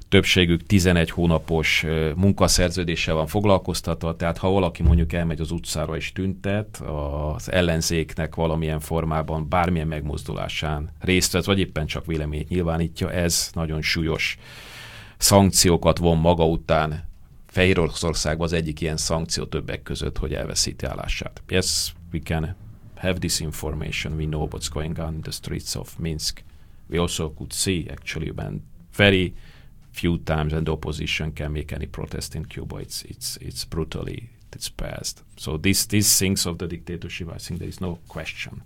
többségük tizenegy hónapos munkaszerződéssel van foglalkoztatva, tehát ha valaki mondjuk elmegy az utcára és tüntet, az ellenzéknek valamilyen formában, bármilyen megmozdulásán részt vett, vagy éppen csak véleményt nyilvánítja, ez nagyon súlyos szankciókat von maga után. Fehéroroszországban az egyik ilyen szankció többek között, hogy elveszíti állását. Yes, we can have this information, we know what's going on in the streets of Minsk. We also could see actually when very few times and the opposition can make any protest in Cuba. It's it's it's brutally it's passed. So these these things of the dictatorship, I think there is no question.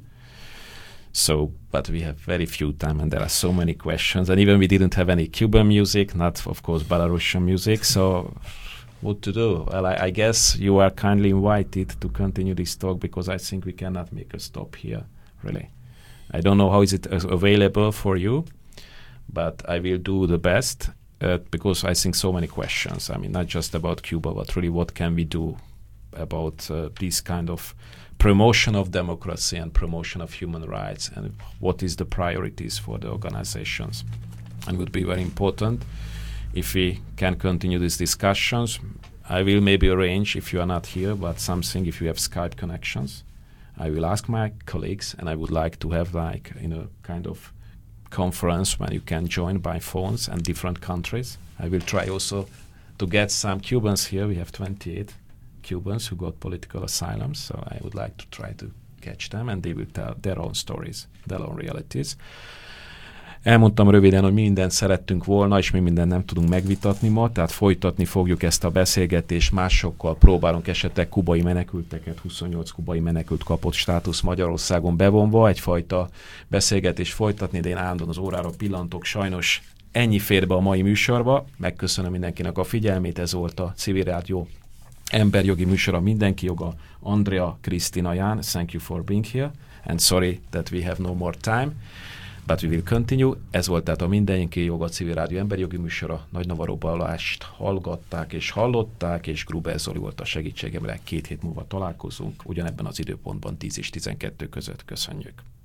So, but we have very few time and there are so many questions. And even we didn't have any Cuban music, not of course Belarusian music. So what to do? Well, I, I guess you are kindly invited to continue this talk because I think we cannot make a stop here, really. I don't know how is it available for you, but I will do the best uh, because I think so many questions. I mean, not just about Cuba, but really what can we do about uh, this kind of promotion of democracy and promotion of human rights, and what is the priorities for the organizations. And would be very important if we can continue these discussions. I will maybe arrange, if you are not here, but something if you have Skype connections. I will ask my colleagues, and I would like to have like in a kind of conference when you can join by phones and different countries. I will try also to get some Cubans here. We have twenty-eight Cubans who got political asylum, so I would like to try to catch them, and they will tell their own stories, their own realities. Elmondtam röviden, hogy mindent szerettünk volna, és mi mindent nem tudunk megvitatni ma, tehát folytatni fogjuk ezt a beszélgetést, másokkal próbálunk esetleg kubai menekülteket, huszonnyolc kubai menekült kapott státusz Magyarországon bevonva, egyfajta beszélgetést folytatni, de én állandóan az órára pillantok, sajnos ennyi fér be a mai műsorba. Megköszönöm mindenkinek a figyelmét, ez volt a Civil Rádió emberjogi műsora, Mindenki Joga, Andrea, Krisztina, Ján, thank you for being here, and sorry that we have no more time. But we will continue. Ez volt tehát a Mindenki Joga Civil Rádió emberjogi műsora. Nagy Navarro Balást hallgatták és hallották, és Gruber Zoli volt a segítségemre. Két hét múlva találkozunk, ugyanebben az időpontban tíz és tizenkettő között. Köszönjük.